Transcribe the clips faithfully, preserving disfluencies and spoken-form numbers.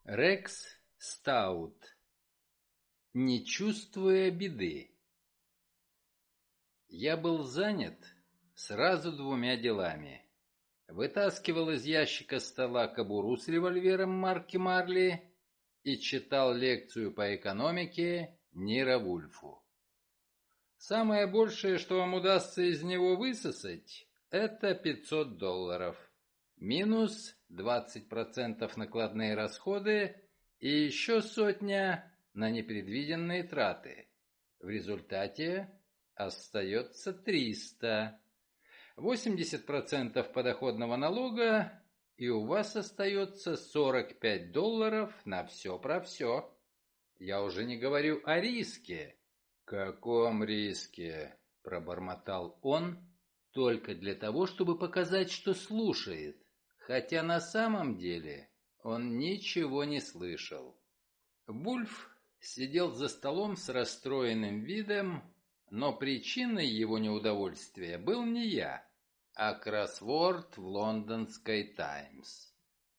Рекс Стаут. Не чувствуя беды. Я был занят сразу двумя делами. Вытаскивал из ящика стола кобуру с револьвером марки Марли и читал лекцию по экономике Ниро Вульфу. Самое большее, что вам удастся из него высосать, это пятьсот долларов. Минус двадцать процентов накладные расходы и еще сотня на непредвиденные траты. В результате остается триста. восемьдесят процентов подоходного налога, и у вас остается сорок пять долларов на все про все. Я уже не говорю о риске. «Каком риске?» – пробормотал он, только для того, чтобы показать, что слушает, хотя на самом деле он ничего не слышал. Вульф сидел за столом с расстроенным видом, но причиной его неудовольствия был не я, а кроссворд в лондонской «Таймс».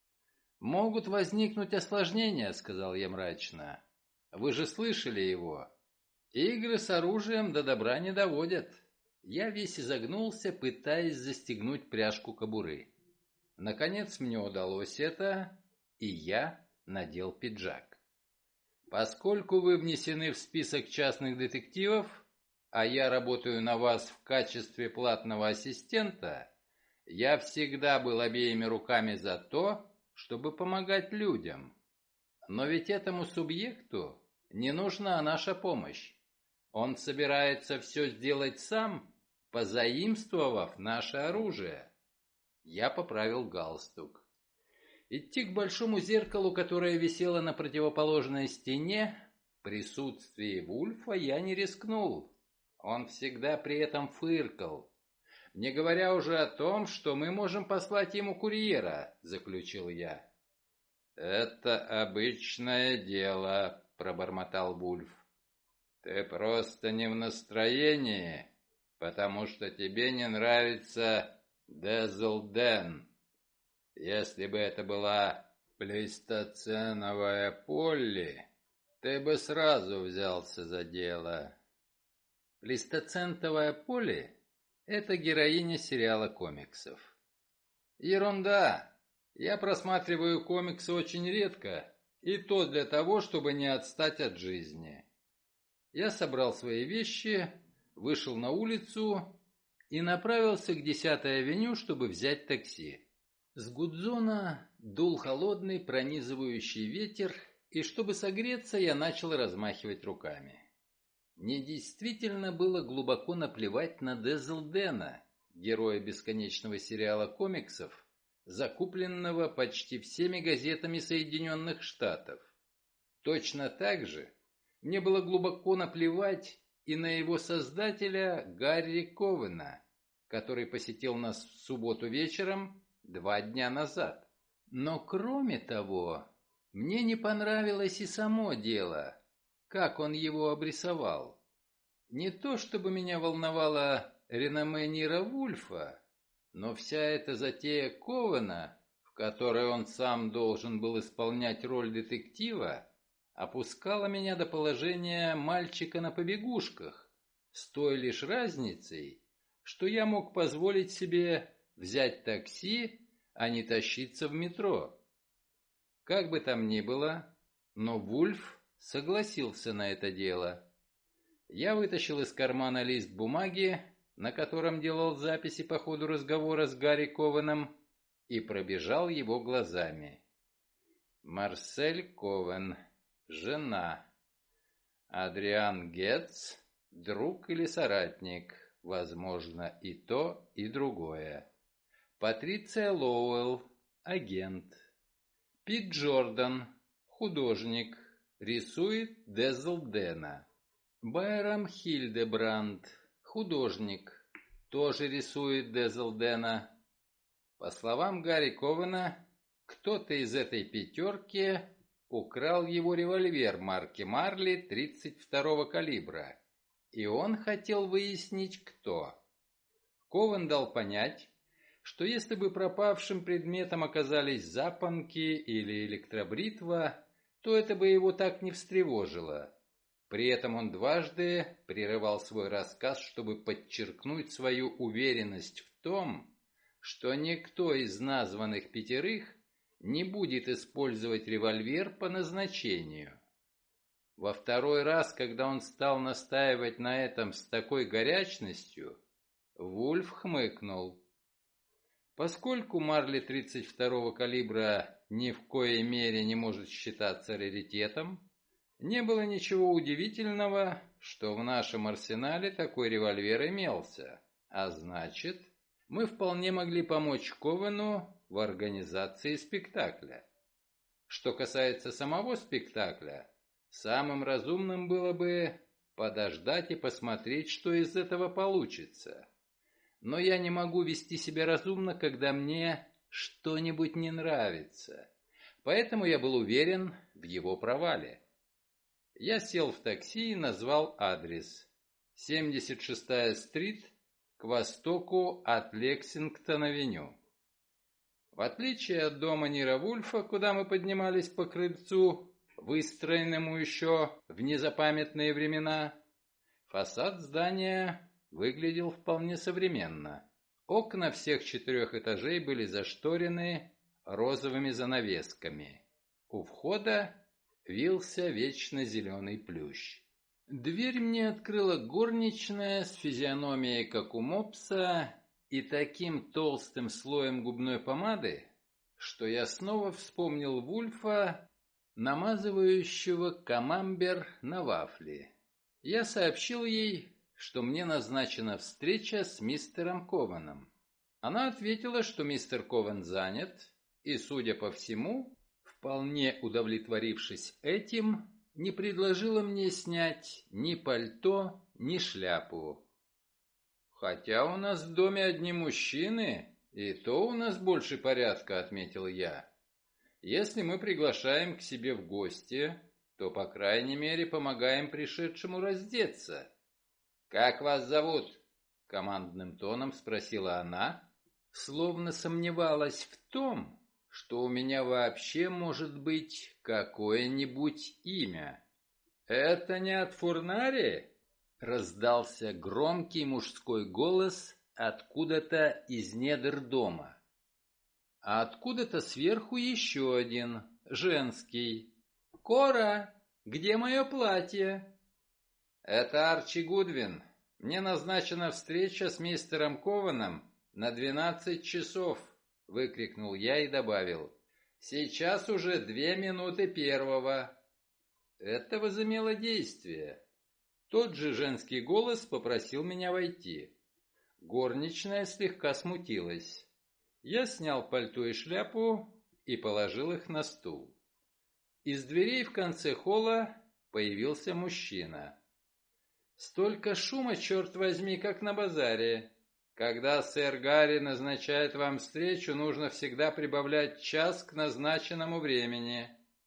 «Могут возникнуть осложнения», — сказал я мрачно. «Вы же слышали его. Игры с оружием до добра не доводят». Я весь изогнулся, пытаясь застегнуть пряжку кобуры. Наконец мне удалось это, и я надел пиджак. «Поскольку вы внесены в список частных детективов, а я работаю на вас в качестве платного ассистента, я всегда был обеими руками за то, чтобы помогать людям. Но ведь этому субъекту не нужна наша помощь. Он собирается все сделать сам, позаимствовав наше оружие». Я поправил галстук. Идти к большому зеркалу, которое висело на противоположной стене, в присутствии Вульфа я не рискнул. Он всегда при этом фыркал. «Не говоря уже о том, что мы можем послать ему курьера», — заключил я. «Это обычное дело», — пробормотал Вульф. «Ты просто не в настроении, потому что тебе не нравится Дезлден. Если бы это была плейстоценовая Полли, ты бы сразу взялся за дело». Плейстоценовая Полли — это героиня сериала комиксов. Ерунда. Я просматриваю комиксы очень редко, и то для того, чтобы не отстать от жизни. Я собрал свои вещи, вышел на улицу и направился к десятой авеню, чтобы взять такси. С Гудзона дул холодный пронизывающий ветер, и чтобы согреться, я начал размахивать руками. Мне действительно было глубоко наплевать на Дезлдена, героя бесконечного сериала комиксов, закупленного почти всеми газетами Соединенных Штатов. Точно так же мне было глубоко наплевать и на его создателя Гарри Ковена, который посетил нас в субботу вечером два дня назад. Но кроме того, мне не понравилось и само дело, как он его обрисовал. Не то чтобы меня волновало реноме Ниро Вульфа, но вся эта затея Ковена, в которой он сам должен был исполнять роль детектива, опускала меня до положения мальчика на побегушках, с той лишь разницей, что я мог позволить себе взять такси, а не тащиться в метро. Как бы там ни было, но Вульф согласился на это дело. Я вытащил из кармана лист бумаги, на котором делал записи по ходу разговора с Гарри Ковеном, и пробежал его глазами. Марсель Ковен, жена. Адриан Гетц, друг или соратник, возможно, и то, и другое. Патриция Лоуэлл, агент. Пит Джордан, художник, рисует Дезлдена. Байрам Хильдебранд, художник, тоже рисует Дезлдена. По словам Гарри Ковена, кто-то из этой пятерки украл его револьвер марки Марли тридцать второго калибра, и он хотел выяснить, кто. Ковен дал понять, что если бы пропавшим предметом оказались запонки или электробритва, то это бы его так не встревожило. При этом он дважды прерывал свой рассказ, чтобы подчеркнуть свою уверенность в том, что никто из названных пятерых не будет использовать револьвер по назначению. Во второй раз, когда он стал настаивать на этом с такой горячностью, Вульф хмыкнул. Поскольку Марли тридцать второго калибра ни в коей мере не может считаться раритетом, не было ничего удивительного, что в нашем арсенале такой револьвер имелся, а значит, мы вполне могли помочь Ковану в организации спектакля. Что касается самого спектакля, самым разумным было бы подождать и посмотреть, что из этого получится. Но я не могу вести себя разумно, когда мне что-нибудь не нравится. Поэтому я был уверен в его провале. Я сел в такси и назвал адрес. семьдесят шестая стрит, к востоку от Лексингтон-авеню. В отличие от дома Нира Вульфа, куда мы поднимались по крыльцу, выстроенному еще в незапамятные времена, фасад здания выглядел вполне современно. Окна всех четырех этажей были зашторены розовыми занавесками. У входа вился вечно зеленый плющ. Дверь мне открыла горничная с физиономией, как у мопса, и таким толстым слоем губной помады, что я снова вспомнил Вульфа, намазывающего камамбер на вафли. Я сообщил ей, что мне назначена встреча с мистером Кованом. Она ответила, что мистер Кован занят, и, судя по всему, вполне удовлетворившись этим, не предложила мне снять ни пальто, ни шляпу. «Хотя у нас в доме одни мужчины, и то у нас больше порядка», — отметил я. «Если мы приглашаем к себе в гости, то, по крайней мере, помогаем пришедшему раздеться». «Как вас зовут?» — командным тоном спросила она, словно сомневалась в том, что у меня вообще может быть какое-нибудь имя. «Это не от Фурнари?» — раздался громкий мужской голос откуда-то из недр дома. А откуда-то сверху еще один, женский. «Кора, где мое платье?» «Это Арчи Гудвин. Мне назначена встреча с мистером Кованом на двенадцать часов», — выкрикнул я и добавил. «Сейчас уже две минуты первого». Это возымело действие. Тот же женский голос попросил меня войти. Горничная слегка смутилась. Я снял пальто и шляпу и положил их на стул. Из дверей в конце холла появился мужчина. «Столько шума, черт возьми, как на базаре. Когда сэр Гарри назначает вам встречу, нужно всегда прибавлять час к назначенному времени».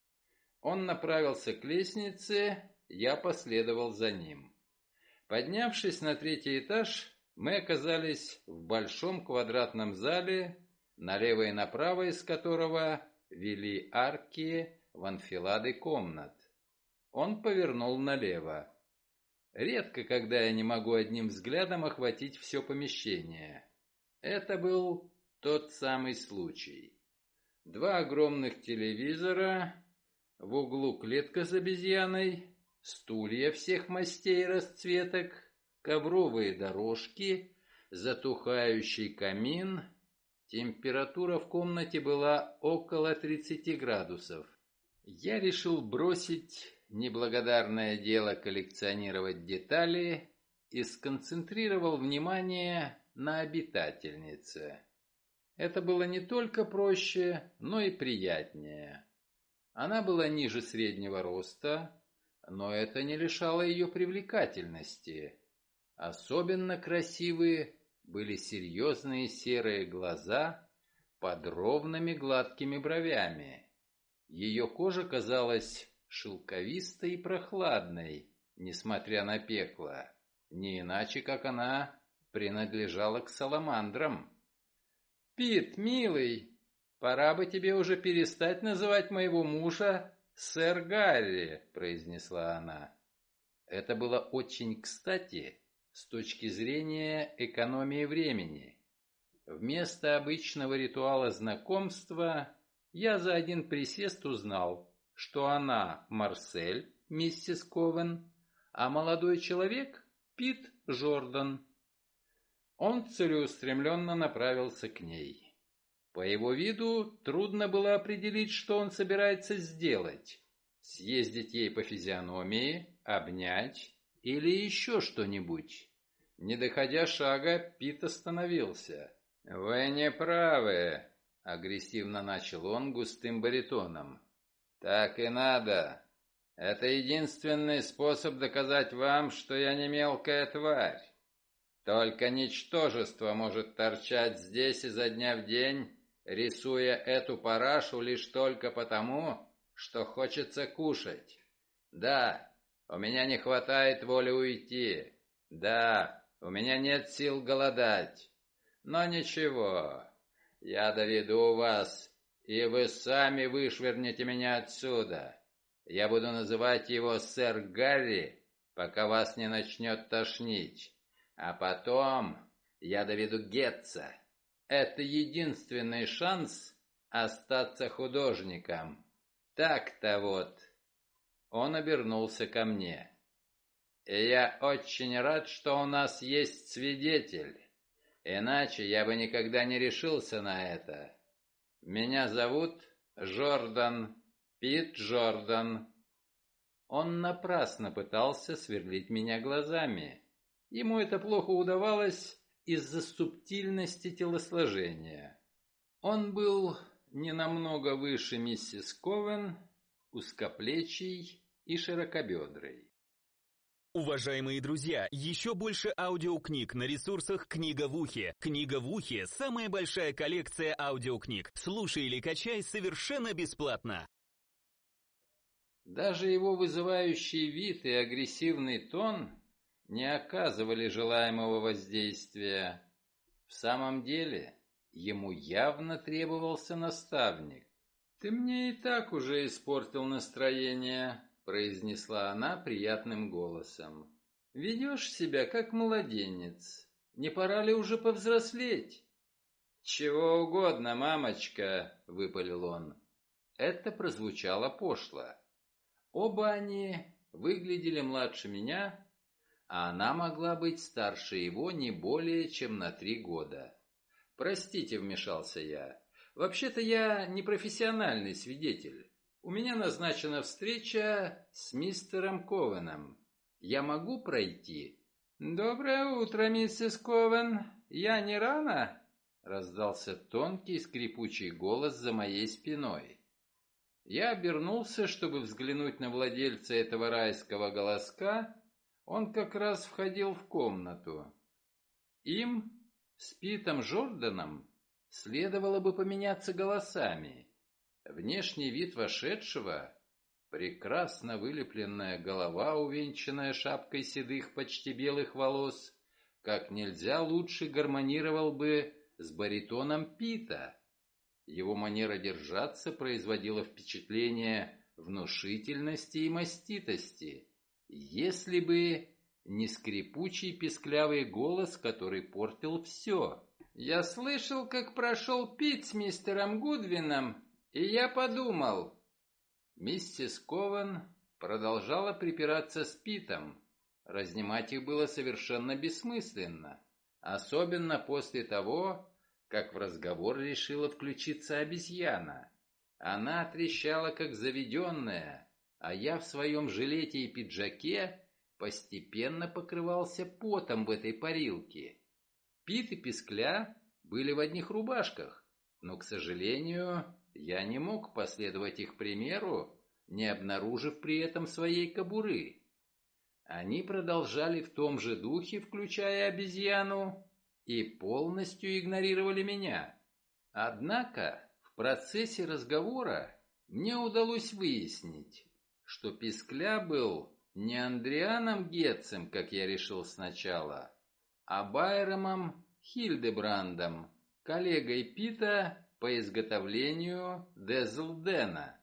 Он направился к лестнице, я последовал за ним. Поднявшись на третий этаж, мы оказались в большом квадратном зале, налево и направо из которого вели арки в анфилады комнат. Он повернул налево. Редко, когда я не могу одним взглядом охватить все помещение. Это был тот самый случай. Два огромных телевизора, в углу клетка с обезьяной, стулья всех мастей и расцветок, ковровые дорожки, затухающий камин. Температура в комнате была около тридцати градусов. Я решил бросить неблагодарное дело коллекционировать детали и сконцентрировал внимание на обитательнице. Это было не только проще, но и приятнее. Она была ниже среднего роста, но это не лишало ее привлекательности. Особенно красивые были серьезные серые глаза под ровными гладкими бровями. Ее кожа казалась шелковистой и прохладной, несмотря на пекло, не иначе, как она принадлежала к саламандрам. «Пит, милый, пора бы тебе уже перестать называть моего мужа сэр Гарри», — произнесла она. Это было очень кстати с точки зрения экономии времени. Вместо обычного ритуала знакомства я за один присест узнал, что она Марсель, миссис Ковен, а молодой человек Пит Джордан. Он целеустремленно направился к ней. По его виду трудно было определить, что он собирается сделать. Съездить ей по физиономии, обнять или еще что-нибудь. Не доходя шага, Пит остановился. «Вы не правы», — агрессивно начал он густым баритоном. «Так и надо. Это единственный способ доказать вам, что я не мелкая тварь. Только ничтожество может торчать здесь изо дня в день, рисуя эту парашу лишь только потому, что хочется кушать. Да, у меня не хватает воли уйти. Да, у меня нет сил голодать. Но ничего, я доведу вас, и вы сами вышвырнете меня отсюда. Я буду называть его сэр Гарри, пока вас не начнет тошнить. А потом я доведу Гетца. Это единственный шанс остаться художником. Так-то вот». Он обернулся ко мне. «И я очень рад, что у нас есть свидетель. Иначе я бы никогда не решился на это. Меня зовут Джордан, Пит Джордан». Он напрасно пытался сверлить меня глазами. Ему это плохо удавалось из-за субтильности телосложения. Он был не намного выше миссис Ковен, узкоплечий и широкобедрый. Уважаемые друзья, еще больше аудиокниг на ресурсах «Книга в ухе». «Книга в ухе» — самая большая коллекция аудиокниг. Слушай или качай совершенно бесплатно. Даже его вызывающий вид и агрессивный тон не оказывали желаемого воздействия. В самом деле, ему явно требовался наставник. «Ты мне и так уже испортил настроение», — произнесла она приятным голосом. «Ведешь себя как младенец. Не пора ли уже повзрослеть?» «Чего угодно, мамочка», — выпалил он. Это прозвучало пошло. Оба они выглядели младше меня, а она могла быть старше его не более чем на три года. «Простите», — вмешался я. «Вообще-то я не профессиональный свидетель. У меня назначена встреча с мистером Ковеном. Я могу пройти?» «Доброе утро, миссис Ковен. Я не рано?» — раздался тонкий скрипучий голос за моей спиной. Я обернулся, чтобы взглянуть на владельца этого райского голоска. Он как раз входил в комнату. Им, с Питом Джорданом, следовало бы поменяться голосами. Внешний вид вошедшего, прекрасно вылепленная голова, увенчанная шапкой седых, почти белых волос, как нельзя лучше гармонировал бы с баритоном Пита. Его манера держаться производила впечатление внушительности и маститости, если бы не скрипучий песклявый голос, который портил все. «Я слышал, как прошел Пит с мистером Гудвином, и я подумал...» Миссис Ковен продолжала припираться с Питом. Разнимать их было совершенно бессмысленно, особенно после того, как в разговор решила включиться обезьяна. Она трещала, как заведенная, а я в своем жилете и пиджаке постепенно покрывался потом в этой парилке. Пит и Пискля были в одних рубашках, но, к сожалению, я не мог последовать их примеру, не обнаружив при этом своей кобуры. Они продолжали в том же духе, включая обезьяну, и полностью игнорировали меня. Однако в процессе разговора мне удалось выяснить, что Пискля был не Андрианом Гетцем, как я решил сначала, а Байромом Хильдебрандом, коллегой Пита по изготовлению Дезлдена.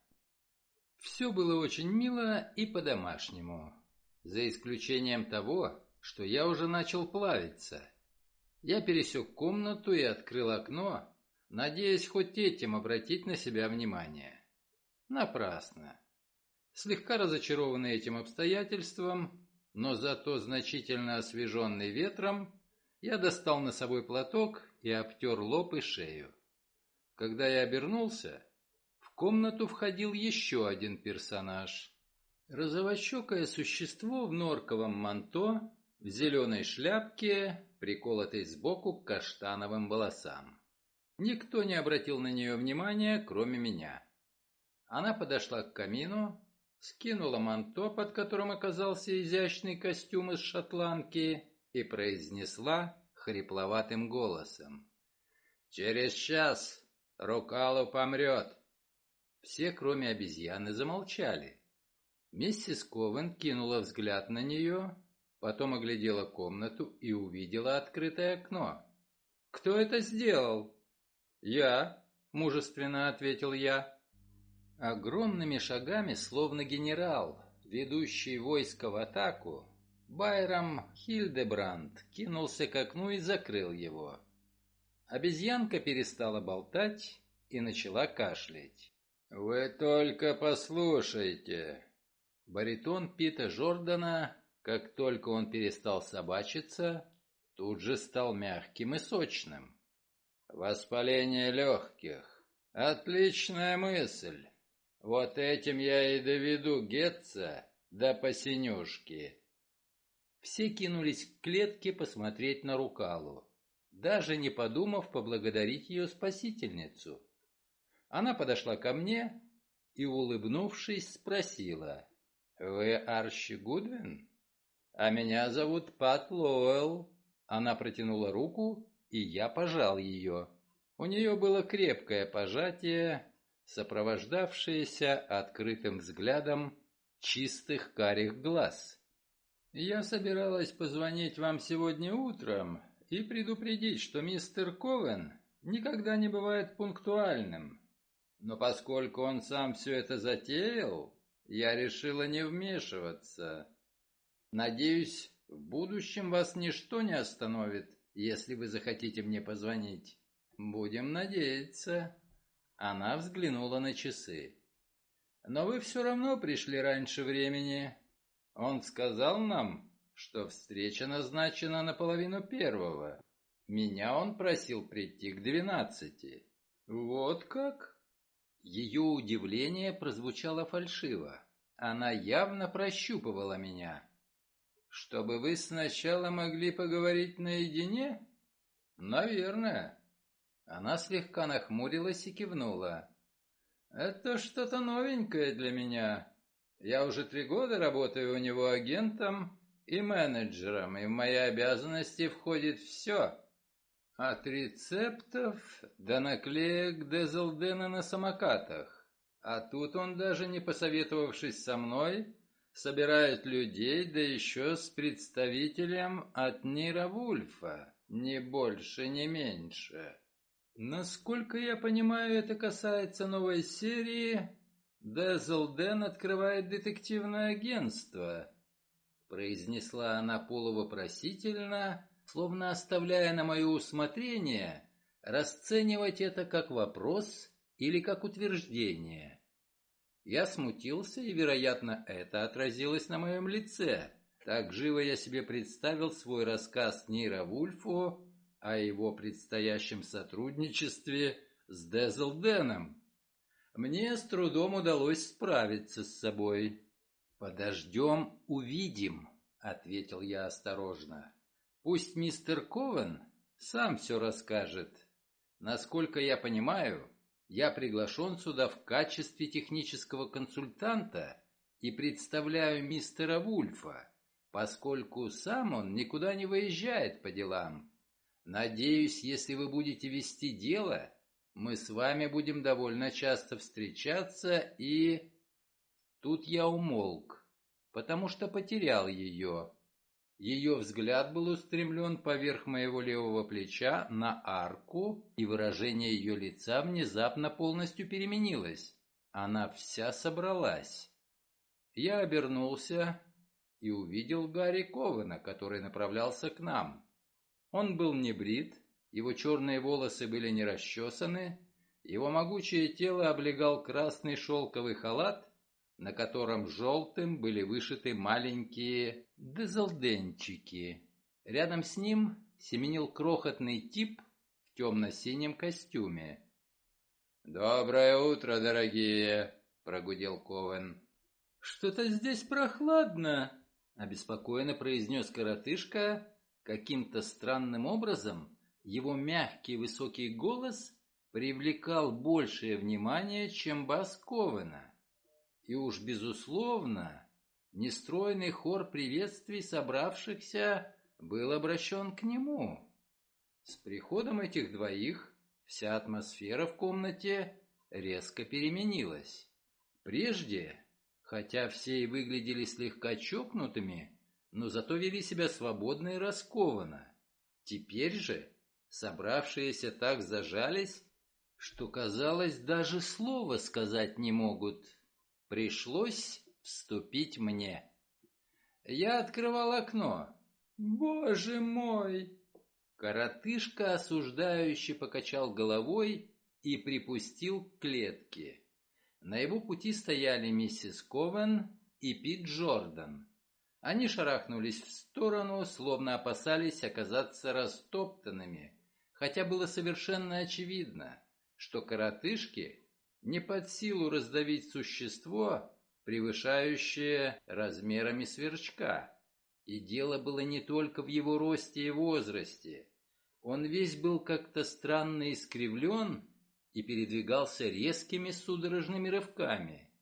Все было очень мило и по-домашнему, за исключением того, что я уже начал плавиться. Я пересек комнату и открыл окно, надеясь хоть этим обратить на себя внимание. Напрасно. Слегка разочарованный этим обстоятельством, но зато значительно освеженный ветром, я достал носовой платок и обтер лоб и шею. Когда я обернулся, в комнату входил еще один персонаж. Розовощекое существо в норковом манто, в зеленой шляпке, приколотой сбоку к каштановым волосам. Никто не обратил на нее внимания, кроме меня. Она подошла к камину, скинула манто, под которым оказался изящный костюм из шотландки, и произнесла хрипловатым голосом: «Через час Рукалу помрет». Все, кроме обезьяны, замолчали. Миссис Ковен кинула взгляд на нее, потом оглядела комнату и увидела открытое окно. «Кто это сделал?» «Я», — мужественно ответил я. Огромными шагами, словно генерал, ведущий войско в атаку, Байрам Хильдебранд кинулся к окну и закрыл его. Обезьянка перестала болтать и начала кашлять. «Вы только послушайте!» Баритон Пита Жордана, как только он перестал собачиться, тут же стал мягким и сочным. «Воспаление легких. Отличная мысль. Вот этим я и доведу Гетца до посинюшки». Все кинулись к клетке посмотреть на Рукалу, даже не подумав поблагодарить ее спасительницу. Она подошла ко мне и, улыбнувшись, спросила: «Вы Арчи Гудвин? А меня зовут Пат Лоуэлл». Она протянула руку, и я пожал ее. У нее было крепкое пожатие, сопровождавшееся открытым взглядом чистых карих глаз. «Я собиралась позвонить вам сегодня утром и предупредить, что мистер Ковен никогда не бывает пунктуальным. Но поскольку он сам все это затеял, я решила не вмешиваться. Надеюсь, в будущем вас ничто не остановит, если вы захотите мне позвонить. Будем надеяться». Она взглянула на часы. «Но вы все равно пришли раньше времени. Он сказал нам, что встреча назначена на половину первого. Меня он просил прийти к двенадцати». «Вот как?» Ее удивление прозвучало фальшиво. Она явно прощупывала меня. «Чтобы вы сначала могли поговорить наедине?» «Наверное». Она слегка нахмурилась и кивнула. «Это что-то новенькое для меня. Я уже три года работаю у него агентом и менеджером, и в мои обязанности входит все. От рецептов до наклеек Дезлдена на самокатах. А тут он, даже не посоветовавшись со мной, собирает людей, да еще с представителем от Нира Вульфа, ни больше, ни меньше. Насколько я понимаю, это касается новой серии. Дезлден открывает детективное агентство», — произнесла она полувопросительно, словно оставляя на мое усмотрение расценивать это как вопрос или как утверждение. Я смутился, и, вероятно, это отразилось на моем лице. Так живо я себе представил свой рассказ Нира Вульфу о его предстоящем сотрудничестве с Дезлденом. Мне с трудом удалось справиться с собой. «Подождем, увидим», — ответил я осторожно. «Пусть мистер Ковен сам все расскажет. Насколько я понимаю, я приглашен сюда в качестве технического консультанта и представляю мистера Вульфа, поскольку сам он никуда не выезжает по делам. Надеюсь, если вы будете вести дело, мы с вами будем довольно часто встречаться и...» Тут я умолк, потому что потерял ее. Ее взгляд был устремлен поверх моего левого плеча на арку, и выражение ее лица внезапно полностью переменилось. Она вся собралась. Я обернулся и увидел Гарри Ковена, который направлялся к нам. Он был не брит, его черные волосы были не расчесаны, его могучее тело облегал красный шелковый халат, на котором желтым были вышиты маленькие дезелденчики. Рядом с ним семенил крохотный тип в темно-синем костюме. «Доброе утро, дорогие!» — прогудел Ковен. «Что-то здесь прохладно!» — обеспокоенно произнес коротышка. Каким-то странным образом его мягкий высокий голос привлекал большее внимание, чем бас Ковена. И уж, безусловно, нестройный хор приветствий собравшихся был обращен к нему. С приходом этих двоих вся атмосфера в комнате резко переменилась. Прежде, хотя все и выглядели слегка чокнутыми, но зато вели себя свободно и раскованно. Теперь же собравшиеся так зажались, что, казалось, даже слова сказать не могут. Пришлось вступить мне. Я открывал окно. «Боже мой!» Коротышка осуждающе покачал головой и припустил к клетке. На его пути стояли миссис Ковен и Пит Джордан. Они шарахнулись в сторону, словно опасались оказаться растоптанными, хотя было совершенно очевидно, что коротышке не под силу раздавить существо, превышающее размерами сверчка. И дело было не только в его росте и возрасте. Он весь был как-то странно искривлен и передвигался резкими судорожными рывками.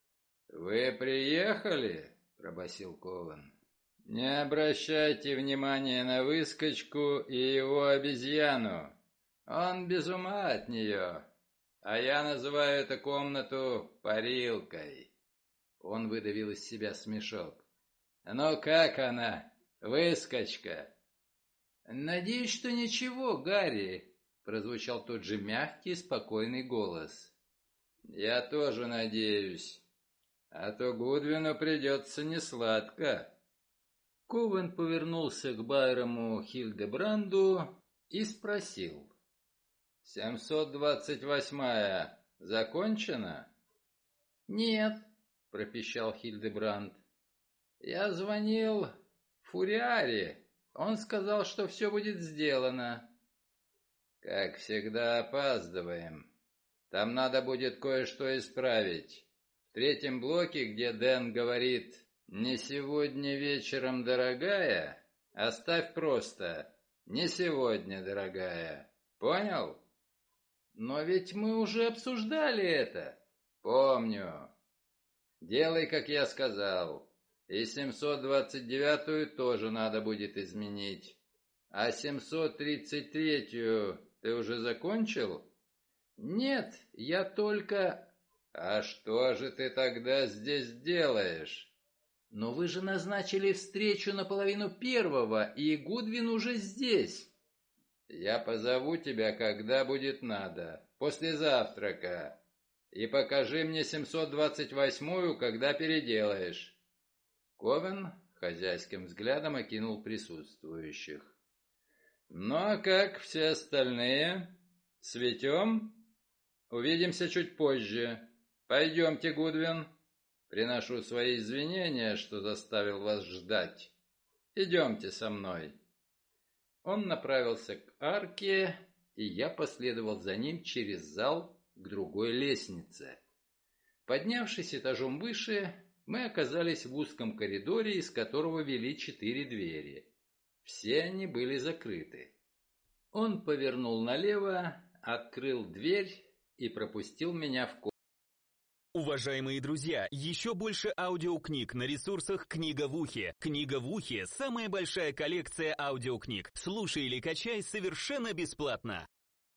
«Вы приехали?» — пробасил Ковен. «Не обращайте внимания на выскочку и его обезьяну. Он без ума от нее, а я называю эту комнату парилкой». Он выдавил из себя смешок. «Ну как она, выскочка?» «Надеюсь, что ничего, Гарри», — прозвучал тот же мягкий, спокойный голос. «Я тоже надеюсь, а то Гудвину придется несладко». Ковен повернулся к Байрому Хильдебранду и спросил. «семьсот двадцать восьмая закончена?» «Нет», — пропищал Хильдебранд. «Я звонил Фуриаре. Он сказал, что все будет сделано». «Как всегда, опаздываем. Там надо будет кое-что исправить. В третьем блоке, где Дэн говорит «не сегодня вечером, дорогая», оставь просто «не сегодня, дорогая». Понял? «Но ведь мы уже обсуждали это». «Помню. Делай, как я сказал. И семьсот двадцать девятую тоже надо будет изменить. А семьсот тридцать третью ты уже закончил?» «Нет, я только...» «А что же ты тогда здесь делаешь?» «Но вы же назначили встречу на половину первого, и Гудвин уже здесь». «Я позову тебя, когда будет надо, после завтрака. И покажи мне семьсот двадцать восьмую, когда переделаешь». Ковен хозяйским взглядом окинул присутствующих. «Ну а как все остальные? Светем? Увидимся чуть позже. Пойдемте, Гудвин. Приношу свои извинения, что заставил вас ждать. Идемте со мной». Он направился к арке, и я последовал за ним через зал к другой лестнице. Поднявшись этажом выше, мы оказались в узком коридоре, из которого вели четыре двери. Все они были закрыты. Он повернул налево, открыл дверь и пропустил меня в комнату. Уважаемые друзья, еще больше аудиокниг на ресурсах «Книга в ухе». «Книга в ухе» — самая большая коллекция аудиокниг. Слушай или качай совершенно бесплатно.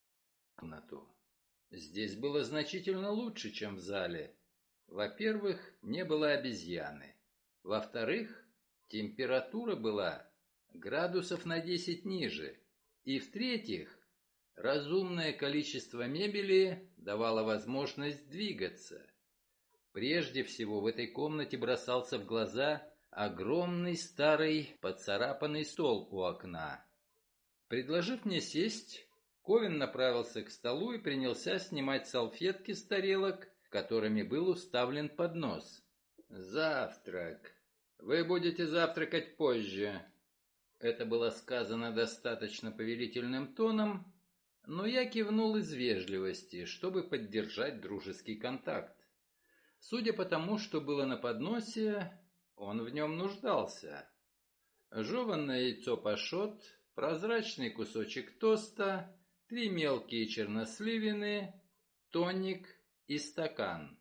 Здесь было значительно лучше, чем в зале. Во-первых, не было обезьяны. Во-вторых, температура была градусов на десять ниже. И в-третьих, разумное количество мебели давало возможность двигаться. Прежде всего в этой комнате бросался в глаза огромный старый поцарапанный стол у окна. Предложив мне сесть, Ковен направился к столу и принялся снимать салфетки с тарелок, которыми был уставлен поднос. «Завтрак. Вы будете завтракать позже». Это было сказано достаточно повелительным тоном, но я кивнул из вежливости, чтобы поддержать дружеский контакт. Судя по тому, что было на подносе, он в нем нуждался. Жеванное яйцо пашот, прозрачный кусочек тоста, три мелкие черносливины, тоник и стакан.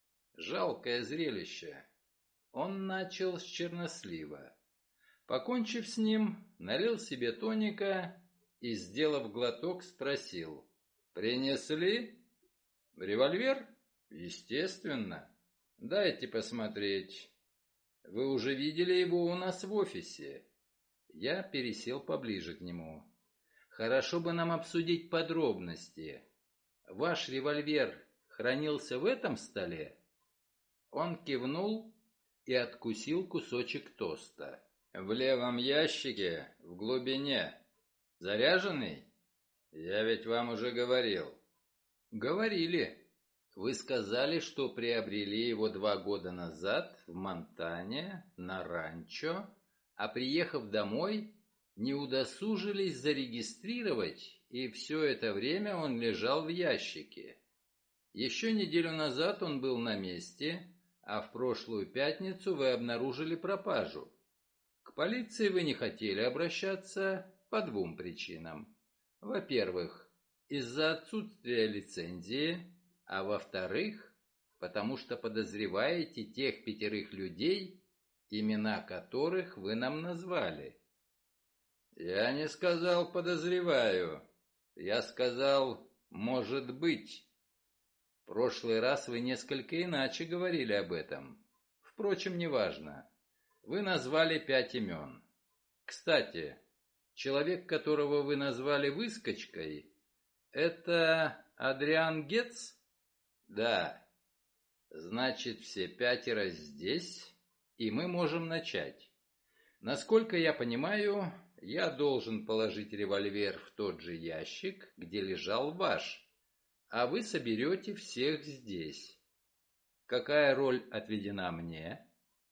Жалкое зрелище. Он начал с чернослива. Покончив с ним, налил себе тоника и, сделав глоток, спросил: «Принесли? Револьвер? Естественно. Дайте посмотреть. Вы уже видели его у нас в офисе». Я пересел поближе к нему. «Хорошо бы нам обсудить подробности. Ваш револьвер хранился в этом столе?» Он кивнул и откусил кусочек тоста. «В левом ящике, в глубине. Заряженный? Я ведь вам уже говорил». «Говорили. Вы сказали, что приобрели его два года назад в Монтане, на ранчо, а приехав домой, не удосужились зарегистрировать, и все это время он лежал в ящике. Еще неделю назад он был на месте, а в прошлую пятницу вы обнаружили пропажу. К полиции вы не хотели обращаться по двум причинам. Во-первых, из-за отсутствия лицензии, а во-вторых, потому что подозреваете тех пятерых людей, имена которых вы нам назвали». «Я не сказал «подозреваю». Я сказал «может быть». В прошлый раз вы несколько иначе говорили об этом. Впрочем, неважно. Вы назвали пять имен. Кстати, человек, которого вы назвали выскочкой, это Адриан Гетц? Да. Значит, все пятеро здесь, и мы можем начать. Насколько я понимаю, я должен положить револьвер в тот же ящик, где лежал ваш, а вы соберете всех здесь. Какая роль отведена мне?»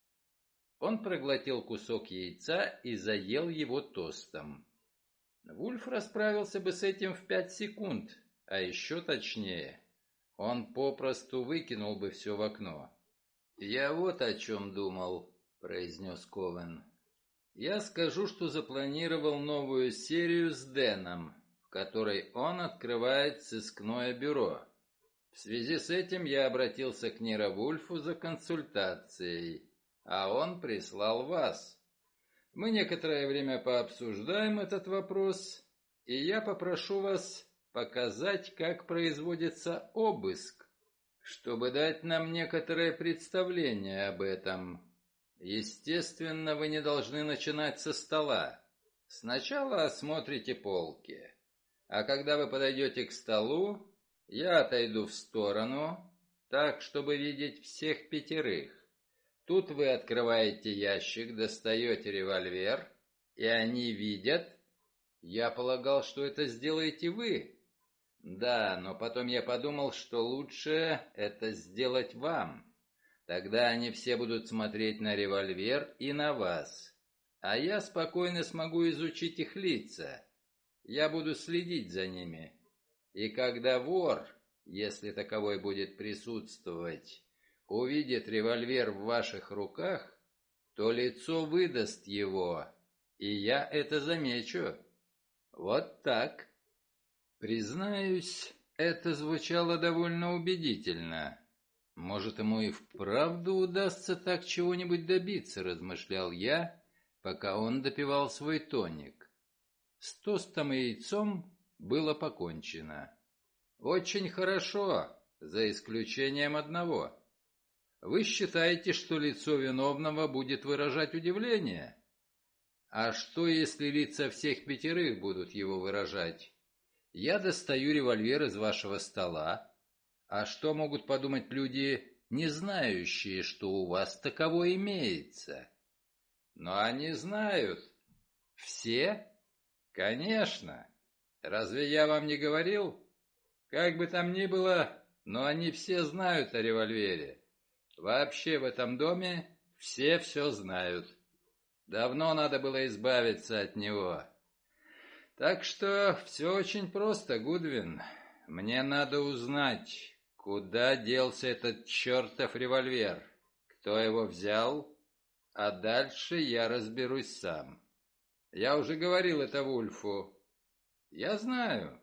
Он проглотил кусок яйца и заел его тостом. Вульф расправился бы с этим в пять секунд, а еще точнее, он попросту выкинул бы все в окно. «Я вот о чем думал», — произнес Ковен. «Я скажу, что запланировал новую серию с Дэном, в которой он открывает сыскное бюро. В связи с этим я обратился к Ниро Вульфу за консультацией, а он прислал вас. Мы некоторое время пообсуждаем этот вопрос, и я попрошу вас показать, как производится обыск, чтобы дать нам некоторое представление об этом. Естественно, вы не должны начинать со стола. Сначала осмотрите полки, а когда вы подойдете к столу, я отойду в сторону, так, чтобы видеть всех пятерых. Тут вы открываете ящик, достаете револьвер, и они видят. Я полагал, что это сделаете вы. Да, но потом я подумал, что лучше это сделать вам. Тогда они все будут смотреть на револьвер и на вас. А я спокойно смогу изучить их лица. Я буду следить за ними. И когда вор, если таковой будет присутствовать, увидит револьвер в ваших руках, то лицо выдаст его, и я это замечу. Вот так». Признаюсь, это звучало довольно убедительно. Может, ему и вправду удастся так чего-нибудь добиться, размышлял я, пока он допивал свой тоник. С тостом и яйцом было покончено. «Очень хорошо, за исключением одного. Вы считаете, что лицо виновного будет выражать удивление? А что, если лица всех пятерых будут его выражать? Я достаю револьвер из вашего стола. А что могут подумать люди, не знающие, что у вас таково имеется? Но они знают. Все? Конечно. Разве я вам не говорил? Как бы там ни было, но они все знают о револьвере. Вообще в этом доме все все знают. Давно надо было избавиться от него. Так что все очень просто, Гудвин. Мне надо узнать, куда делся этот чертов револьвер, кто его взял, а дальше я разберусь сам. Я уже говорил это Вульфу. Я знаю.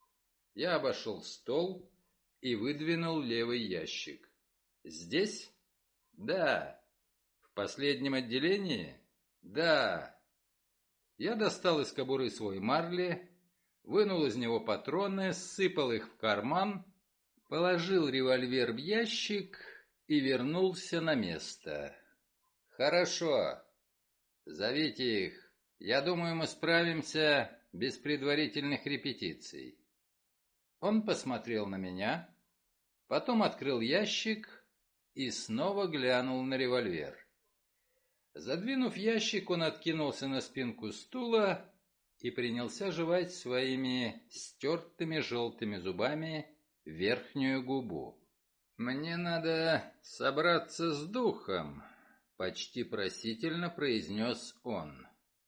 Я обошел стол и выдвинул левый ящик. Здесь? Да. В последнем отделении? Да. Я достал из кобуры свой Марли, вынул из него патроны, сыпал их в карман, положил револьвер в ящик и вернулся на место. Хорошо. Зовите их. Я думаю, мы справимся без предварительных репетиций. Он посмотрел на меня, потом открыл ящик и снова глянул на револьвер. Задвинув ящик, он откинулся на спинку стула и принялся жевать своими стертыми желтыми зубами верхнюю губу. «Мне надо собраться с духом», — почти просительно произнес он.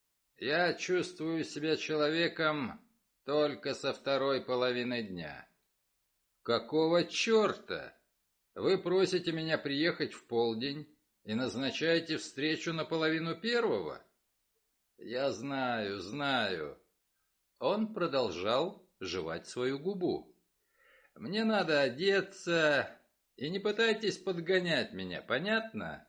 «Я чувствую себя человеком только со второй половины дня». «Какого черта? Вы просите меня приехать в полдень и назначаете встречу на половину первого?» «Я знаю, знаю». Он продолжал жевать свою губу. «Мне надо одеться, и не пытайтесь подгонять меня, понятно?»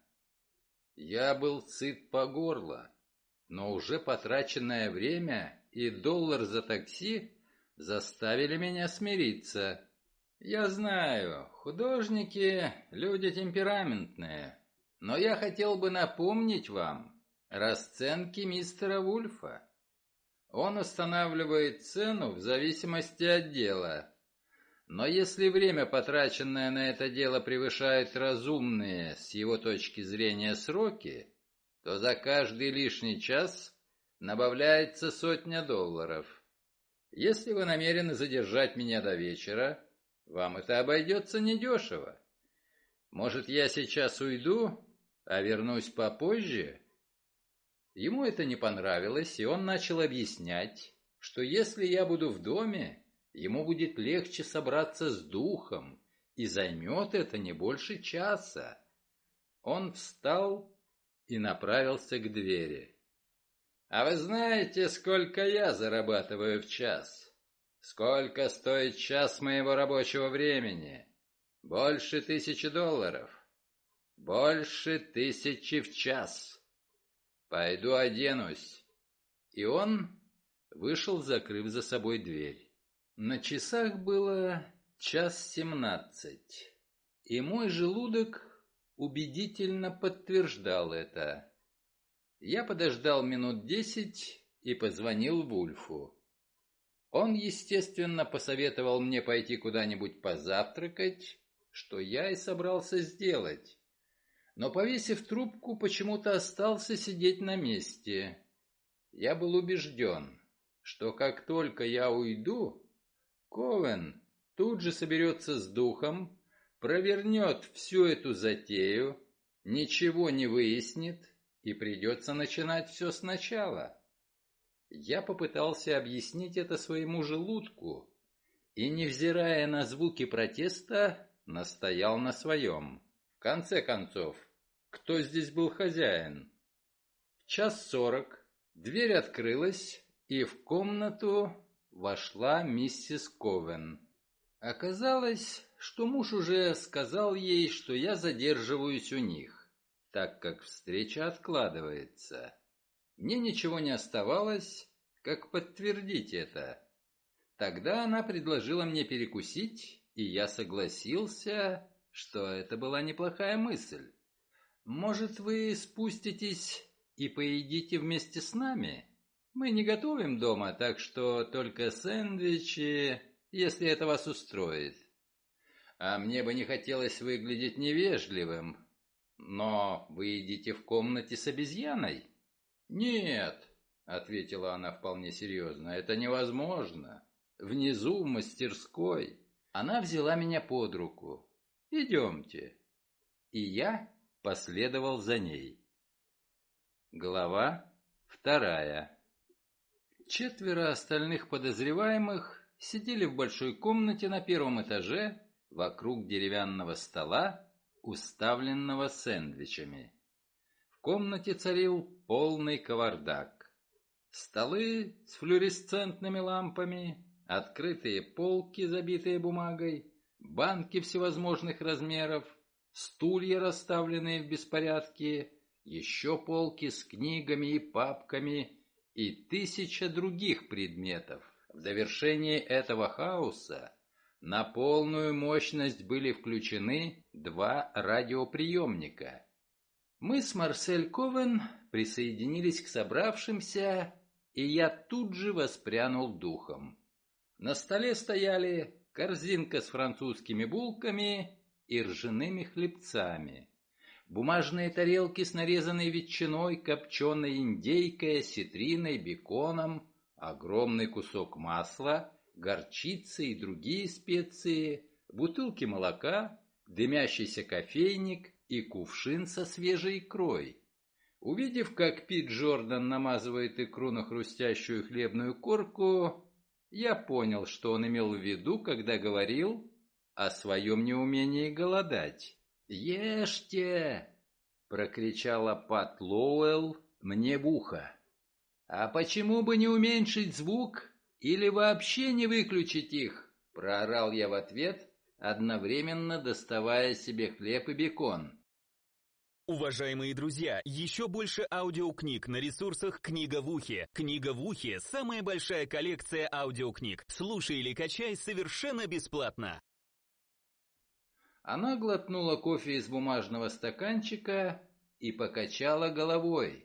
Я был сыт по горло, но уже потраченное время и доллар за такси заставили меня смириться. Я знаю, художники — люди темпераментные, но я хотел бы напомнить вам расценки мистера Вульфа. Он устанавливает цену в зависимости от дела. Но если время, потраченное на это дело, превышает разумные, с его точки зрения, сроки, то за каждый лишний час набавляется сотня долларов. Если вы намерены задержать меня до вечера, вам это обойдется недешево. Может, я сейчас уйду, а вернусь попозже?» Ему это не понравилось, и он начал объяснять, что если я буду в доме, ему будет легче собраться с духом, и займет это не больше часа. Он встал и направился к двери. «А вы знаете, сколько я зарабатываю в час? Сколько стоит час моего рабочего времени? Больше тысячи долларов. Больше тысячи в час. Пойду оденусь». И он вышел, закрыв за собой дверь. На часах было час семнадцать, и мой желудок убедительно подтверждал это. Я подождал минут десять и позвонил Вульфу. Он, естественно, посоветовал мне пойти куда-нибудь позавтракать, что я и собрался сделать. Но, повесив трубку, почему-то остался сидеть на месте. Я был убежден, что как только я уйду, Ковен тут же соберется с духом, провернет всю эту затею, ничего не выяснит, и придется начинать все сначала. Я попытался объяснить это своему желудку, и, невзирая на звуки протеста, настоял на своем. В конце концов, кто здесь был хозяин? В час сорок дверь открылась, и в комнату вошла миссис Ковен. Оказалось, что муж уже сказал ей, что я задерживаюсь у них, так как встреча откладывается. Мне ничего не оставалось, как подтвердить это. Тогда она предложила мне перекусить, и я согласился, что это была неплохая мысль. «Может, вы спуститесь и поедите вместе с нами. Мы не готовим дома, так что только сэндвичи, если это вас устроит. А мне бы не хотелось выглядеть невежливым. Но вы едите в комнате с обезьяной? Нет, ответила она вполне серьезно, это невозможно. Внизу, в мастерской. Она взяла меня под руку. Идемте. И я последовал за ней. Глава вторая. Четверо остальных подозреваемых сидели в большой комнате на первом этаже вокруг деревянного стола, уставленного сэндвичами. В комнате царил полный кавардак. Столы с флуоресцентными лампами, открытые полки, забитые бумагой, банки всевозможных размеров, стулья, расставленные в беспорядке, еще полки с книгами и папками и тысяча других предметов. В довершение этого хаоса на полную мощность были включены два радиоприемника. Мы с Марсель Ковен присоединились к собравшимся, и я тут же воспрянул духом. На столе стояли корзинка с французскими булками и ржаными хлебцами, бумажные тарелки с нарезанной ветчиной, копченой индейкой, осетриной, беконом, огромный кусок масла, горчица и другие специи, бутылки молока, дымящийся кофейник и кувшин со свежей икрой. Увидев, как Пит Джордан намазывает икру на хрустящую хлебную корку, я понял, что он имел в виду, когда говорил о своем неумении голодать. «Ешьте!» — прокричала Пат Лоуэлл мне в ухо. «А почему бы не уменьшить звук или вообще не выключить их?» — проорал я в ответ, одновременно доставая себе хлеб и бекон. Уважаемые друзья, еще больше аудиокниг на ресурсах «Книга в ухе». «Книга в ухе» — самая большая коллекция аудиокниг. Слушай или качай совершенно бесплатно. Она глотнула кофе из бумажного стаканчика и покачала головой.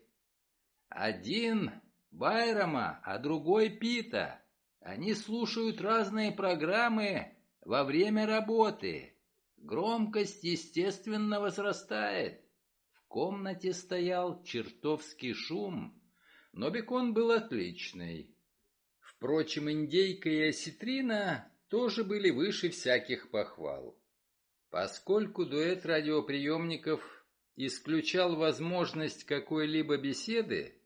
«Один Байрама, а другой Пита. Они слушают разные программы во время работы. Громкость, естественно, возрастает». В комнате стоял чертовский шум, но бекон был отличный. Впрочем, индейка и осетрина тоже были выше всяких похвал. Поскольку дуэт радиоприемников исключал возможность какой-либо беседы,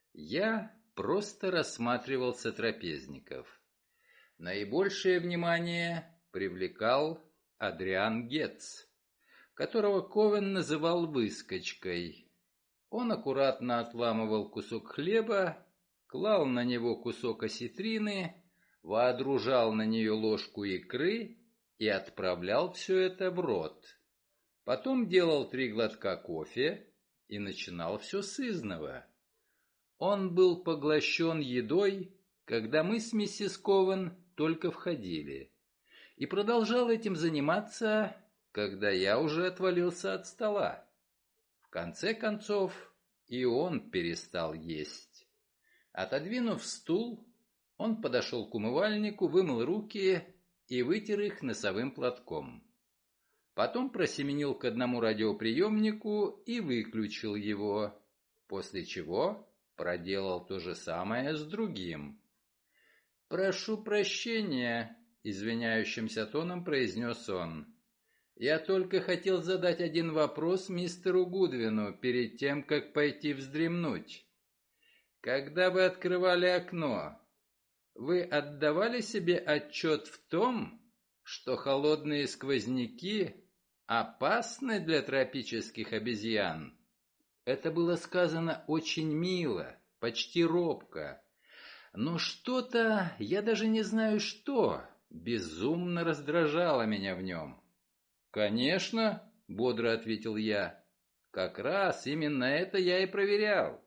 я просто рассматривал сотрапезников. Наибольшее внимание привлекал Адриан Гетц, которого Ковен называл «выскочкой». Он аккуратно отламывал кусок хлеба, клал на него кусок осетрины, воодружал на нее ложку икры и отправлял все это в рот. Потом делал три глотка кофе и начинал все с изного. Он был поглощен едой, когда мы с миссис Ковен только входили, и продолжал этим заниматься, когда я уже отвалился от стола. В конце концов, и он перестал есть. Отодвинув стул, он подошел к умывальнику, вымыл руки и вытер их носовым платком. Потом просеменил к одному радиоприемнику и выключил его, после чего проделал то же самое с другим. «Прошу прощения», — извиняющимся тоном произнес он. «Я только хотел задать один вопрос мистеру Гудвину перед тем, как пойти вздремнуть. Когда вы открывали окно, вы отдавали себе отчет в том, что холодные сквозняки опасны для тропических обезьян?» Это было сказано очень мило, почти робко. Но что-то, я даже не знаю что, безумно раздражало меня в нем. «Конечно», — бодро ответил я, — «как раз именно это я и проверял».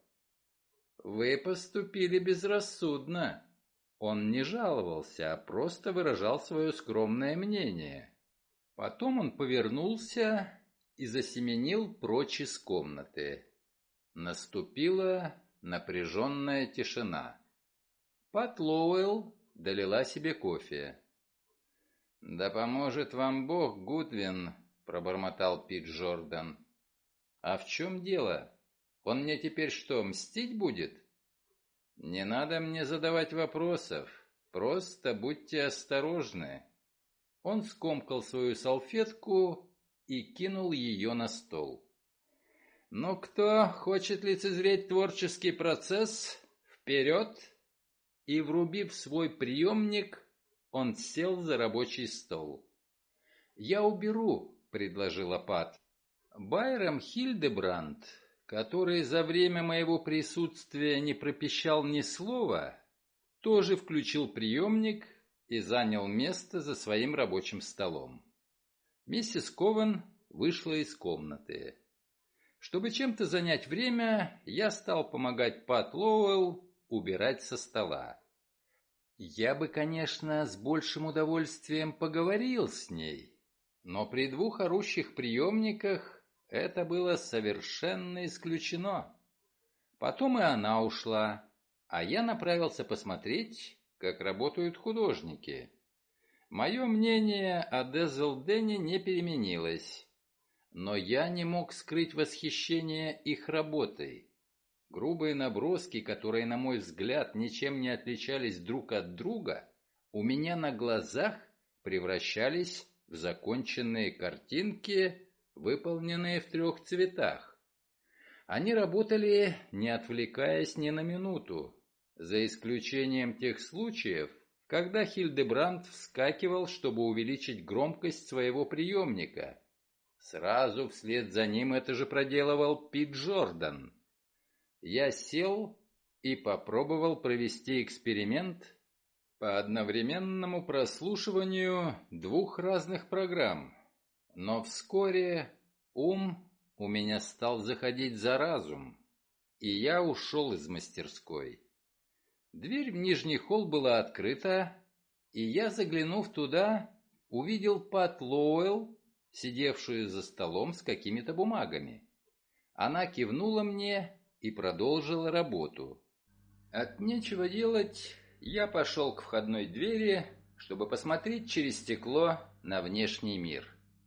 «Вы поступили безрассудно». Он не жаловался, а просто выражал свое скромное мнение. Потом он повернулся и засеменил прочь из комнаты. Наступила напряженная тишина. Пат Лоуэлл долила себе кофе. «Да поможет вам Бог, Гудвин», — пробормотал Пит Джордан. «А в чем дело? Он мне теперь что, мстить будет?» «Не надо мне задавать вопросов. Просто будьте осторожны». Он скомкал свою салфетку и кинул ее на стол. «Ну кто хочет лицезреть творческий процесс? Вперед!» И, врубив свой приемник, он сел за рабочий стол. «Я уберу», — предложила Пат. Байрам Хильдебранд, который за время моего присутствия не пропищал ни слова, тоже включил приемник и занял место за своим рабочим столом. Миссис Ковен вышла из комнаты. Чтобы чем-то занять время, я стал помогать Пат Лоуэлл убирать со стола. Я бы, конечно, с большим удовольствием поговорил с ней, но при двух орущих приемниках это было совершенно исключено. Потом и она ушла, а я направился посмотреть, как работают художники. Мое мнение о Дезлдене не переменилось, но я не мог скрыть восхищение их работой. Грубые наброски, которые, на мой взгляд, ничем не отличались друг от друга, у меня на глазах превращались в законченные картинки, выполненные в трех цветах. Они работали, не отвлекаясь ни на минуту, за исключением тех случаев, когда Хильдебранд вскакивал, чтобы увеличить громкость своего приемника. Сразу вслед за ним это же проделывал Пит Джордан. Я сел и попробовал провести эксперимент по одновременному прослушиванию двух разных программ. Но вскоре ум у меня стал заходить за разум, и я ушел из мастерской. Дверь в нижний холл была открыта, и я, заглянув туда, увидел Пат Лоуэлл, сидевшую за столом с какими-то бумагами. Она кивнула мне и продолжила работу. От нечего делать, я пошел к входной двери, чтобы посмотреть через стекло на внешний мир.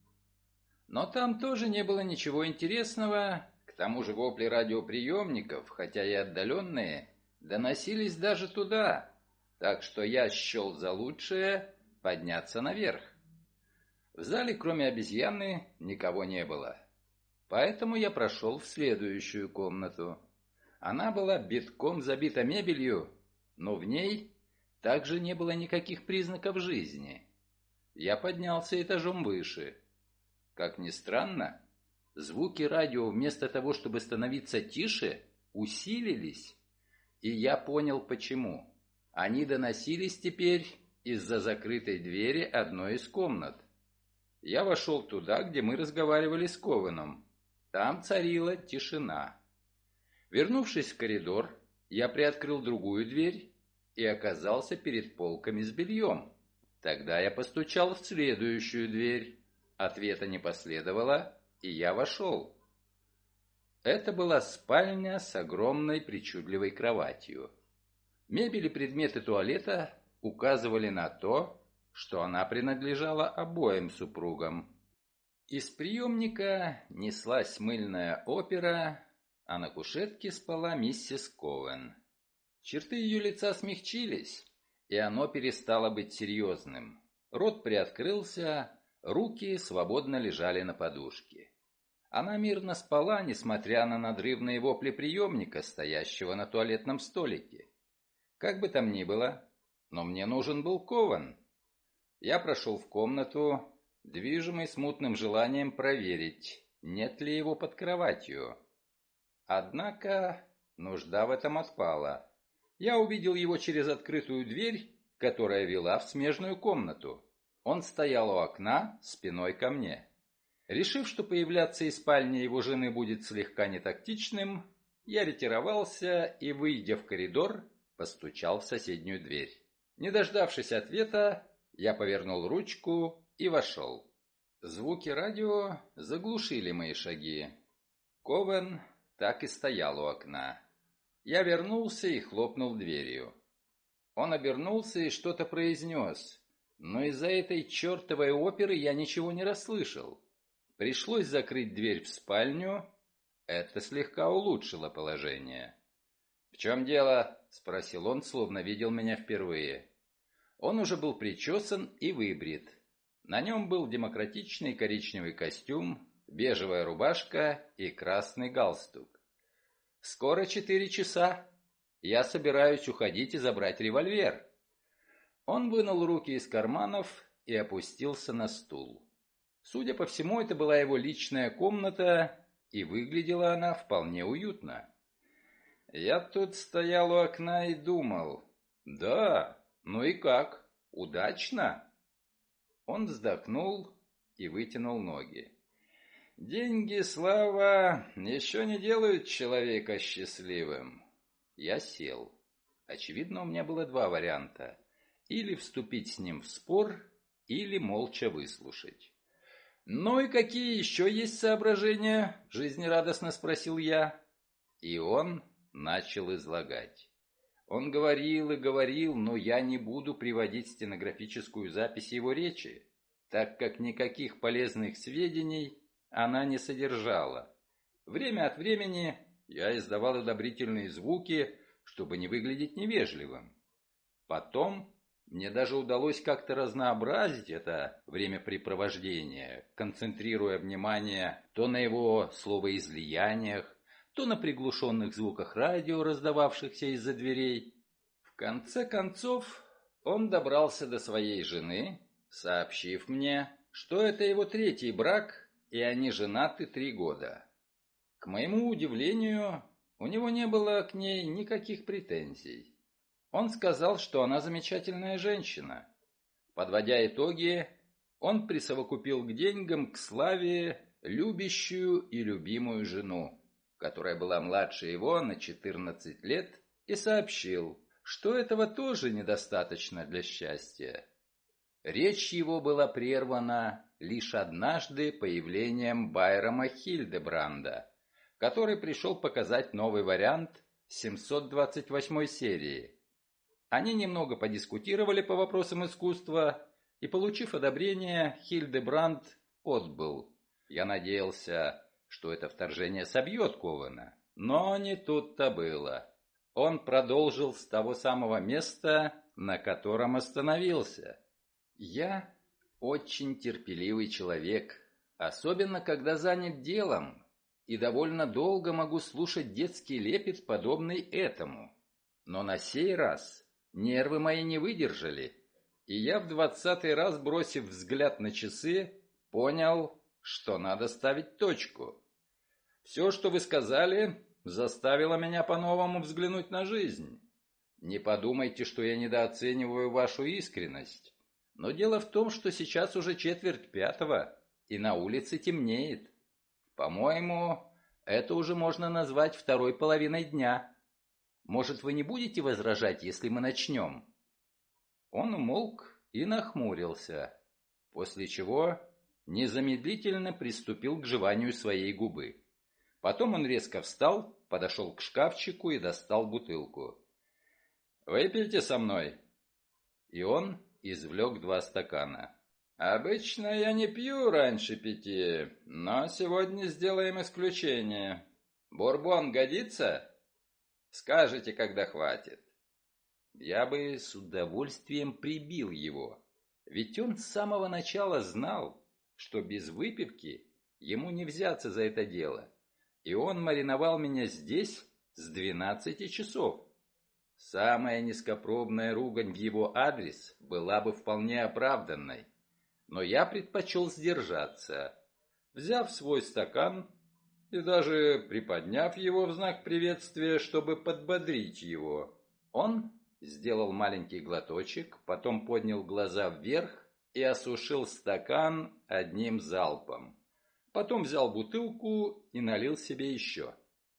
Но там тоже не было ничего интересного, к тому же вопли радиоприемников, хотя и отдаленные, доносились даже туда, так что я счел за лучшее подняться наверх. В зале, кроме обезьяны, никого не было. Поэтому я прошел в следующую комнату. Она была битком забита мебелью, но в ней также не было никаких признаков жизни. Я поднялся этажом выше. Как ни странно, звуки радио вместо того, чтобы становиться тише, усилились, и я понял почему. Они доносились теперь из-за закрытой двери одной из комнат. Я вошел туда, где мы разговаривали с Ковеном. Там царила тишина. Вернувшись в коридор, я приоткрыл другую дверь и оказался перед полками с бельем. Тогда я постучал в следующую дверь. Ответа не последовало, и я вошел. Это была спальня с огромной причудливой кроватью. Мебель и предметы туалета указывали на то, что она принадлежала обоим супругам. Из приемника неслась мыльная опера, а на кушетке спала миссис Ковен. Черты ее лица смягчились, и оно перестало быть серьезным. Рот приоткрылся, руки свободно лежали на подушке. Она мирно спала, несмотря на надрывные вопли приемника, стоящего на туалетном столике. Как бы там ни было, но мне нужен был Ковен. Я прошел в комнату, движимый смутным желанием проверить, нет ли его под кроватью. Однако нужда в этом отпала. Я увидел его через открытую дверь, которая вела в смежную комнату. Он стоял у окна, спиной ко мне. Решив, что появляться из спальни его жены будет слегка нетактичным, я ретировался и, выйдя в коридор, постучал в соседнюю дверь. Не дождавшись ответа, я повернул ручку и вошел. Звуки радио заглушили мои шаги. Ковен так и стоял у окна. Я вернулся и хлопнул дверью. Он обернулся и что-то произнес, но из-за этой чертовой оперы я ничего не расслышал. Пришлось закрыть дверь в спальню. Это слегка улучшило положение. «В чем дело?» — спросил он, словно видел меня впервые. Он уже был причесан и выбрит. На нем был демократичный коричневый костюм, бежевая рубашка и красный галстук. «Скоро четыре часа. Я собираюсь уходить и забрать револьвер». Он вынул руки из карманов и опустился на стул. Судя по всему, это была его личная комната, и выглядела она вполне уютно. Я тут стоял у окна и думал: «Да, ну и как? Удачно?» Он вздохнул и вытянул ноги. «Деньги, слава, еще не делают человека счастливым». Я сел. Очевидно, у меня было два варианта. Или вступить с ним в спор, или молча выслушать. «Ну и какие еще есть соображения?» — жизнерадостно спросил я. И он начал излагать. Он говорил и говорил, но я не буду приводить стенографическую запись его речи, так как никаких полезных сведений она не содержала. Время от времени я издавал одобрительные звуки, чтобы не выглядеть невежливым. Потом мне даже удалось как-то разнообразить это времяпрепровождение, концентрируя внимание то на его словоизлияниях, то на приглушенных звуках радио, раздававшихся из-за дверей. В конце концов, он добрался до своей жены, сообщив мне, что это его третий брак, и они женаты три года. К моему удивлению, у него не было к ней никаких претензий. Он сказал, что она замечательная женщина. Подводя итоги, он присовокупил к деньгам, к славе, любящую и любимую жену, которая была младше его на четырнадцать лет, и сообщил, что этого тоже недостаточно для счастья. Речь его была прервана лишь однажды появлением Байрама Хильдебранда, который пришел показать новый вариант семьсот двадцать восьмой серии. Они немного подискутировали по вопросам искусства, и, получив одобрение, Хильдебранд отбыл. Я надеялся, что это вторжение собьет Кована, но не тут-то было. Он продолжил с того самого места, на котором остановился. Я очень терпеливый человек, особенно когда занят делом, и довольно долго могу слушать детский лепет, подобный этому. Но на сей раз нервы мои не выдержали, и я в двадцатый раз, бросив взгляд на часы, понял, что надо ставить точку. Все, что вы сказали, заставило меня по-новому взглянуть на жизнь. Не подумайте, что я недооцениваю вашу искренность, но дело в том, что сейчас уже четверть пятого, и на улице темнеет. По-моему, это уже можно назвать второй половиной дня. Может, вы не будете возражать, если мы начнем?» Он умолк и нахмурился, после чего незамедлительно приступил к жеванию своей губы. Потом он резко встал, подошел к шкафчику и достал бутылку. «Выпейте со мной». И он извлек два стакана. «Обычно я не пью раньше пяти, но сегодня сделаем исключение. Бурбон годится? Скажете, когда хватит». Я бы с удовольствием прибил его, ведь он с самого начала знал, что без выпивки ему не взяться за это дело, и он мариновал меня здесь с двенадцати часов. Самая низкопробная ругань в его адрес была бы вполне оправданной, но я предпочел сдержаться. Взяв свой стакан и даже приподняв его в знак приветствия, чтобы подбодрить его, он сделал маленький глоточек, потом поднял глаза вверх и осушил стакан одним залпом. Потом взял бутылку и налил себе еще.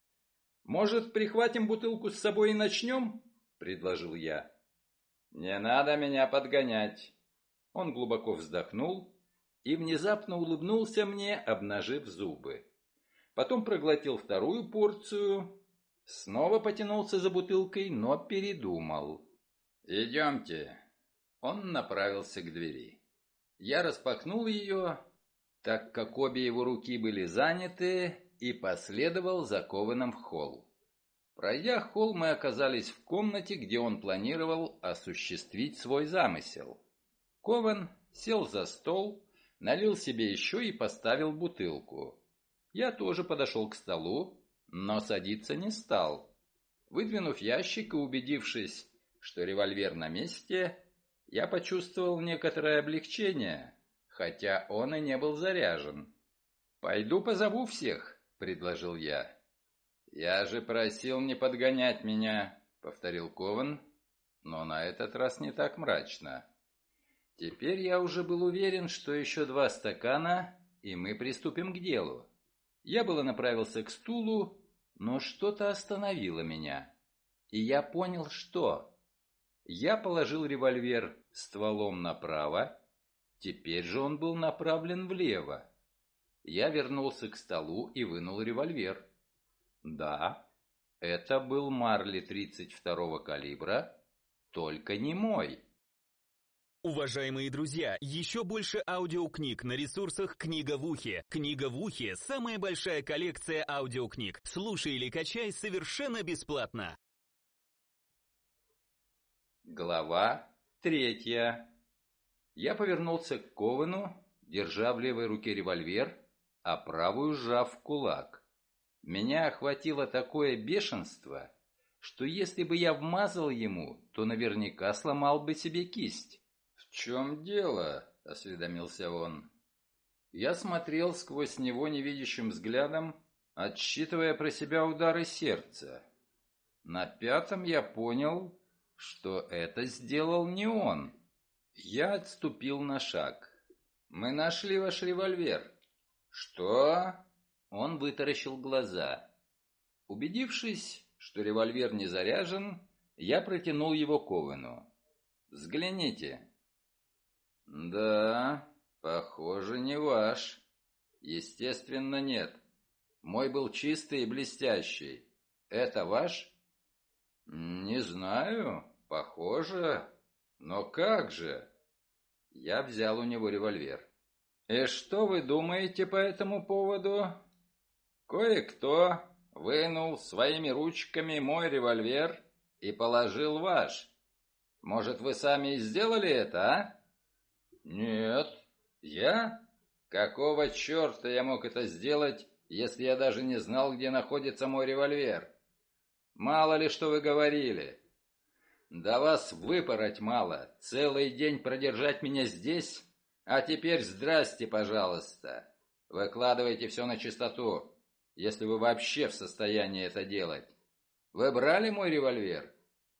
«Может, прихватим бутылку с собой и начнем?» — предложил я. «Не надо меня подгонять». Он глубоко вздохнул и внезапно улыбнулся мне, обнажив зубы. потом проглотил вторую порцию, снова потянулся за бутылкой, но передумал. «Идемте». Он направился к двери. Я распахнул ее, так как обе его руки были заняты, и последовал за Кованом в холл. Пройдя холл, мы оказались в комнате, где он планировал осуществить свой замысел. Кован сел за стол, налил себе еще и поставил бутылку. Я тоже подошел к столу, но садиться не стал. Выдвинув ящик и убедившись, что револьвер на месте, я почувствовал некоторое облегчение, хотя он и не был заряжен. «Пойду позову всех», — предложил я. «Я же просил не подгонять меня», — повторил Кован, но на этот раз не так мрачно. Теперь я уже был уверен, что еще два стакана, и мы приступим к делу. Я было направился к стулу, но что-то остановило меня. И я понял, что... Я положил револьвер стволом направо, теперь же он был направлен влево. Я вернулся к столу и вынул револьвер. Да, это был Марли тридцать второго калибра, только не мой. Уважаемые друзья, еще больше аудиокниг на ресурсах «Книга в ухе». «Книга в ухе» — самая большая коллекция аудиокниг. Слушай или качай совершенно бесплатно. Глава третья. Я повернулся к Ковану, держа в левой руке револьвер, а правую сжав в кулак. Меня охватило такое бешенство, что если бы я вмазал ему, то наверняка сломал бы себе кисть. «В чем дело?» — осведомился он. Я смотрел сквозь него невидящим взглядом, отсчитывая про себя удары сердца. На пятом я понял, что это сделал не он. Я отступил на шаг. «Мы нашли ваш револьвер». «Что?» Он вытаращил глаза. Убедившись, что револьвер не заряжен, я протянул его Ковану. «Взгляните». «Да, похоже, не ваш». «Естественно, нет. Мой был чистый и блестящий. Это ваш?» «Не знаю. Похоже. Но как же?» Я взял у него револьвер. «И что вы думаете по этому поводу?» «Кое-кто вынул своими ручками мой револьвер и положил ваш. Может, вы сами и сделали это, а?» «Нет. Я? Какого черта я мог это сделать, если я даже не знал, где находится мой револьвер? Мало ли, что вы говорили. Да вас выпороть мало, целый день продержать меня здесь, а теперь здрасте, пожалуйста. Выкладывайте все на чистоту, если вы вообще в состоянии это делать. Вы брали мой револьвер?»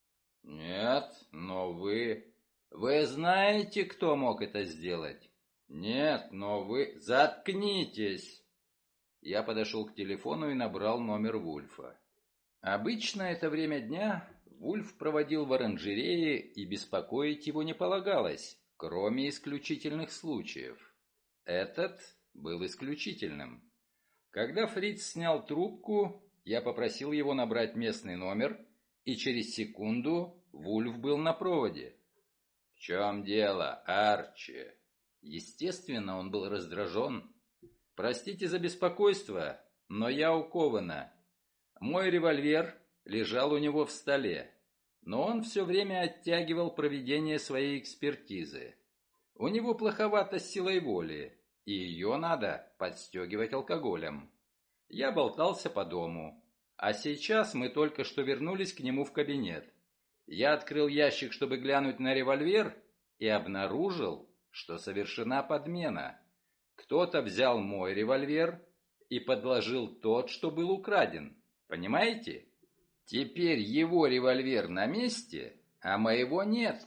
«Нет, но вы...» «Вы знаете, кто мог это сделать?» «Нет, но вы...» «Заткнитесь!» Я подошел к телефону и набрал номер Вульфа. Обычно это время дня Вульф проводил в оранжерее, и беспокоить его не полагалось, кроме исключительных случаев. Этот был исключительным. Когда Фриц снял трубку, я попросил его набрать местный номер, и через секунду Вульф был на проводе. «В чем дело, Арчи?» Естественно, он был раздражен. «Простите за беспокойство, но я у Кована. Мой револьвер лежал у него в столе, но он все время оттягивал проведение своей экспертизы. У него плоховато с силой воли, и ее надо подстегивать алкоголем. Я болтался по дому, а сейчас мы только что вернулись к нему в кабинет. Я открыл ящик, чтобы глянуть на револьвер, и обнаружил, что совершена подмена. Кто-то взял мой револьвер и подложил тот, что был украден. Понимаете? Теперь его револьвер на месте, а моего нет».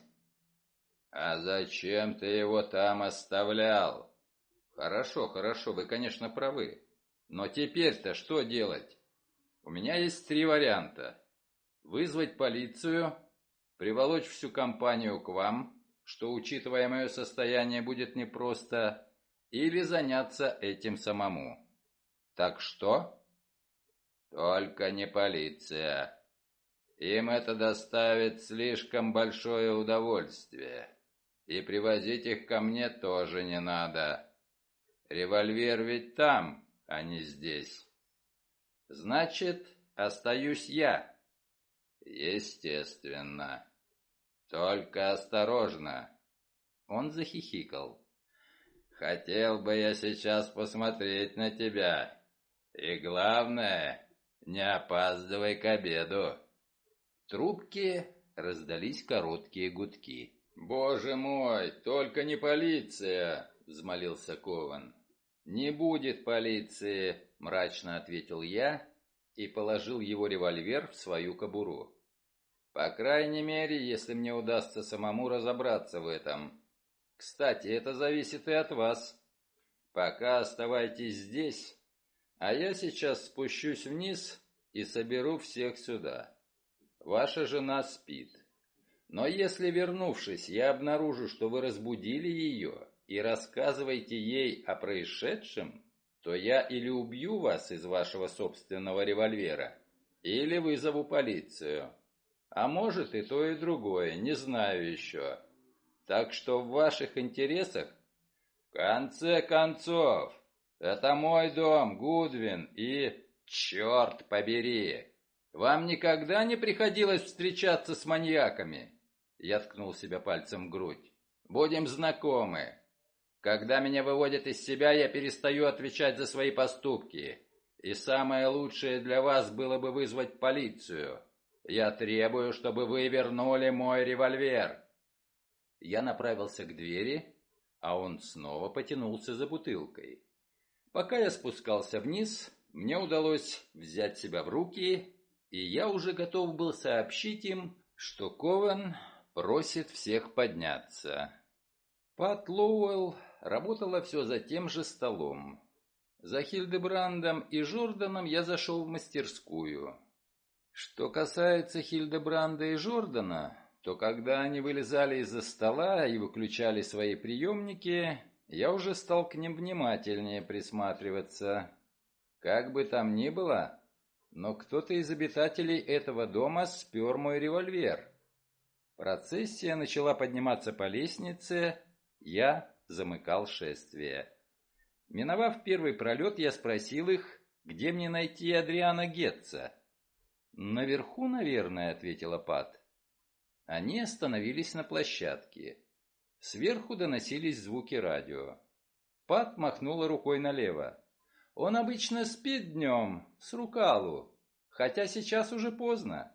«А зачем ты его там оставлял?» «Хорошо, хорошо, вы, конечно, правы. Но теперь-то что делать? У меня есть три варианта. Вызвать полицию, приволочь всю компанию к вам, что, учитывая мое состояние, будет непросто, или заняться этим самому. Так что?» Только не полиция. Им это доставит слишком большое удовольствие. И привозить их ко мне тоже не надо. Револьвер ведь там, а не здесь. Значит, остаюсь я. Естественно. Только осторожно. Он захихикал. Хотел бы я сейчас посмотреть на тебя. И главное, не опаздывай к обеду. В трубке раздались короткие гудки. «Боже мой, только не полиция!» — взмолился Кован. «Не будет полиции!» — мрачно ответил я и положил его револьвер в свою кобуру. «По крайней мере, если мне удастся самому разобраться в этом. Кстати, это зависит и от вас. Пока оставайтесь здесь, а я сейчас спущусь вниз и соберу всех сюда. Ваша жена спит. Но если, вернувшись, я обнаружу, что вы разбудили ее и рассказываете ей о происшедшем, то я или убью вас из вашего собственного револьвера, или вызову полицию. А может и то, и другое, не знаю еще. Так что в ваших интересах... В конце концов, это мой дом, Гудвин, и... Черт побери! Вам никогда не приходилось встречаться с маньяками? Я ткнул себя пальцем в грудь. Будем знакомы. Когда меня выводят из себя, я перестаю отвечать за свои поступки. И самое лучшее для вас было бы вызвать полицию. Я требую, чтобы вы вернули мой револьвер. Я направился к двери, а он снова потянулся за бутылкой. Пока я спускался вниз, мне удалось взять себя в руки, и я уже готов был сообщить им, что Ковен просит всех подняться. Пат Лоуэлл работала все за тем же столом. За Хильдебрандом и Жорданом я зашел в мастерскую. Что касается Хильдебранда и Жордана, то когда они вылезали из-за стола и выключали свои приемники, я уже стал к ним внимательнее присматриваться. Как бы там ни было, но кто-то из обитателей этого дома спер мой револьвер. Процессия начала подниматься по лестнице, я замыкал шествие. Миновав первый пролет, я спросил их, где мне найти Адриана Гетца. «Наверху, наверное», — ответила Пат. Они остановились на площадке. Сверху доносились звуки радио. Пат махнула рукой налево. «Он обычно спит днем, с Рукалу, хотя сейчас уже поздно».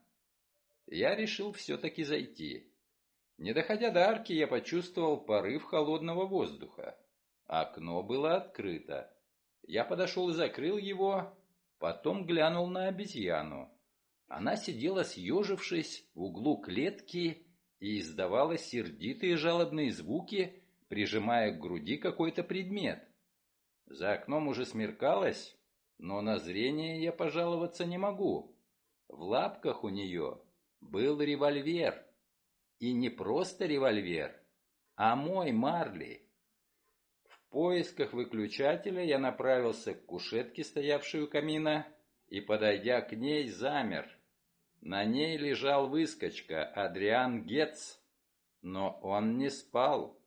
Я решил все-таки зайти. Не доходя до арки, я почувствовал порыв холодного воздуха. Окно было открыто. Я подошел и закрыл его, потом глянул на обезьяну. Она сидела съежившись в углу клетки и издавала сердитые жалобные звуки, прижимая к груди какой-то предмет. За окном уже смеркалось, но на зрение я пожаловаться не могу. В лапках у нее был револьвер. И не просто револьвер, а мой Марли. В поисках выключателя я направился к кушетке, стоявшей у камина, и, подойдя к ней, замер. На ней лежал выскочка Адриан Гетц, но он не спал.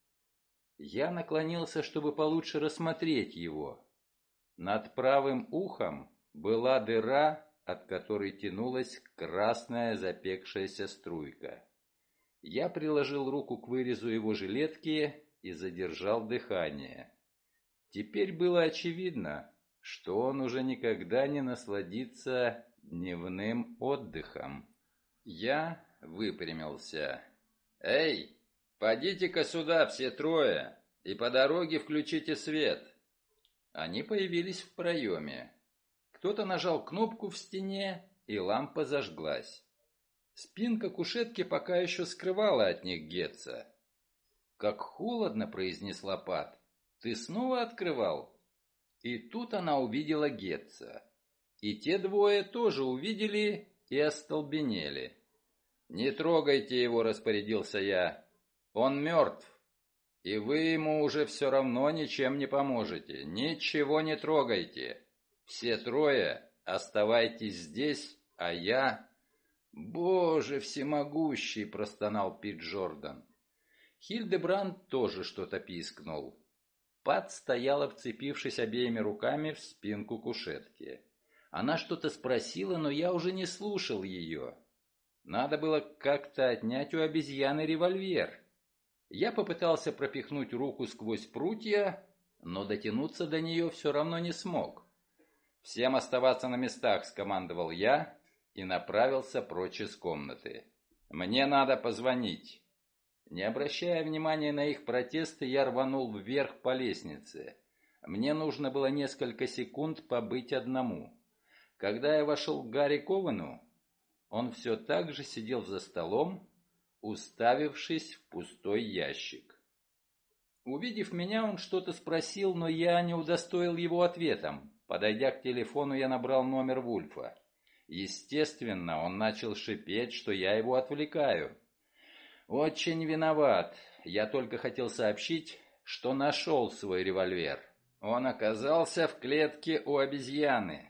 Я наклонился, чтобы получше рассмотреть его. Над правым ухом была дыра, от которой тянулась красная запекшаяся струйка. Я приложил руку к вырезу его жилетки и задержал дыхание. Теперь было очевидно, что он уже никогда не насладится дневным отдыхом. Я выпрямился. «Эй, подите-ка сюда все трое, и по дороге включите свет». Они появились в проеме. Кто-то нажал кнопку в стене, и лампа зажглась. Спинка кушетки пока еще скрывала от них Гетца. «Как холодно», — произнесла Пат. «Ты снова открывал?» И тут она увидела Гетца. И те двое тоже увидели и остолбенели. «Не трогайте его», — распорядился я. «Он мертв, и вы ему уже все равно ничем не поможете. Ничего не трогайте. Все трое оставайтесь здесь, а я...» «Боже всемогущий!» — простонал Пит Джордан. Хильдебранд тоже что-то пискнул. Пат стояла, вцепившись обеими руками в спинку кушетки. Она что-то спросила, но я уже не слушал ее. Надо было как-то отнять у обезьяны револьвер. Я попытался пропихнуть руку сквозь прутья, но дотянуться до нее все равно не смог. «Всем оставаться на местах», — скомандовал я и направился прочь из комнаты. «Мне надо позвонить». Не обращая внимания на их протесты, я рванул вверх по лестнице. Мне нужно было несколько секунд побыть одному. Когда я вошел к Гарри Ковану, он все так же сидел за столом, уставившись в пустой ящик. Увидев меня, он что-то спросил, но я не удостоил его ответом. Подойдя к телефону, я набрал номер Вульфа. Естественно, он начал шипеть, что я его отвлекаю. «Очень виноват. Я только хотел сообщить, что нашел свой револьвер. Он оказался в клетке у обезьяны».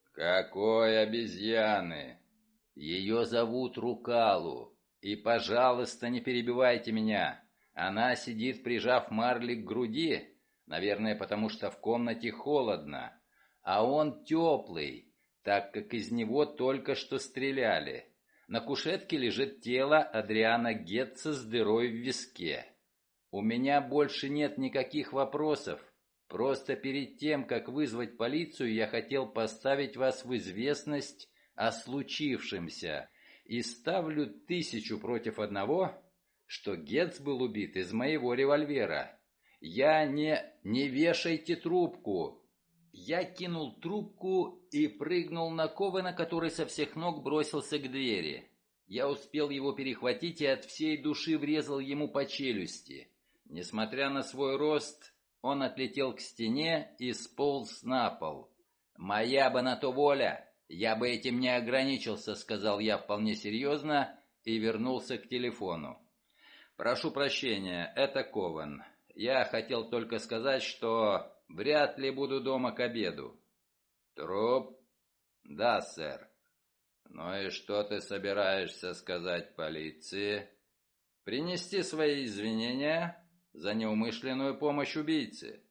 «Какой обезьяны?» «Ее зовут Рукалу. И, пожалуйста, не перебивайте меня. Она сидит, прижав Марли к груди, наверное, потому что в комнате холодно, а он теплый, так как из него только что стреляли. На кушетке лежит тело Адриана Гетца с дырой в виске. У меня больше нет никаких вопросов. Просто перед тем, как вызвать полицию, я хотел поставить вас в известность о случившемся и ставлю тысячу против одного, что Гетц был убит из моего револьвера. Я не... не вешайте трубку!» Я кинул трубку и прыгнул на Кована, который со всех ног бросился к двери. Я успел его перехватить и от всей души врезал ему по челюсти. Несмотря на свой рост, он отлетел к стене и сполз на пол. «Моя бы на то воля! Я бы этим не ограничился», — сказал я вполне серьезно и вернулся к телефону. «Прошу прощения, это Кован. Я хотел только сказать, что вряд ли буду дома к обеду». «Труп?» «Да, сэр». «Ну и что ты собираешься сказать полиции?» «Принести свои извинения за неумышленную помощь убийце».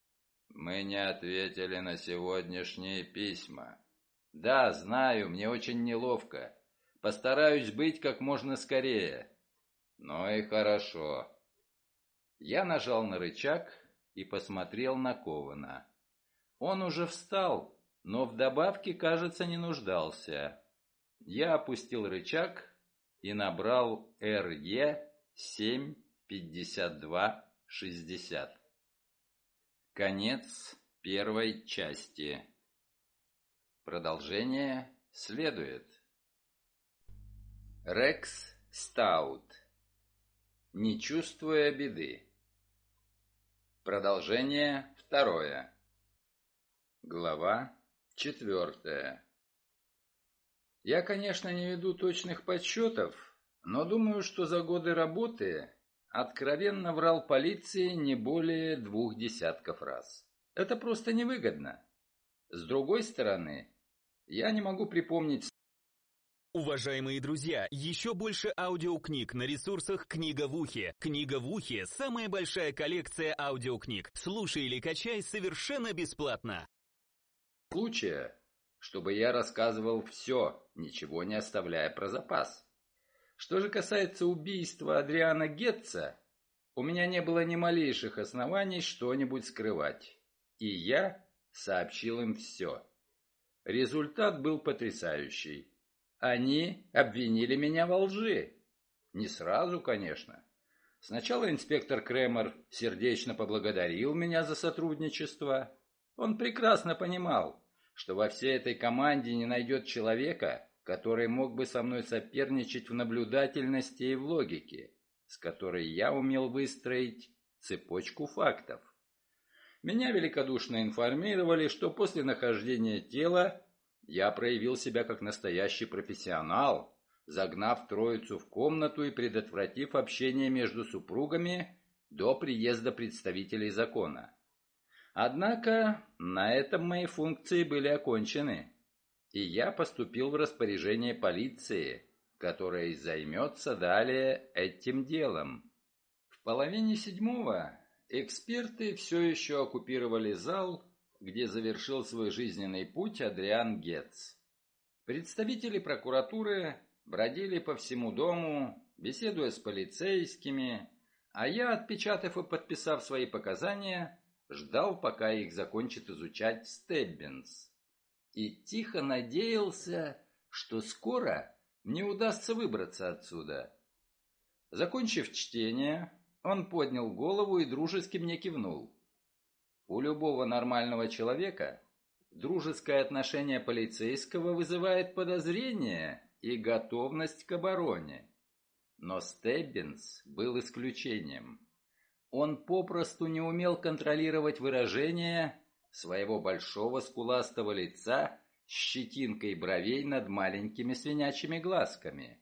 «Мы не ответили на сегодняшние письма». «Да, знаю, мне очень неловко. Постараюсь быть как можно скорее». «Ну и хорошо». Я нажал на рычаг и посмотрел на Кована. Он уже встал, но в добавке, кажется, не нуждался. Я опустил рычаг и набрал эр е семь пятьдесят два шестьдесят. Конец первой части. Продолжение следует. Рекс Стаут. Не чувствуя беды. Продолжение второе. Глава четвертая. Я, конечно, не веду точных подсчетов, но думаю, что за годы работы откровенно врал полиции не более двух десятков раз. Это просто невыгодно. С другой стороны, я не могу припомнить... Уважаемые друзья, еще больше аудиокниг на ресурсах «Книга в ухе». «Книга в ухе» — самая большая коллекция аудиокниг. Слушай или качай совершенно бесплатно. Случая, чтобы я рассказывал все, ничего не оставляя про запас. Что же касается убийства Адриана Гетца, у меня не было ни малейших оснований что-нибудь скрывать. И я сообщил им все. Результат был потрясающий. Они обвинили меня во лжи. Не сразу, конечно. Сначала инспектор Кремер сердечно поблагодарил меня за сотрудничество. Он прекрасно понимал, что во всей этой команде не найдет человека, который мог бы со мной соперничать в наблюдательности и в логике, с которой я умел выстроить цепочку фактов. Меня великодушно информировали, что после нахождения тела я проявил себя как настоящий профессионал, загнав троицу в комнату и предотвратив общение между супругами до приезда представителей закона. Однако на этом мои функции были окончены. и я поступил в распоряжение полиции, которая займется далее этим делом. В половине седьмого эксперты все еще оккупировали зал, где завершил свой жизненный путь Адриан Гетц. Представители прокуратуры бродили по всему дому, беседуя с полицейскими, а я, отпечатав и подписав свои показания, ждал, пока их закончит изучать Стеббинс. И тихо надеялся, что скоро мне удастся выбраться отсюда. Закончив чтение, он поднял голову и дружески мне кивнул. У любого нормального человека дружеское отношение полицейского вызывает подозрение и готовность к обороне. Но Стеббинс был исключением. Он попросту не умел контролировать выражение своего большого скуластого лица с щетинкой бровей над маленькими свинячьими глазками.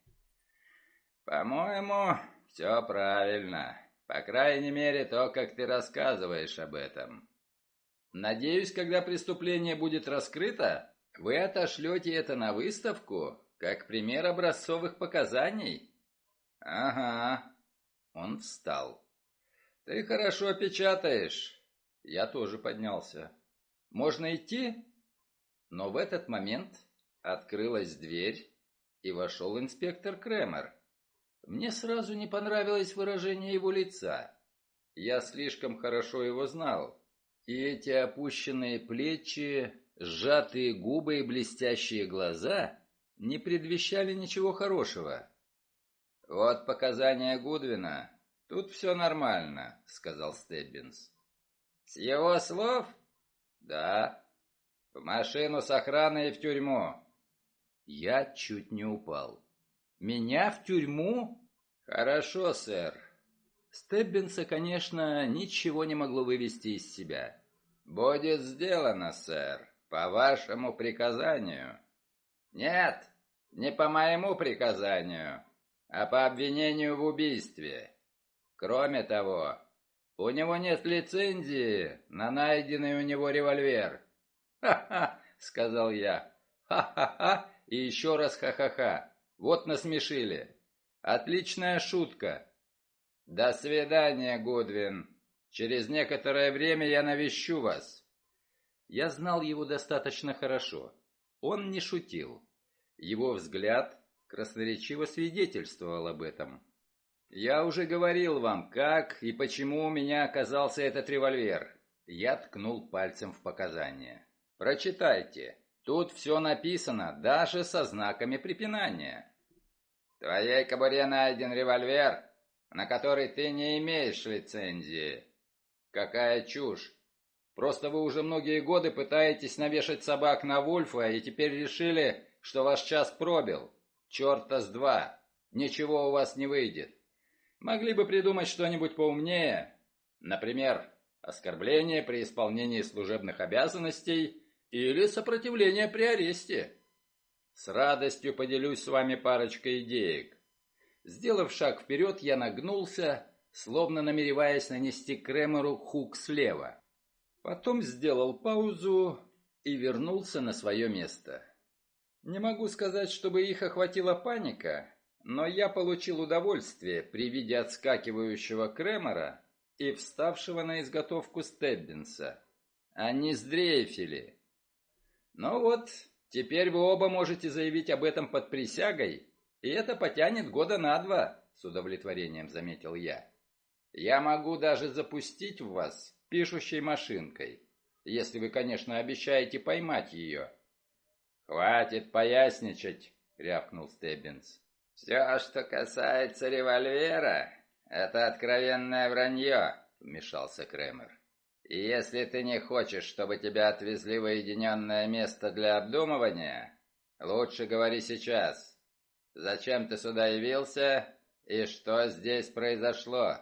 «По-моему, все правильно. По крайней мере, то, как ты рассказываешь об этом. Надеюсь, когда преступление будет раскрыто, вы отошлете это на выставку, как пример образцовых показаний?» «Ага». Он встал. «Ты хорошо печатаешь». Я тоже поднялся. «Можно идти?» Но в этот момент открылась дверь, и вошел инспектор Кремер. Мне сразу не понравилось выражение его лица. Я слишком хорошо его знал, и эти опущенные плечи, сжатые губы и блестящие глаза не предвещали ничего хорошего. «Вот показания Гудвина. Тут все нормально», — сказал Стеббинс. «С его слов?» «Да. В машину с охраной и в тюрьму». Я чуть не упал. «Меня в тюрьму?» «Хорошо, сэр». Стеббинса, конечно, ничего не могло вывести из себя. «Будет сделано, сэр, по вашему приказанию». «Нет, не по моему приказанию, а по обвинению в убийстве. Кроме того, у него нет лицензии на найденный у него револьвер». «Ха-ха», — сказал я. «Ха-ха-ха» и еще раз ха-ха-ха. Вот насмешили. Отличная шутка. До свидания, Гудвин. Через некоторое время я навещу вас. Я знал его достаточно хорошо. Он не шутил. Его взгляд красноречиво свидетельствовал об этом. Я уже говорил вам, как и почему у меня оказался этот револьвер. Я ткнул пальцем в показания. Прочитайте. Тут все написано, даже со знаками препинания. В твоей кобуре найден револьвер, на который ты не имеешь лицензии. Какая чушь. Просто вы уже многие годы пытаетесь навешать собак на Вульфа и теперь решили, что ваш час пробил. Черта с два. Ничего у вас не выйдет. Могли бы придумать что-нибудь поумнее. Например, оскорбление при исполнении служебных обязанностей или сопротивление при аресте. С радостью поделюсь с вами парочкой идеек. Сделав шаг вперед, я нагнулся, словно намереваясь нанести Кремеру хук слева. Потом сделал паузу и вернулся на свое место. Не могу сказать, чтобы их охватила паника, но я получил удовольствие при виде отскакивающего Кремера и вставшего на изготовку Стеббинса. Они сдрейфили. Ну вот, теперь вы оба можете заявить об этом под присягой, и это потянет года на два, с удовлетворением заметил я. Я могу даже запустить в вас пишущей машинкой, если вы, конечно, обещаете поймать ее. Хватит поясничать, рявкнул Стеббинс. Все, что касается револьвера, это откровенное вранье, вмешался Кремер. И если ты не хочешь, чтобы тебя отвезли в уединенное место для обдумывания, лучше говори сейчас. Зачем ты сюда явился и что здесь произошло?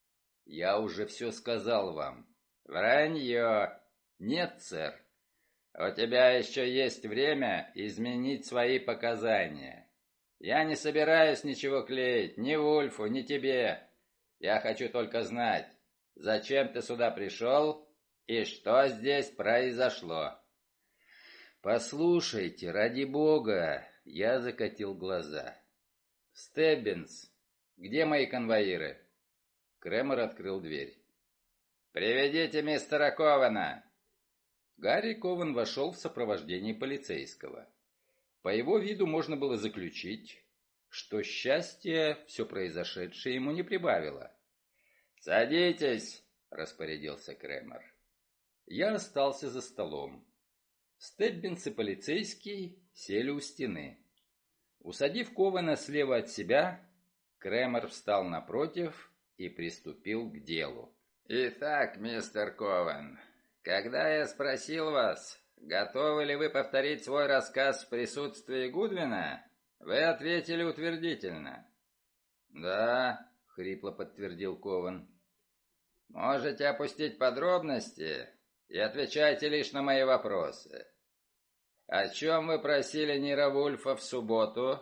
Я уже все сказал вам. Вранье. Нет, сэр. У тебя еще есть время изменить свои показания. Я не собираюсь ничего клеить, ни Вульфу, ни тебе. Я хочу только знать, зачем ты сюда пришел и что здесь произошло. «Послушайте, ради бога!» — я закатил глаза. «Стеббинс, где мои конвоиры?» Кремер открыл дверь. «Приведите мистера Кована!» Гарри Кован вошел в сопровождении полицейского. По его виду можно было заключить, что счастье все произошедшее ему не прибавило. «Садитесь!» — распорядился Кремер. Я остался за столом. Стеббинс и полицейский сели у стены. Усадив Кована слева от себя, Кремер встал напротив и приступил к делу. «Итак, мистер Кован, когда я спросил вас, готовы ли вы повторить свой рассказ в присутствии Гудвина, вы ответили утвердительно». «Да», — хрипло подтвердил Кован. «Можете опустить подробности и отвечайте лишь на мои вопросы. О чем вы просили Ниро Вульфа в субботу?»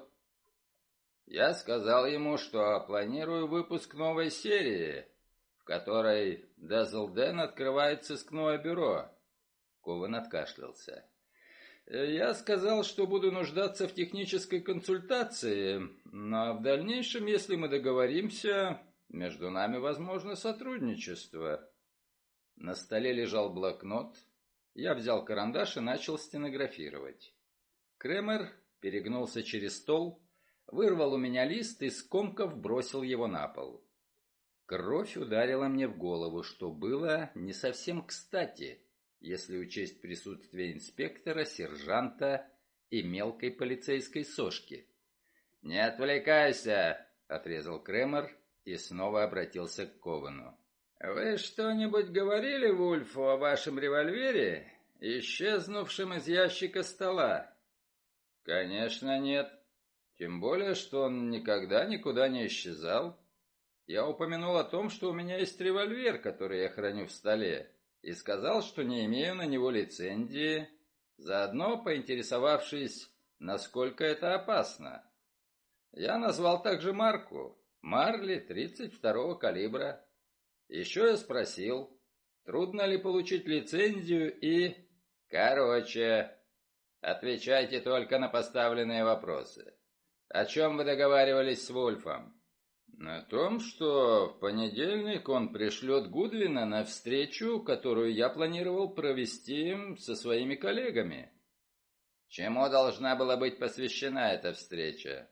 Я сказал ему, что планирую выпуск новой серии, в которой Дазлден открывает сыскное бюро. Кован откашлялся. Я сказал, что буду нуждаться в технической консультации, но в дальнейшем, если мы договоримся, между нами возможно сотрудничество. На столе лежал блокнот. Я взял карандаш и начал стенографировать. Кремер перегнулся через стол, вырвал у меня лист и, скомкав, бросил его на пол. Кровь ударила мне в голову, что было не совсем кстати, если учесть присутствие инспектора, сержанта и мелкой полицейской сошки. «Не отвлекайся!» — отрезал Кремер и снова обратился к Ковану. «Вы что-нибудь говорили Вульфу о вашем револьвере, исчезнувшем из ящика стола?» «Конечно нет. Тем более, что он никогда никуда не исчезал. Я упомянул о том, что у меня есть револьвер, который я храню в столе, и сказал, что не имею на него лицензии, заодно поинтересовавшись, насколько это опасно. Я назвал также марку — Марли тридцать второго калибра. Еще я спросил, трудно ли получить лицензию и... Короче, отвечайте только на поставленные вопросы. О чем вы договаривались с Вульфом? На том, что в понедельник он пришлет Гудвина на встречу, которую я планировал провести со своими коллегами. Чему должна была быть посвящена эта встреча?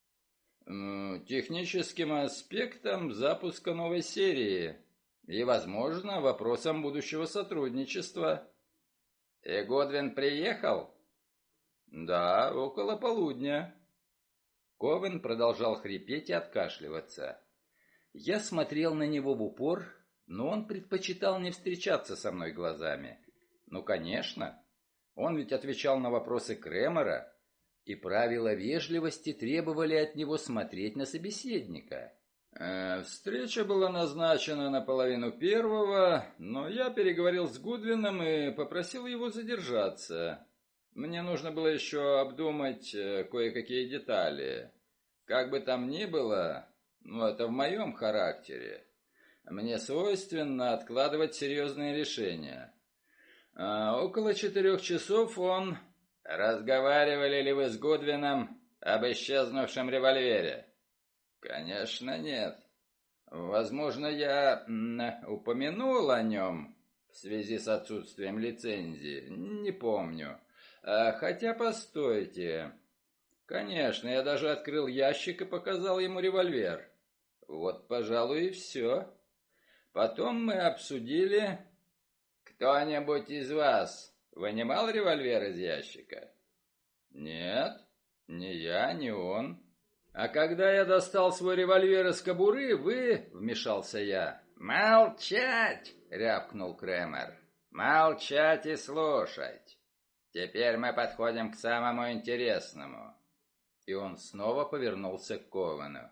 Техническим аспектам запуска новой серии и, возможно, вопросам будущего сотрудничества. И Гудвин приехал? Да, около полудня. Ковен продолжал хрипеть и откашливаться. Я смотрел на него в упор, но он предпочитал не встречаться со мной глазами. Ну, конечно, он ведь отвечал на вопросы Кремера, и правила вежливости требовали от него смотреть на собеседника. Э, встреча была назначена на половину первого, но я переговорил с Гудвином и попросил его задержаться. Мне нужно было еще обдумать э, кое-какие детали. Как бы там ни было, ну, это в моем характере. Мне свойственно откладывать серьезные решения. А около четырех часов он... Разговаривали ли вы с Гудвином об исчезнувшем револьвере? Конечно, нет. Возможно, я упомянул о нем в связи с отсутствием лицензии. Не помню. Хотя, постойте. Конечно, я даже открыл ящик и показал ему револьвер. Вот, пожалуй, и все. Потом мы обсудили... Кто-нибудь из вас вынимал револьвер из ящика? Нет, ни я, ни он. А когда я достал свой револьвер из кобуры, вы... Вмешался я. Молчать! Рявкнул Кремер. Молчать и слушать. Теперь мы подходим к самому интересному. И он снова повернулся к Ковану.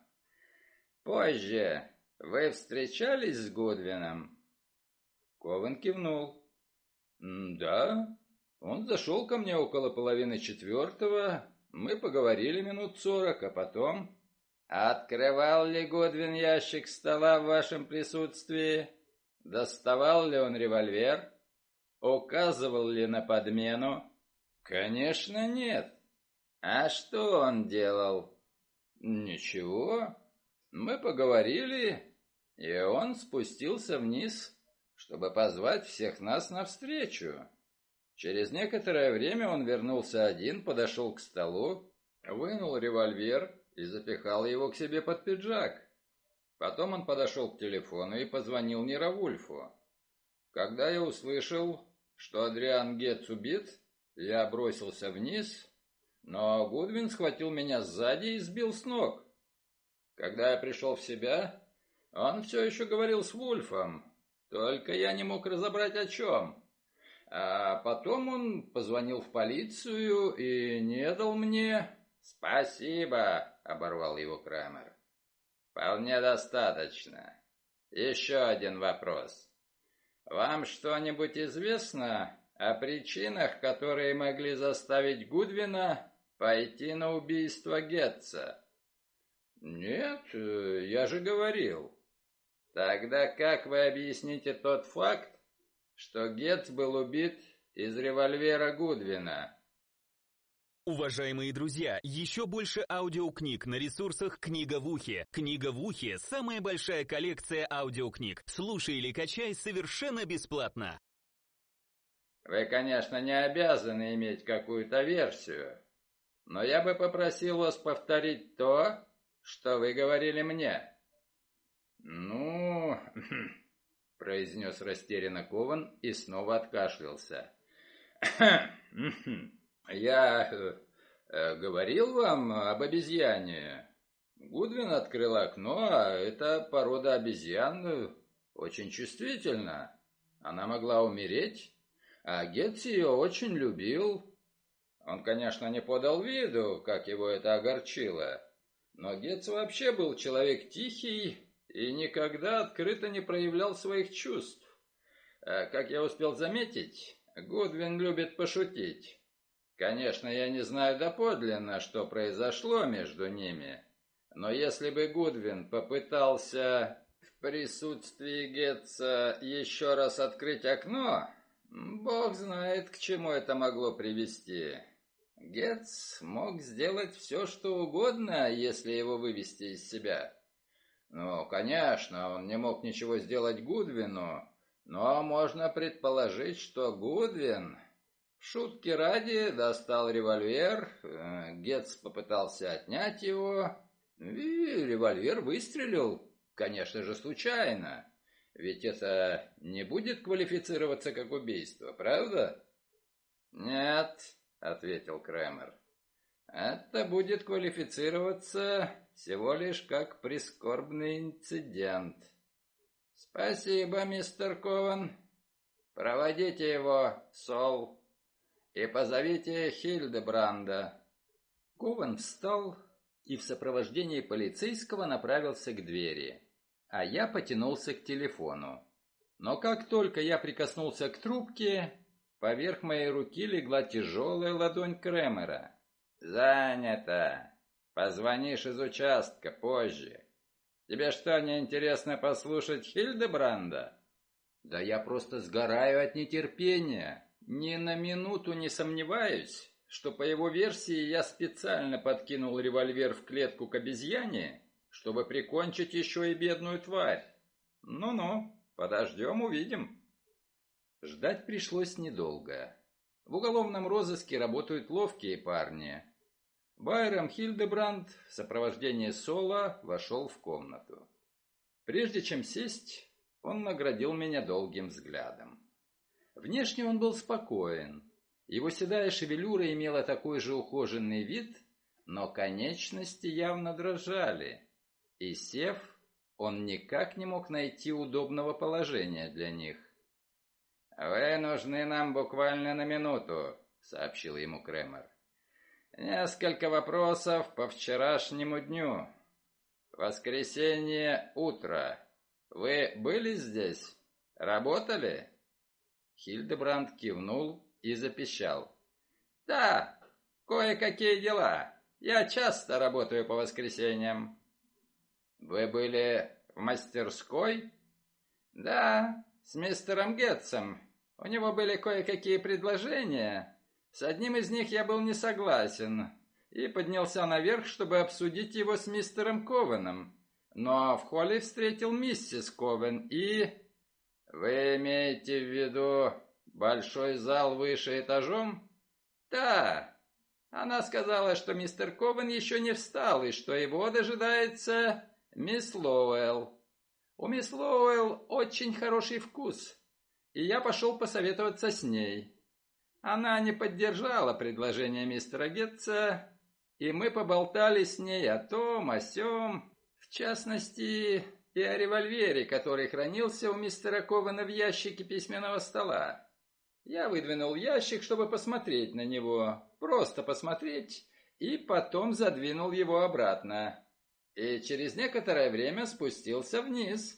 Позже вы встречались с Гудвином? Кован кивнул. «Да, он зашел ко мне около половины четвертого, мы поговорили минут сорок, а потом...» «Открывал ли Гудвин ящик стола в вашем присутствии? Доставал ли он револьвер? Указывал ли на подмену?» Конечно, нет. А что он делал? Ничего. Мы поговорили, и он спустился вниз, чтобы позвать всех нас навстречу. Через некоторое время он вернулся один, подошел к столу, вынул револьвер и запихал его к себе под пиджак. Потом он подошел к телефону и позвонил Нировульфу. Когда я услышал, что Адриан Гетц убит, я бросился вниз, но Гудвин схватил меня сзади и сбил с ног. Когда я пришел в себя, он все еще говорил с Вульфом, только я не мог разобрать о чем. А потом он позвонил в полицию и не дал мне... «Спасибо», — оборвал его Крамер. «Вполне достаточно. Еще один вопрос. Вам что-нибудь известно о причинах, которые могли заставить Гудвина пойти на убийство Гетца?» «Нет, я же говорил». «Тогда как вы объясните тот факт, что Гетц был убит из револьвера Гудвина?» Уважаемые друзья, еще больше аудиокниг на ресурсах «Книга в ухе». «Книга в ухе» — самая большая коллекция аудиокниг. Слушай или качай совершенно бесплатно. Вы, конечно, не обязаны иметь какую-то версию, но я бы попросил вас повторить то, что вы говорили мне. «Ну...» — произнес растерянно Кован и снова откашлялся. «Я э, говорил вам об обезьяне. Гудвин открыл окно, а эта порода обезьян очень чувствительна. Она могла умереть, а Гетц ее очень любил. Он, конечно, не подал виду, как его это огорчило, но Гетц вообще был человек тихий и никогда открыто не проявлял своих чувств. Как я успел заметить, Гудвин любит пошутить. Конечно, я не знаю доподлинно, что произошло между ними, но если бы Гудвин попытался в присутствии Гетца еще раз открыть окно, бог знает, к чему это могло привести. Гетц мог сделать все, что угодно, если его вывести из себя. Ну, конечно, он не мог ничего сделать Гудвину, но можно предположить, что Гудвин... Шутки ради достал револьвер, Гетц попытался отнять его, и револьвер выстрелил, конечно же, случайно. Ведь это не будет квалифицироваться как убийство, правда? «Нет», — ответил Крамер, — «это будет квалифицироваться всего лишь как прискорбный инцидент». «Спасибо, мистер Кован. Проводите его, Сол. И позовите Хильдебранда». Кован встал и в сопровождении полицейского направился к двери, а я потянулся к телефону. Но как только я прикоснулся к трубке, поверх моей руки легла тяжелая ладонь Крамера. «Занято. Позвонишь из участка позже. Тебе что, не интересно послушать Хильдебранда?» «Да я просто сгораю от нетерпения. Ни на минуту не сомневаюсь, что по его версии я специально подкинул револьвер в клетку к обезьяне, чтобы прикончить еще и бедную тварь. Ну-ну, подождем, увидим». Ждать пришлось недолго. В уголовном розыске работают ловкие парни. Байрам Хильдебранд в сопровождении Сола вошел в комнату. Прежде чем сесть, он наградил меня долгим взглядом. Внешне он был спокоен. Его седая шевелюра имела такой же ухоженный вид, но конечности явно дрожали. И сев, он никак не мог найти удобного положения для них. «Вы нужны нам буквально на минуту», — сообщил ему Крамер. «Несколько вопросов по вчерашнему дню. Воскресенье, утро. Вы были здесь? Работали?» Хильдебранд кивнул и запищал. «Да, кое-какие дела. Я часто работаю по воскресеньям». «Вы были в мастерской?» «Да, с мистером Гетцем. У него были кое-какие предложения, С одним из них я был не согласен и поднялся наверх, чтобы обсудить его с мистером Ковеном. Но в холле встретил миссис Ковен и... Вы имеете в виду большой зал выше этажом? Да. Она сказала, что мистер Ковен еще не встал и что его дожидается мисс Лоуэлл. У мисс Лоуэлл очень хороший вкус, и я пошел посоветоваться с ней. Она не поддержала предложение мистера Гетца, и мы поболтали с ней о том, о сём, в частности, и о револьвере, который хранился у мистера Ковена в ящике письменного стола. Я выдвинул ящик, чтобы посмотреть на него, просто посмотреть, и потом задвинул его обратно. И через некоторое время спустился вниз.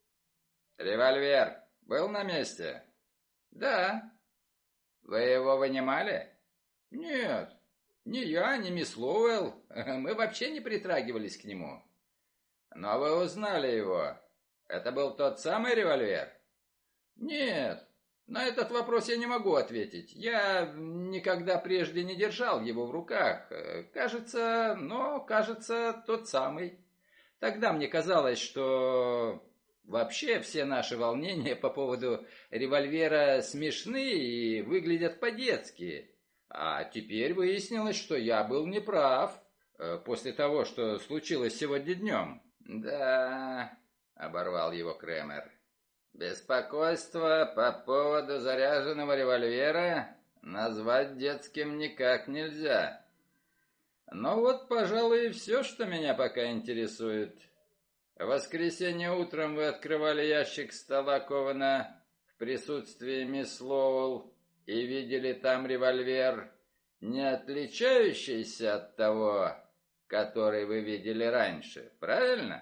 Револьвер был на месте? Да. Вы его вынимали? Нет, ни я, ни мисс Лоуэлл, мы вообще не притрагивались к нему. Но вы узнали его. Это был тот самый револьвер? Нет, на этот вопрос я не могу ответить. Я никогда прежде не держал его в руках. Кажется, но, кажется, тот самый. Тогда мне казалось, что вообще все наши волнения по поводу револьвера смешны и выглядят по-детски. А теперь выяснилось, что я был неправ после того, что случилось сегодня днем. «Да», — оборвал его Кремер, — «беспокойство по поводу заряженного револьвера назвать детским никак нельзя. Но вот, пожалуй, и все, что меня пока интересует. В воскресенье утром вы открывали ящик стола Ковена в присутствии мисс Лоуэлл и видели там револьвер, не отличающийся от того, который вы видели раньше, правильно?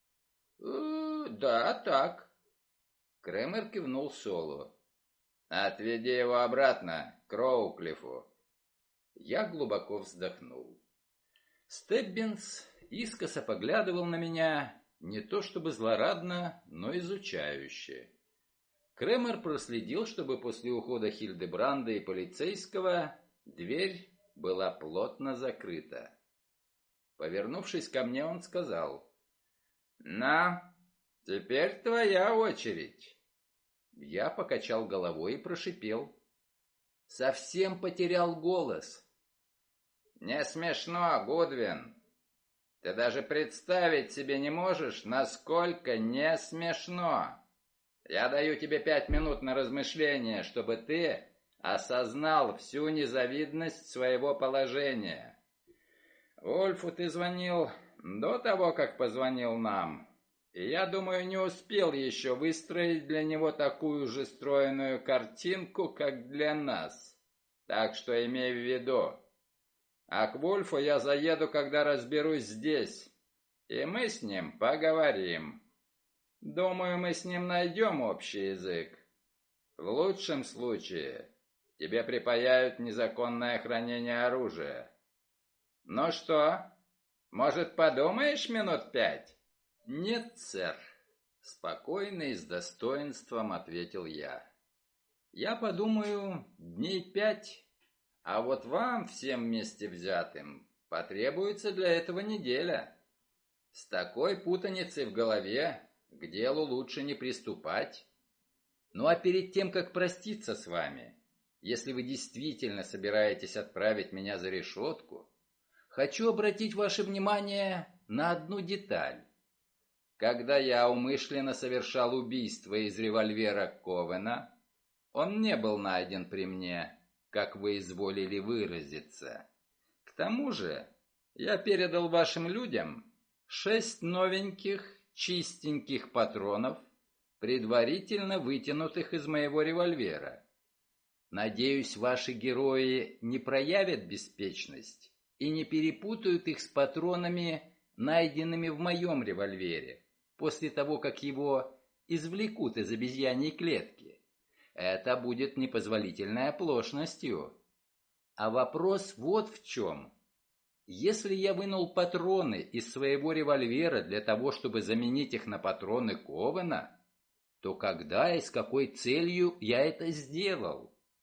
Э, да, так. Кремер кивнул Солу. Отведи его обратно, к Роуклифу. Я глубоко вздохнул. Стеббинс искоса поглядывал на меня, не то чтобы злорадно, но изучающе. Кремер проследил, чтобы после ухода Хильдебранда и полицейского дверь была плотно закрыта. Повернувшись ко мне, он сказал: «На, теперь твоя очередь». Я покачал головой и прошипел. Совсем потерял голос. «Не смешно, Гудвин. Ты даже представить себе не можешь, насколько не смешно. Я даю тебе пять минут на размышление, чтобы ты осознал всю незавидность своего положения. Вольфу ты звонил до того, как позвонил нам, и я думаю, не успел еще выстроить для него такую же стройную картинку, как для нас. Так что имей в виду. А к Вольфу я заеду, когда разберусь здесь, и мы с ним поговорим. Думаю, мы с ним найдем общий язык. В лучшем случае тебе припаяют незаконное хранение оружия. Ну что, может, подумаешь минут пять? Нет, сэр, спокойно и с достоинством ответил я. Я подумаю дней пять, а вот вам всем вместе взятым потребуется для этого неделя. С такой путаницей в голове к делу лучше не приступать. Ну а перед тем, как проститься с вами, если вы действительно собираетесь отправить меня за решетку, хочу обратить ваше внимание на одну деталь. Когда я умышленно совершал убийство из револьвера Ковена, он не был найден при мне, как вы изволили выразиться. К тому же я передал вашим людям шесть новеньких, чистеньких патронов, предварительно вытянутых из моего револьвера. Надеюсь, ваши герои не проявят беспечность и не перепутают их с патронами, найденными в моем револьвере, после того, как его извлекут из обезьяньей клетки. Это будет непозволительной оплошностью. А вопрос вот в чем. Если я вынул патроны из своего револьвера для того, чтобы заменить их на патроны Ковена, то когда и с какой целью я это сделал?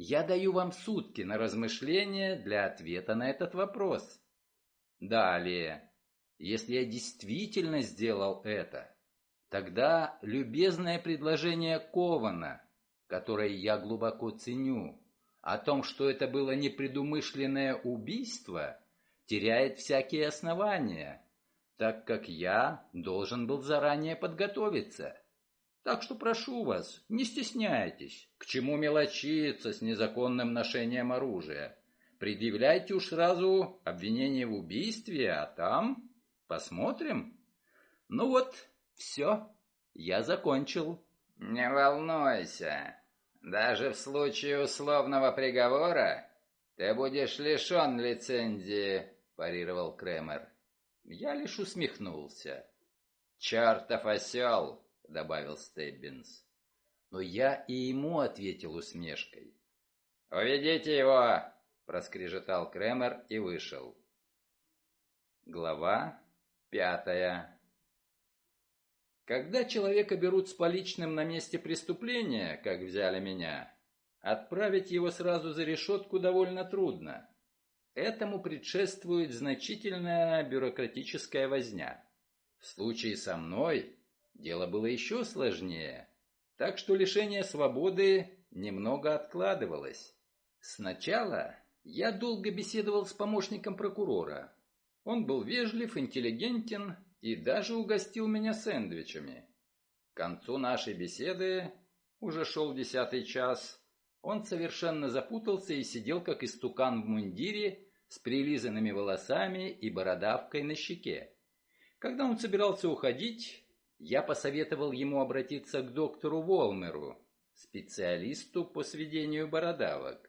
Я даю вам сутки на размышление для ответа на этот вопрос. Далее, если я действительно сделал это, тогда любезное предложение Кована, которое я глубоко ценю, о том, что это было непредумышленное убийство, теряет всякие основания, так как я должен был заранее подготовиться. Так что прошу вас, не стесняйтесь, к чему мелочиться с незаконным ношением оружия. Предъявляйте уж сразу обвинение в убийстве, а там посмотрим. Ну вот, все, я закончил. Не волнуйся, даже в случае условного приговора ты будешь лишен лицензии, парировал Кремер. Я лишь усмехнулся. «Чертов осел!» — добавил Стеббинс. Но я и ему ответил усмешкой. «Уведите его!» — проскрежетал Кремер и вышел. Глава пятая. Когда человека берут с поличным на месте преступления, как взяли меня, отправить его сразу за решетку довольно трудно. Этому предшествует значительная бюрократическая возня. В случае со мной дело было еще сложнее, так что лишение свободы немного откладывалось. Сначала я долго беседовал с помощником прокурора. Он был вежлив, интеллигентен и даже угостил меня сэндвичами. К концу нашей беседы, уже шел десятый час, он совершенно запутался и сидел как истукан в мундире с прилизанными волосами и бородавкой на щеке. Когда он собирался уходить, я посоветовал ему обратиться к доктору Волмеру, специалисту по сведению бородавок.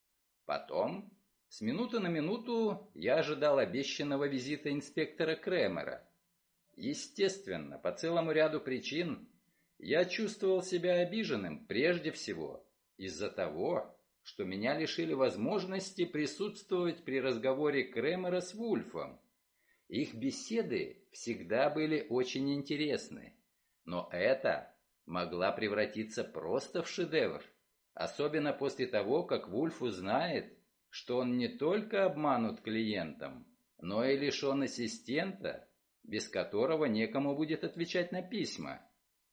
Потом, с минуты на минуту, я ожидал обещанного визита инспектора Кремера. Естественно, по целому ряду причин я чувствовал себя обиженным прежде всего из-за того, что меня лишили возможности присутствовать при разговоре Кремера с Вульфом. Их беседы всегда были очень интересны, но это могла превратиться просто в шедевр, особенно после того, как Вульф узнает, что он не только обманут клиентом, но и лишен ассистента, без которого некому будет отвечать на письма.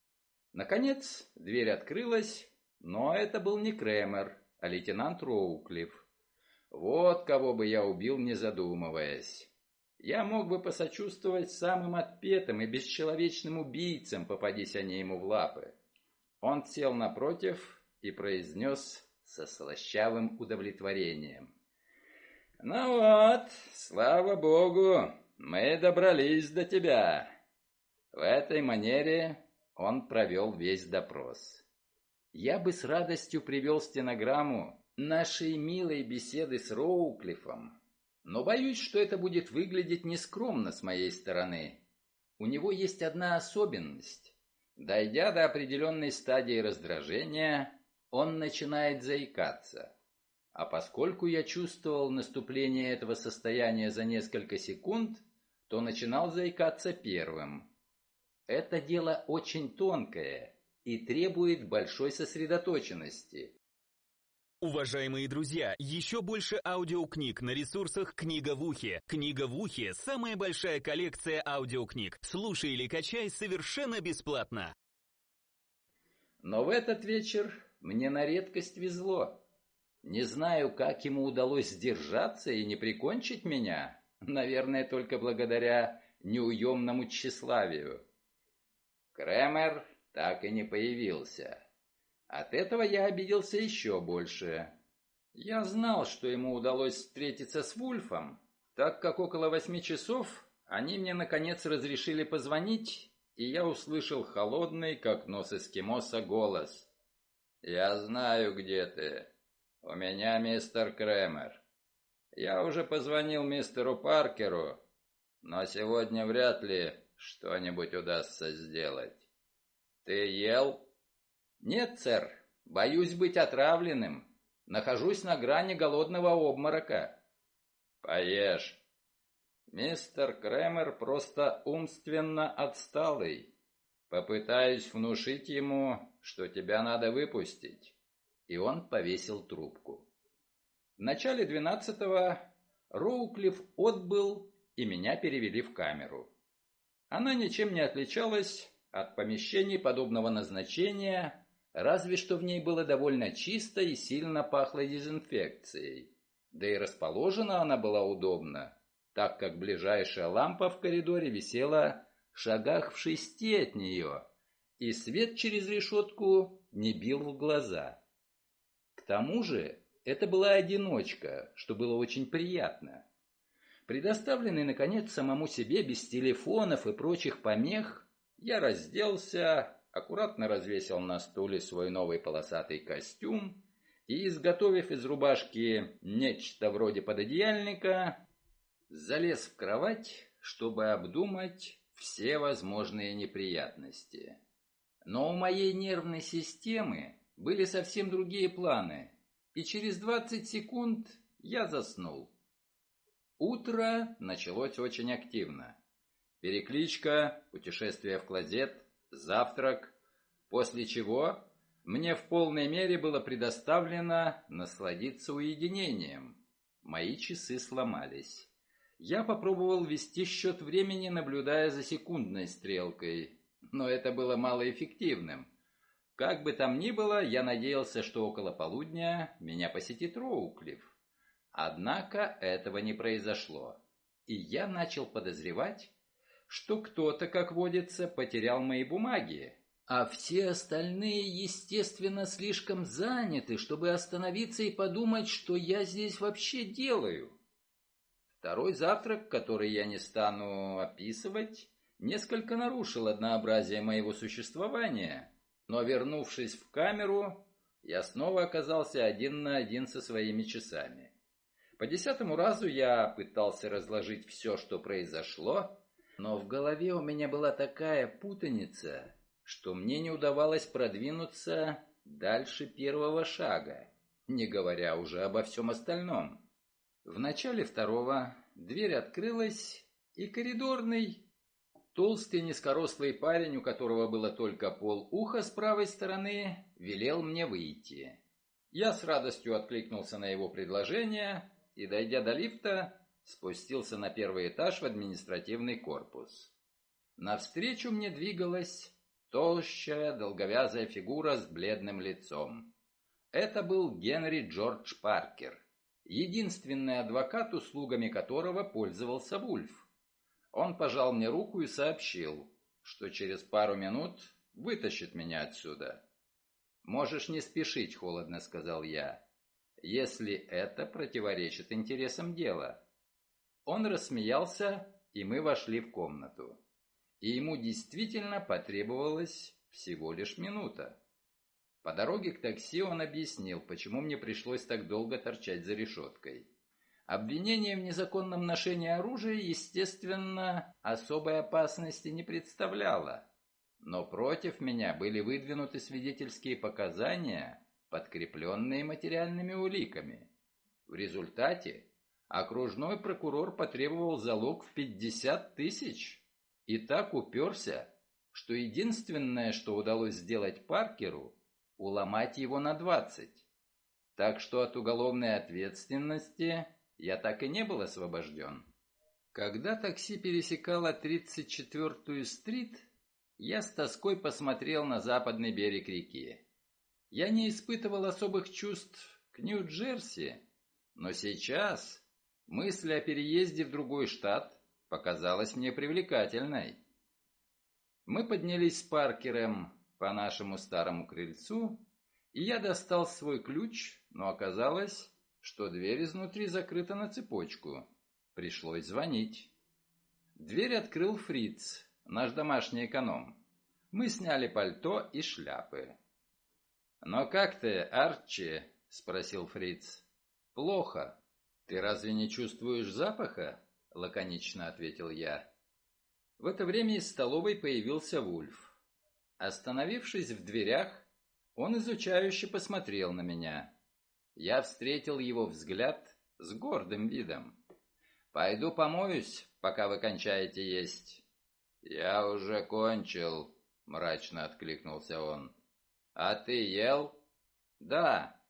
Наконец, дверь открылась, но это был не Кремер, а лейтенант Роуклифф. Вот кого бы я убил, не задумываясь. Я мог бы посочувствовать самым отпетым и бесчеловечным убийцам, попадись они ему в лапы. Он сел напротив и произнес со слащавым удовлетворением: «Ну вот, слава богу, мы добрались до тебя». В этой манере он провел весь допрос. Я бы с радостью привел стенограмму нашей милой беседы с Роуклиффом, но боюсь, что это будет выглядеть нескромно с моей стороны. У него есть одна особенность. Дойдя до определенной стадии раздражения, он начинает заикаться. А поскольку я чувствовал наступление этого состояния за несколько секунд, то начинал заикаться первым. Это дело очень тонкое и требует большой сосредоточенности. Уважаемые друзья, еще больше аудиокниг на ресурсах «Книга в ухе». «Книга в ухе» — самая большая коллекция аудиокниг. Слушай или качай совершенно бесплатно. Но в этот вечер мне на редкость везло. Не знаю, как ему удалось сдержаться и не прикончить меня. Наверное, только благодаря неуемному тщеславию. Кремер так и не появился. От этого я обиделся еще больше. Я знал, что ему удалось встретиться с Вульфом, так как около восьми часов они мне наконец разрешили позвонить, и я услышал холодный, как нос эскимоса, голос. «Я знаю, где ты. У меня мистер Кремер. Я уже позвонил мистеру Паркеру, но сегодня вряд ли что-нибудь удастся сделать. Ты ел?» «Нет, сэр. Боюсь быть отравленным. Нахожусь на грани голодного обморока». «Поешь. Мистер Кремер просто умственно отсталый. Попытаюсь внушить ему, что тебя надо выпустить. И он повесил трубку. В начале двенадцатого Роуклифф отбыл, и меня перевели в камеру. Она ничем не отличалась от помещений подобного назначения, разве что в ней было довольно чисто и сильно пахло дезинфекцией. Да и расположена она была удобно, так как ближайшая лампа в коридоре висела в шагах в шести от нее, и свет через решетку не бил в глаза. К тому же это была одиночка, что было очень приятно. Предоставленный, наконец, самому себе без телефонов и прочих помех, я разделся, аккуратно развесил на стуле свой новый полосатый костюм и, изготовив из рубашки нечто вроде пододеяльника, залез в кровать, чтобы обдумать все возможные неприятности. Но у моей нервной системы были совсем другие планы, и через двадцать секунд я заснул. Утро началось очень активно. Перекличка, путешествие в клозет, завтрак, после чего мне в полной мере было предоставлено насладиться уединением. Мои часы сломались. Я попробовал вести счет времени, наблюдая за секундной стрелкой, но это было малоэффективным. Как бы там ни было, я надеялся, что около полудня меня посетит Роуклифф. Однако этого не произошло, и я начал подозревать, что кто-то, как водится, потерял мои бумаги, а все остальные, естественно, слишком заняты, чтобы остановиться и подумать, что я здесь вообще делаю. Второй завтрак, который я не стану описывать, несколько нарушил однообразие моего существования, но, вернувшись в камеру, я снова оказался один на один со своими часами. По десятому разу я пытался разложить все, что произошло, но в голове у меня была такая путаница, что мне не удавалось продвинуться дальше первого шага, не говоря уже обо всем остальном. В начале второго дверь открылась, и коридорный, толстый низкорослый парень, у которого было только полуха с правой стороны, велел мне выйти. Я с радостью откликнулся на его предложение и, дойдя до лифта, спустился на первый этаж в административный корпус. Навстречу мне двигалась толщая, долговязая фигура с бледным лицом. Это был Генри Джордж Паркер, единственный адвокат, услугами которого пользовался Вульф. Он пожал мне руку и сообщил, что через пару минут вытащит меня отсюда. «Можешь не спешить», — холодно сказал я, «если это противоречит интересам дела». Он рассмеялся, и мы вошли в комнату. И ему действительно потребовалась всего лишь минута. По дороге к такси он объяснил, почему мне пришлось так долго торчать за решеткой. Обвинение в незаконном ношении оружия, естественно, особой опасности не представляло. Но против меня были выдвинуты свидетельские показания, подкрепленные материальными уликами. В результате окружной прокурор потребовал залог в пятьдесят тысяч и так уперся, что единственное, что удалось сделать Паркеру, уломать его на двадцать. Так что от уголовной ответственности я так и не был освобожден. Когда такси пересекало тридцать четвёртую стрит, я с тоской посмотрел на западный берег реки. Я не испытывал особых чувств к Нью-Джерси, но сейчас мысль о переезде в другой штат показалась мне привлекательной. Мы поднялись с Паркером по нашему старому крыльцу, и я достал свой ключ, но оказалось, что дверь изнутри закрыта на цепочку. Пришлось звонить. Дверь открыл Фриц, наш домашний эконом. Мы сняли пальто и шляпы. «Но как ты, Арчи?» — спросил Фриц. «Плохо. Ты разве не чувствуешь запаха?» — лаконично ответил я. В это время из столовой появился Вульф. Остановившись в дверях, он изучающе посмотрел на меня. Я встретил его взгляд с гордым видом. «Пойду помоюсь, пока вы кончаете есть». «Я уже кончил», — мрачно откликнулся он. «А ты ел?» «Да,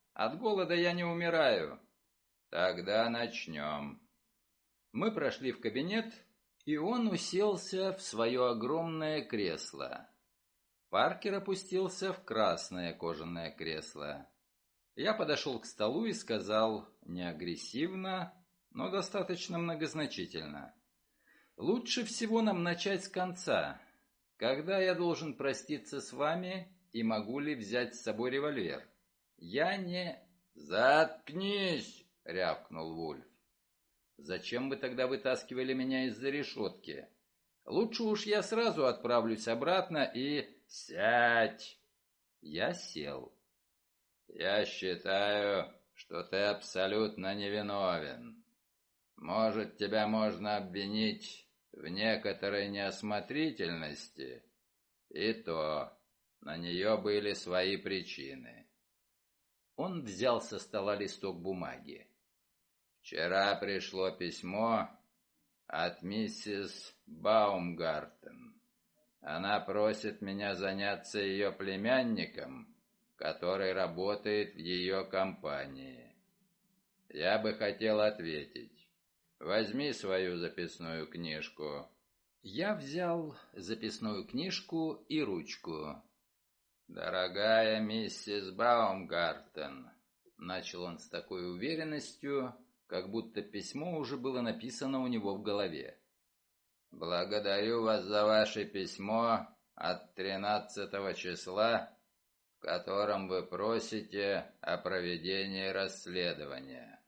От голода я не умираю». «Тогда начнем». Мы прошли в кабинет, и он уселся в свое огромное кресло. Паркер опустился в красное кожаное кресло. Я подошел к столу и сказал не агрессивно, но достаточно многозначительно: «Лучше всего нам начать с конца. Когда я должен проститься с вами и могу ли взять с собой револьвер? Я не...» «Заткнись!» — рявкнул Вульф. «Зачем вы тогда вытаскивали меня из-за решетки? Лучше уж я сразу отправлюсь обратно и...» «Сядь!» Я сел. «Я считаю, что ты абсолютно невиновен. Может, тебя можно обвинить в некоторой неосмотрительности, и то на нее были свои причины». Он взял со стола листок бумаги. «Вчера пришло письмо от миссис Баумгартен. Она просит меня заняться ее племянником, который работает в ее компании. Я бы хотел ответить. Возьми свою записную книжку». Я взял записную книжку и ручку. «Дорогая миссис Баумгартен», — начал он с такой уверенностью, как будто письмо уже было написано у него в голове. «Благодарю вас за ваше письмо от тринадцатого числа, в котором вы просите о проведении расследования.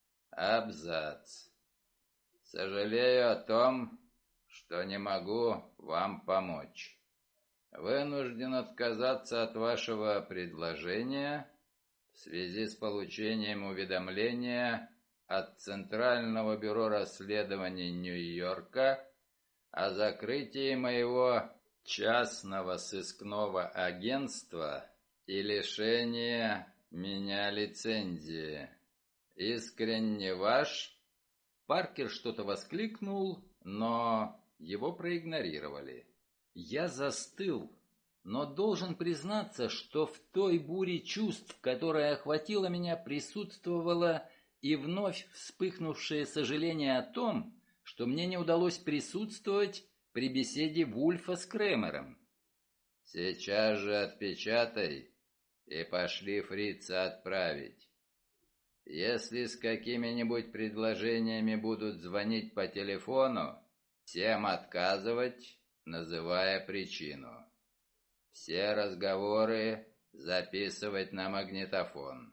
Абзац. Сожалею о том, что не могу вам помочь. Вынужден отказаться от вашего предложения в связи с получением уведомления от Центрального бюро расследований Нью-Йорка о закрытии моего частного сыскного агентства и лишении меня лицензии. Искренне ваш». Паркер что-то воскликнул, но его проигнорировали. Я застыл, но должен признаться, что в той буре чувств, которая охватила меня, присутствовало и вновь вспыхнувшее сожаление о том, что мне не удалось присутствовать при беседе Вульфа с Кремером. «Сейчас же отпечатай и пошли фрица отправить. Если с какими-нибудь предложениями будут звонить по телефону, всем отказывать, называя причину. Все разговоры записывать на магнитофон.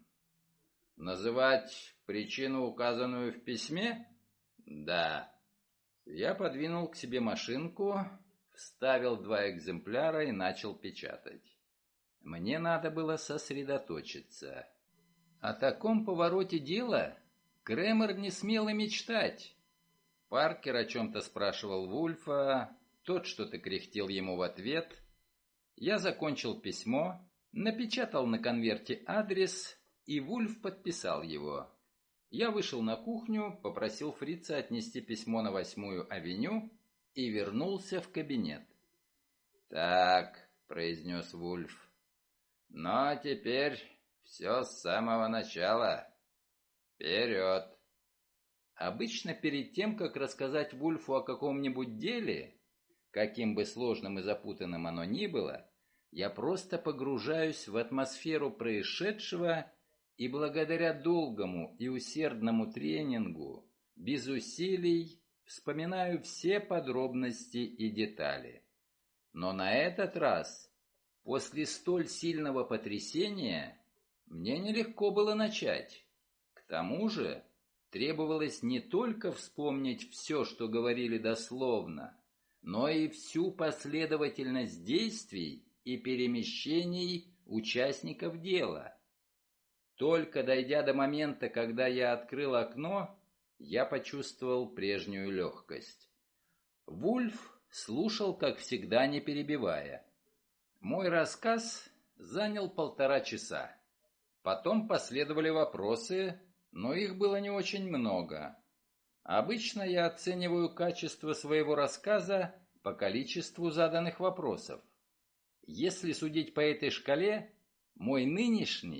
Называть причину, указанную в письме? Да». Я подвинул к себе машинку, вставил два экземпляра и начал печатать. Мне надо было сосредоточиться. О таком повороте дела Кремер не смел и мечтать. Паркер о чем-то спрашивал Вульфа, тот что-то кряхтел ему в ответ. Я закончил письмо, напечатал на конверте адрес, и Вульф подписал его. Я вышел на кухню, попросил фрица отнести письмо на восьмую авеню и вернулся в кабинет. «Так», — произнес Вульф, — «но теперь все с самого начала. Вперед!» Обычно перед тем, как рассказать Вульфу о каком-нибудь деле, каким бы сложным и запутанным оно ни было, я просто погружаюсь в атмосферу происшедшего и благодаря долгому и усердному тренингу, без усилий, вспоминаю все подробности и детали. Но на этот раз, после столь сильного потрясения, мне нелегко было начать. К тому же, требовалось не только вспомнить все, что говорили дословно, но и всю последовательность действий и перемещений участников дела. Только дойдя до момента, когда я открыл окно, я почувствовал прежнюю легкость. Вульф слушал, как всегда, не перебивая. Мой рассказ занял полтора часа. Потом последовали вопросы, но их было не очень много. Обычно я оцениваю качество своего рассказа по количеству заданных вопросов. Если судить по этой шкале, мой нынешний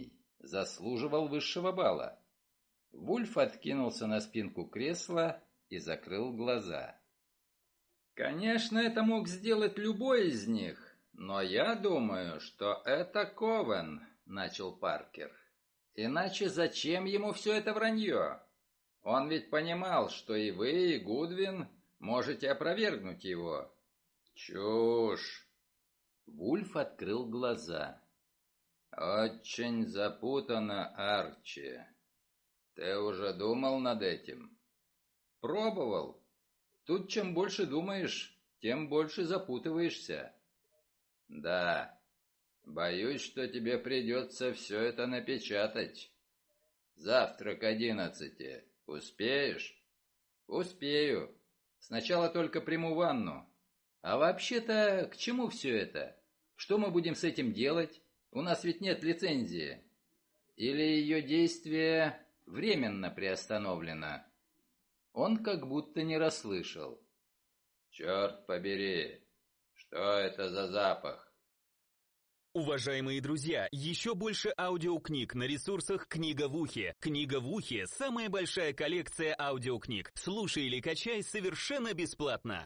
заслуживал высшего балла. Вульф откинулся на спинку кресла и закрыл глаза. «Конечно, это мог сделать любой из них, но я думаю, что это Ковен», — начал Паркер. «Иначе зачем ему все это вранье? Он ведь понимал, что и вы, и Гудвин можете опровергнуть его». «Чушь!» Вульф открыл глаза. «Очень запутанно, Арчи. Ты уже думал над этим?» «Пробовал. Тут чем больше думаешь, тем больше запутываешься». «Да. Боюсь, что тебе придется все это напечатать. Завтра к одиннадцати. Успеешь?» «Успею. Сначала только приму ванну. А вообще-то, к чему все это? Что мы будем с этим делать? У нас ведь нет лицензии. Или ее действие временно приостановлено?» Он как будто не расслышал. «Черт побери! Что это за запах?» Уважаемые друзья, еще больше аудиокниг на ресурсах «Книга в ухе». «Книга в ухе» — самая большая коллекция аудиокниг. Слушай или качай совершенно бесплатно.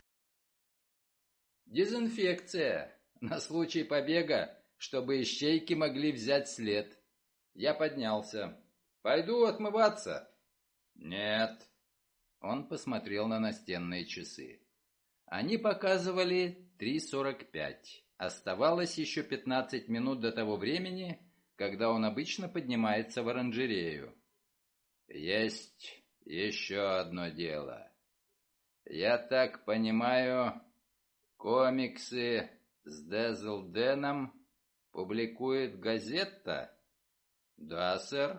«Дезинфекция. На случай побега, чтобы ищейки могли взять след». Я поднялся. «Пойду отмываться». «Нет». Он посмотрел на настенные часы. Они показывали три сорок пять. Оставалось еще пятнадцать минут до того времени, когда он обычно поднимается в оранжерею. «Есть еще одно дело. Я так понимаю, комиксы с Дезлденом публикует газета?» «Да, сэр.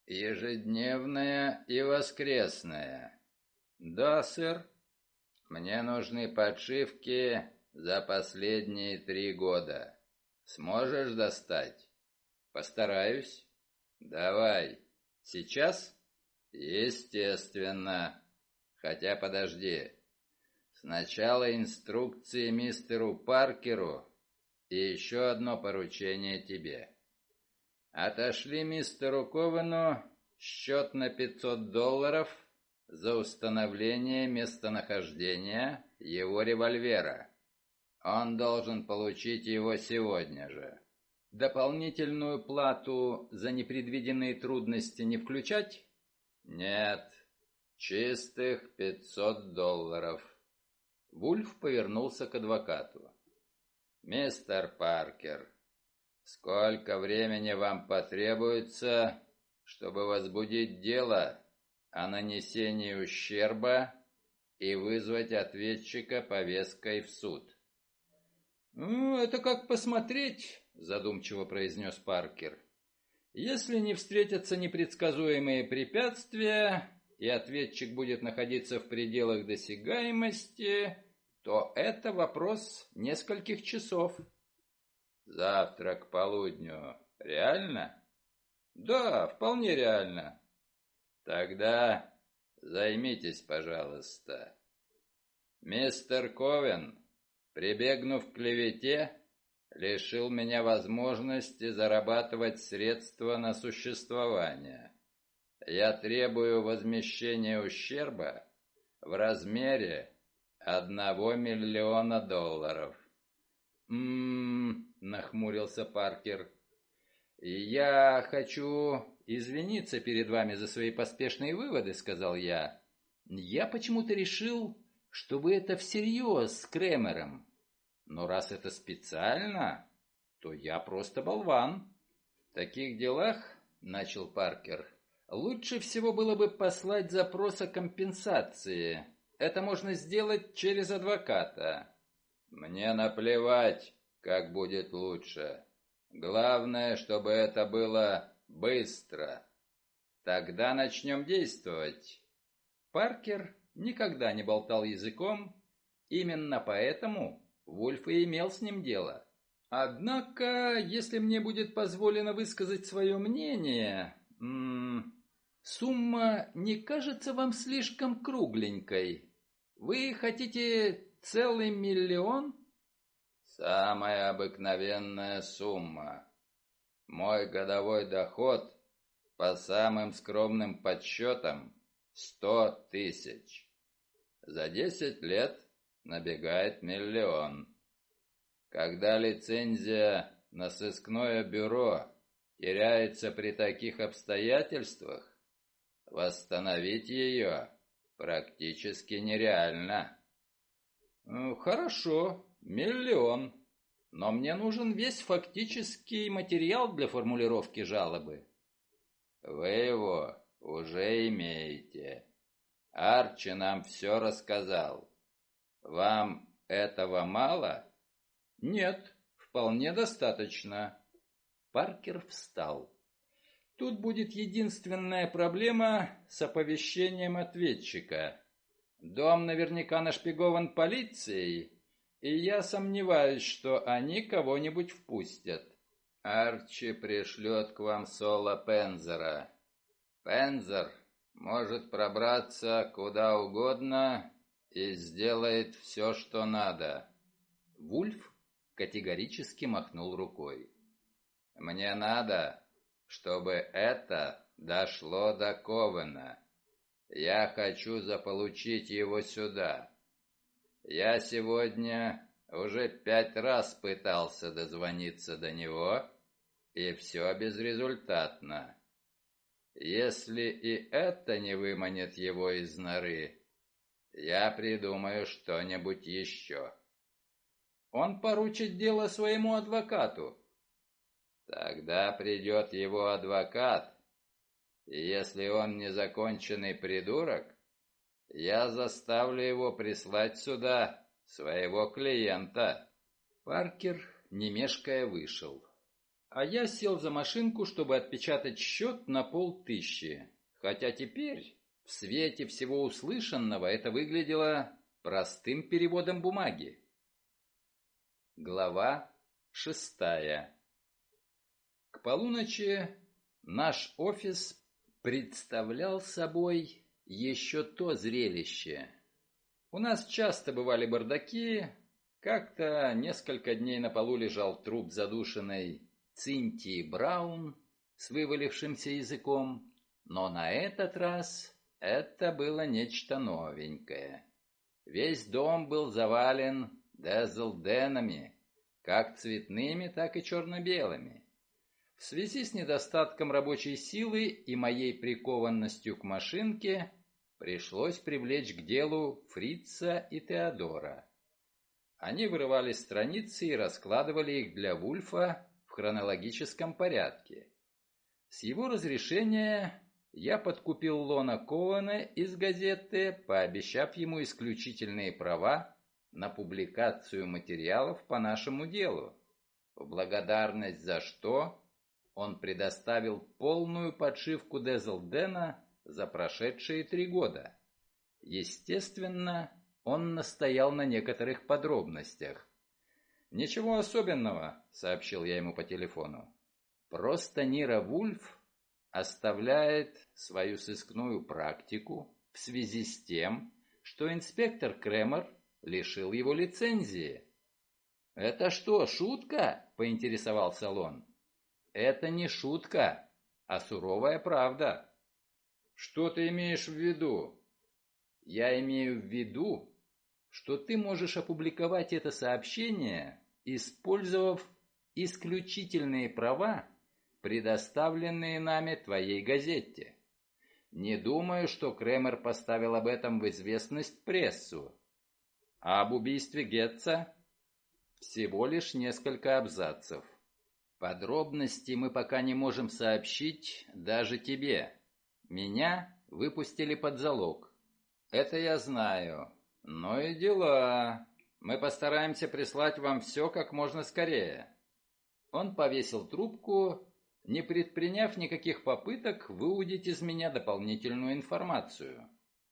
Ежедневная и воскресная?» «Да, сэр. Мне нужны подшивки за последние три года. Сможешь достать?» «Постараюсь». «Давай. Сейчас?» «Естественно. Хотя подожди. Сначала инструкции мистеру Паркеру и еще одно поручение тебе. Отошли мистеру Ковену счет на пятьсот долларов за установление местонахождения его револьвера. Он должен получить его сегодня же. Дополнительную плату за непредвиденные трудности не включать? Нет, чистых пятьсот долларов. Вульф повернулся к адвокату. «Мистер Паркер, сколько времени вам потребуется, чтобы возбудить дело о нанесении ущерба и вызвать ответчика повесткой в суд?» «Ну, это как посмотреть», — задумчиво произнес Паркер. «Если не встретятся непредсказуемые препятствия, и ответчик будет находиться в пределах досягаемости, то это вопрос нескольких часов». «Завтра к полудню реально?» «Да, вполне реально». «Тогда займитесь, пожалуйста. Мистер Ковен, прибегнув к клевете, лишил меня возможности зарабатывать средства на существование. Я требую возмещения ущерба в размере одного миллиона долларов». «М-м-м», нахмурился Паркер. «Я хочу извиниться перед вами за свои поспешные выводы», — сказал я. «Я почему-то решил, что вы это всерьез с Кремером. Но раз это специально, то я просто болван». «В таких делах, — начал Паркер, — лучше всего было бы послать запрос о компенсации. Это можно сделать через адвоката». «Мне наплевать, как будет лучше. Главное, чтобы это было быстро. Тогда начнем действовать». Паркер никогда не болтал языком, именно поэтому Вульф и имел с ним дело. «Однако, если мне будет позволено высказать свое мнение, м-м, сумма не кажется вам слишком кругленькой? Вы хотите целый миллион?» «Самая обыкновенная сумма. Мой годовой доход По самым скромным подсчетам, сто тысяч. За десять лет набегает миллион. Когда лицензия на сыскное бюро теряется при таких обстоятельствах, восстановить ее практически нереально. Хорошо, миллион. Но мне нужен весь фактический материал для формулировки жалобы. Вы его уже имеете. Арчи нам все рассказал. Вам этого мало? Нет, вполне достаточно. Паркер встал. Тут будет единственная проблема с оповещением ответчика. Дом наверняка нашпигован полицией, и я сомневаюсь, что они кого-нибудь впустят. Арчи пришлет к вам Соло Пензера. Пензер может пробраться куда угодно и сделает все, что надо. Вульф категорически махнул рукой. Мне надо, чтобы это дошло до Ковена. Я хочу заполучить его сюда. Я сегодня уже пять раз пытался дозвониться до него, и все безрезультатно. Если и это не выманит его из норы, я придумаю что-нибудь еще. Он поручит дело своему адвокату. Тогда придет его адвокат, и если он незаконченный придурок, я заставлю его прислать сюда своего клиента. Паркер, не мешкая, вышел. А я сел за машинку, чтобы отпечатать счет на полтыщи. Хотя теперь, в свете всего услышанного, это выглядело простым переводом бумаги. Глава шестая. К полуночи наш офис представлял собой еще то зрелище. У нас часто бывали бардаки. Как-то несколько дней на полу лежал труп задушенной Цинтии Браун с вывалившимся языком, но на этот раз это было нечто новенькое. Весь дом был завален дезлденами, как цветными, так и черно-белыми. В связи с недостатком рабочей силы и моей прикованностью к машинке пришлось привлечь к делу Фрица и Теодора. Они вырывали страницы и раскладывали их для Вульфа в хронологическом порядке. С его разрешения я подкупил Лона Коэна из газеты, пообещав ему исключительные права на публикацию материалов по нашему делу, в благодарность за что он предоставил полную подшивку Дезлдена за прошедшие три года. Естественно, он настоял на некоторых подробностях. «Ничего особенного», — сообщил я ему по телефону. «Просто Нира Вульф оставляет свою сыскную практику в связи с тем, что инспектор Кремер лишил его лицензии». «Это что, шутка?» — поинтересовался Лон. «Это не шутка, а суровая правда». «Что ты имеешь в виду?» «Я имею в виду, что ты можешь опубликовать это сообщение, использовав исключительные права, предоставленные нами твоей газете. Не думаю, что Кремер поставил об этом в известность прессу. А об убийстве Гетца всего лишь несколько абзацев. Подробности мы пока не можем сообщить даже тебе. Меня выпустили под залог. Это я знаю. Но и дела. Мы постараемся прислать вам все как можно скорее». Он повесил трубку, не предприняв никаких попыток выудить из меня дополнительную информацию.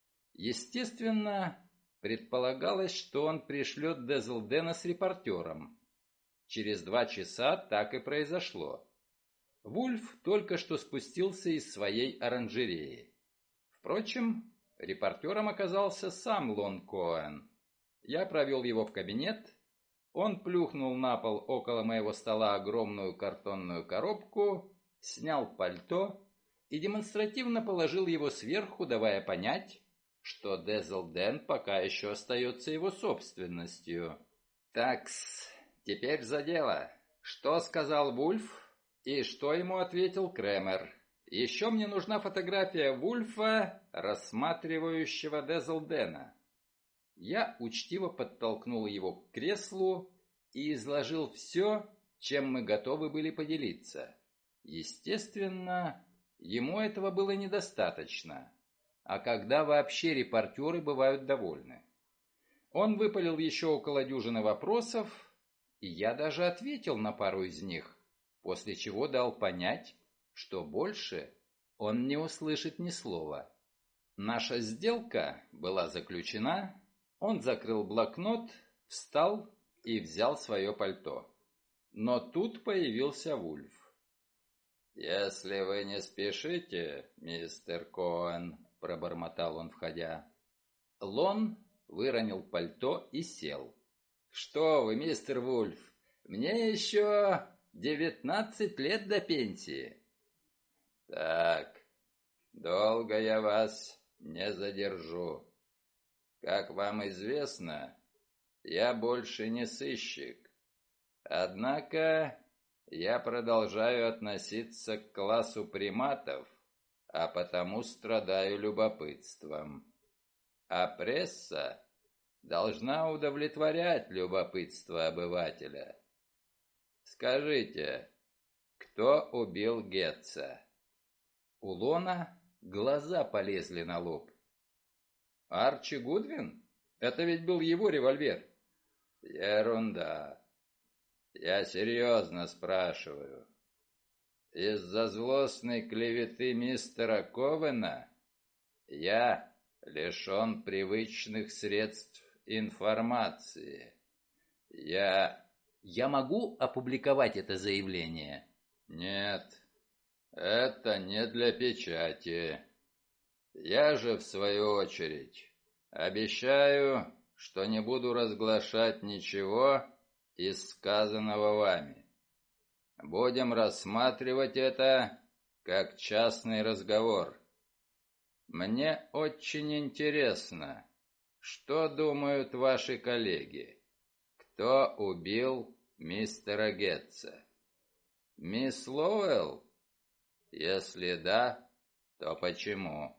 Естественно, предполагалось, что он пришлет Дезлдена с репортером. Через два часа так и произошло. Вульф только что спустился из своей оранжереи. Впрочем, репортером оказался сам Лон Коэн. Я провел его в кабинет. Он плюхнул на пол около моего стола огромную картонную коробку, снял пальто и демонстративно положил его сверху, давая понять, что Дезлден пока еще остается его собственностью. «Такс, теперь за дело. Что сказал Вульф и что ему ответил Кремер? Еще мне нужна фотография Вульфа, рассматривающего Дезлдена». Я учтиво подтолкнул его к креслу и изложил все, чем мы готовы были поделиться. Естественно, ему этого было недостаточно. А когда вообще репортеры бывают довольны? Он выпалил еще около дюжины вопросов, и я даже ответил на пару из них, после чего дал понять, что больше он не услышит ни слова. Наша сделка была заключена, он закрыл блокнот, встал и взял свое пальто. Но тут появился Вульф. «Если вы не спешите, мистер Коэн», — пробормотал он, входя. Лон выронил пальто и сел. «Что вы, мистер Вульф, мне еще девятнадцать лет до пенсии». «Так, долго я вас не задержу. Как вам известно, я больше не сыщик. Однако я продолжаю относиться к классу приматов, а потому страдаю любопытством. А пресса должна удовлетворять любопытство обывателя. Скажите, кто убил Гетца?» У Лона глаза полезли на лоб. «Арчи Гудвин? Это ведь был его револьвер». «Ерунда. Я серьезно спрашиваю. Из-за злостной клеветы мистера Ковена я лишен привычных средств информации. Я... Я могу опубликовать это заявление?» «Нет, это не для печати. Я же, в свою очередь, обещаю, что не буду разглашать ничего из сказанного вами. Будем рассматривать это как частный разговор. Мне очень интересно, что думают ваши коллеги. Кто убил мистера Гетца? Мисс Лоуэлл? Если да, то почему?»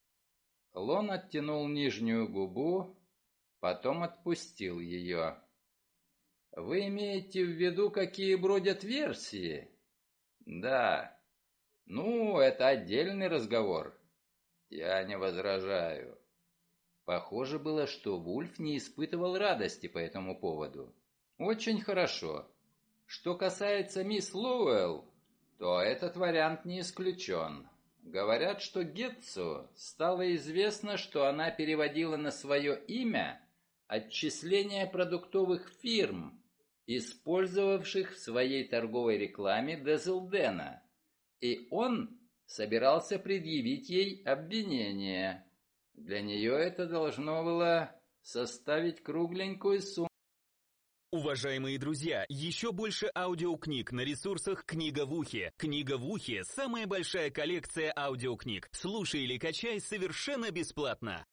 Лон оттянул нижнюю губу, потом отпустил ее. «Вы имеете в виду, какие бродят версии?» «Да. Ну, это отдельный разговор. Я не возражаю». Похоже было, что Вульф не испытывал радости по этому поводу. «Очень хорошо. Что касается мисс Лоуэлл, то этот вариант не исключен. Говорят, что Гетцу стало известно, что она переводила на свое имя отчисления продуктовых фирм, использовавших в своей торговой рекламе Дезлдена, и он собирался предъявить ей обвинение. Для нее это должно было составить кругленькую сумму. Уважаемые друзья, еще больше аудиокниг на ресурсах «Книга в ухе». «Книга в ухе» — самая большая коллекция аудиокниг. Слушай или качай совершенно бесплатно.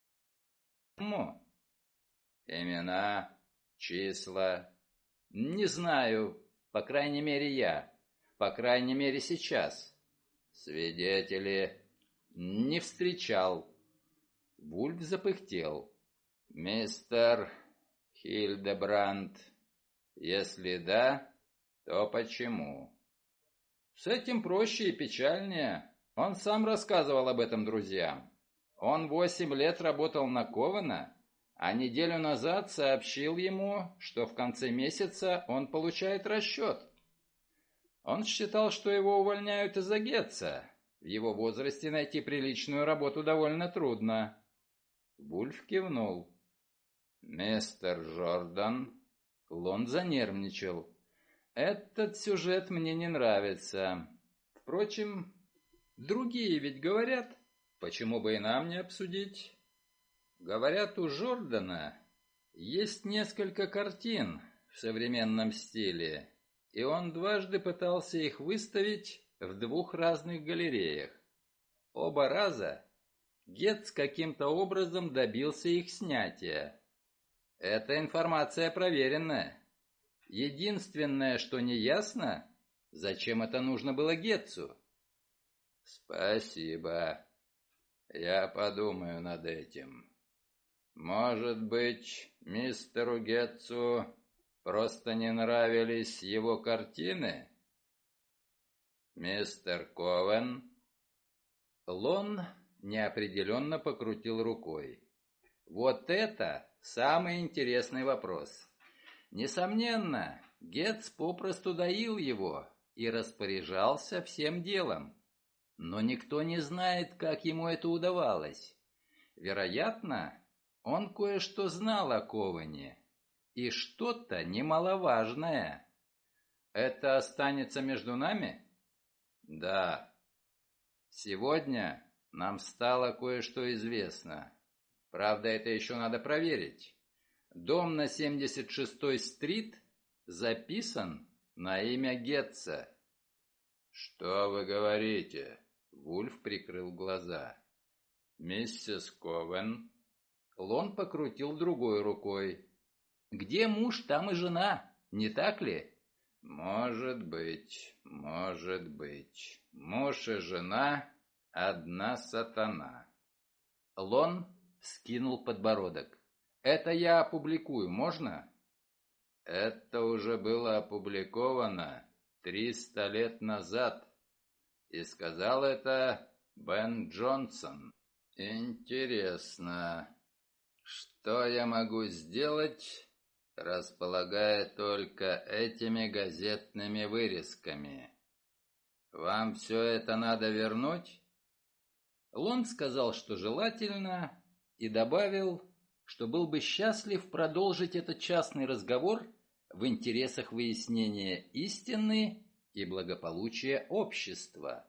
Имена, числа. Не знаю, по крайней мере я. По крайней мере сейчас. Свидетели. Не встречал. Вульф запыхтел. Мистер Хильдебранд. Если да, то почему? С этим проще и печальнее. Он сам рассказывал об этом друзьям. Он восемь лет работал на Ковена, а неделю назад сообщил ему, что в конце месяца он получает расчет. Он считал, что его увольняют из-за Гетца. В его возрасте найти приличную работу довольно трудно. Вульф кивнул. «Мистер Джордан?» Лон занервничал. «Этот сюжет мне не нравится. Впрочем, другие ведь говорят. Почему бы и нам не обсудить?» Говорят, у Джордана есть несколько картин в современном стиле, и он дважды пытался их выставить в двух разных галереях. Оба раза Гетц каким-то образом добился их снятия. Эта информация проверенная. Единственное, что не ясно, зачем это нужно было Гетцу. Спасибо. Я подумаю над этим. Может быть, мистеру Гетцу просто не нравились его картины? Мистер Ковен? Лон неопределенно покрутил рукой. Вот это самый интересный вопрос. Несомненно, Гетц попросту доил его и распоряжался всем делом. Но никто не знает, как ему это удавалось. Вероятно, он кое-что знал о Ковене, и что-то немаловажное. Это останется между нами? Да. Сегодня нам стало кое-что известно. Правда, это еще надо проверить. Дом на семьдесят шестой стрит записан на имя Гетца. Что вы говорите? Вульф прикрыл глаза. Миссис Ковен? Лон покрутил другой рукой. Где муж, там и жена, не так ли? Может быть, может быть. Муж и жена — одна сатана. Лон вскинул подбородок. Это я опубликую, можно? Это уже было опубликовано триста лет назад. И сказал это Бен Джонсон. Интересно, что я могу сделать, располагая только этими газетными вырезками? Вам все это надо вернуть? Лон сказал, что желательно, и добавил, что был бы счастлив продолжить этот частный разговор в интересах выяснения истины и благополучия общества.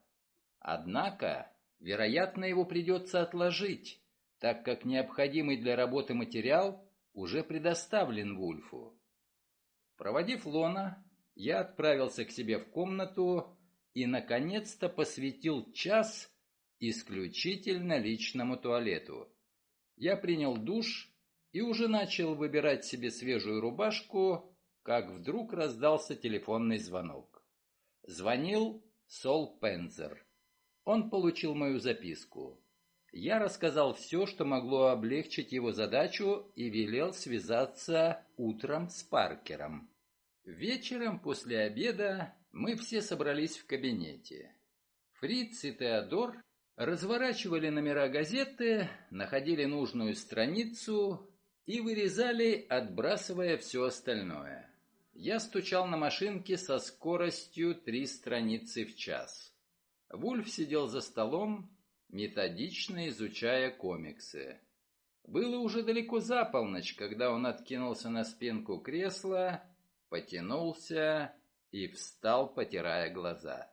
Однако, вероятно, его придется отложить, так как необходимый для работы материал уже предоставлен Вульфу. Проводив Лона, я отправился к себе в комнату и, наконец-то, посвятил час исключительно личному туалету. Я принял душ и уже начал выбирать себе свежую рубашку, как вдруг раздался телефонный звонок. Звонил Сол Пензер. Он получил мою записку. Я рассказал все, что могло облегчить его задачу, и велел связаться утром с Паркером. Вечером после обеда мы все собрались в кабинете. Фриц и Теодор разворачивали номера газеты, находили нужную страницу и вырезали, отбрасывая все остальное. Я стучал на машинке со скоростью три страницы в час. Вульф сидел за столом, методично изучая комиксы. Было уже далеко за полночь, когда он откинулся на спинку кресла, потянулся и встал, потирая глаза.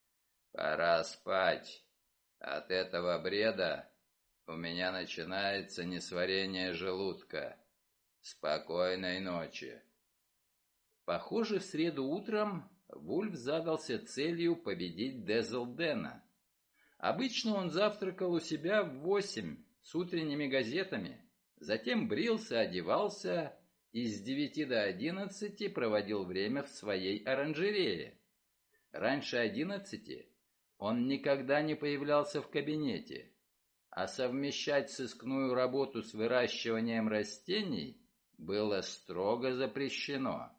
«Пора спать. От этого бреда у меня начинается несварение желудка. Спокойной ночи». Похоже, в среду утром Вульф задался целью победить Дезлдена. Обычно он завтракал у себя в восемь с утренними газетами, затем брился, одевался и с девяти до одиннадцати проводил время в своей оранжерее. Раньше одиннадцати он никогда не появлялся в кабинете, а совмещать сыскную работу с выращиванием растений было строго запрещено.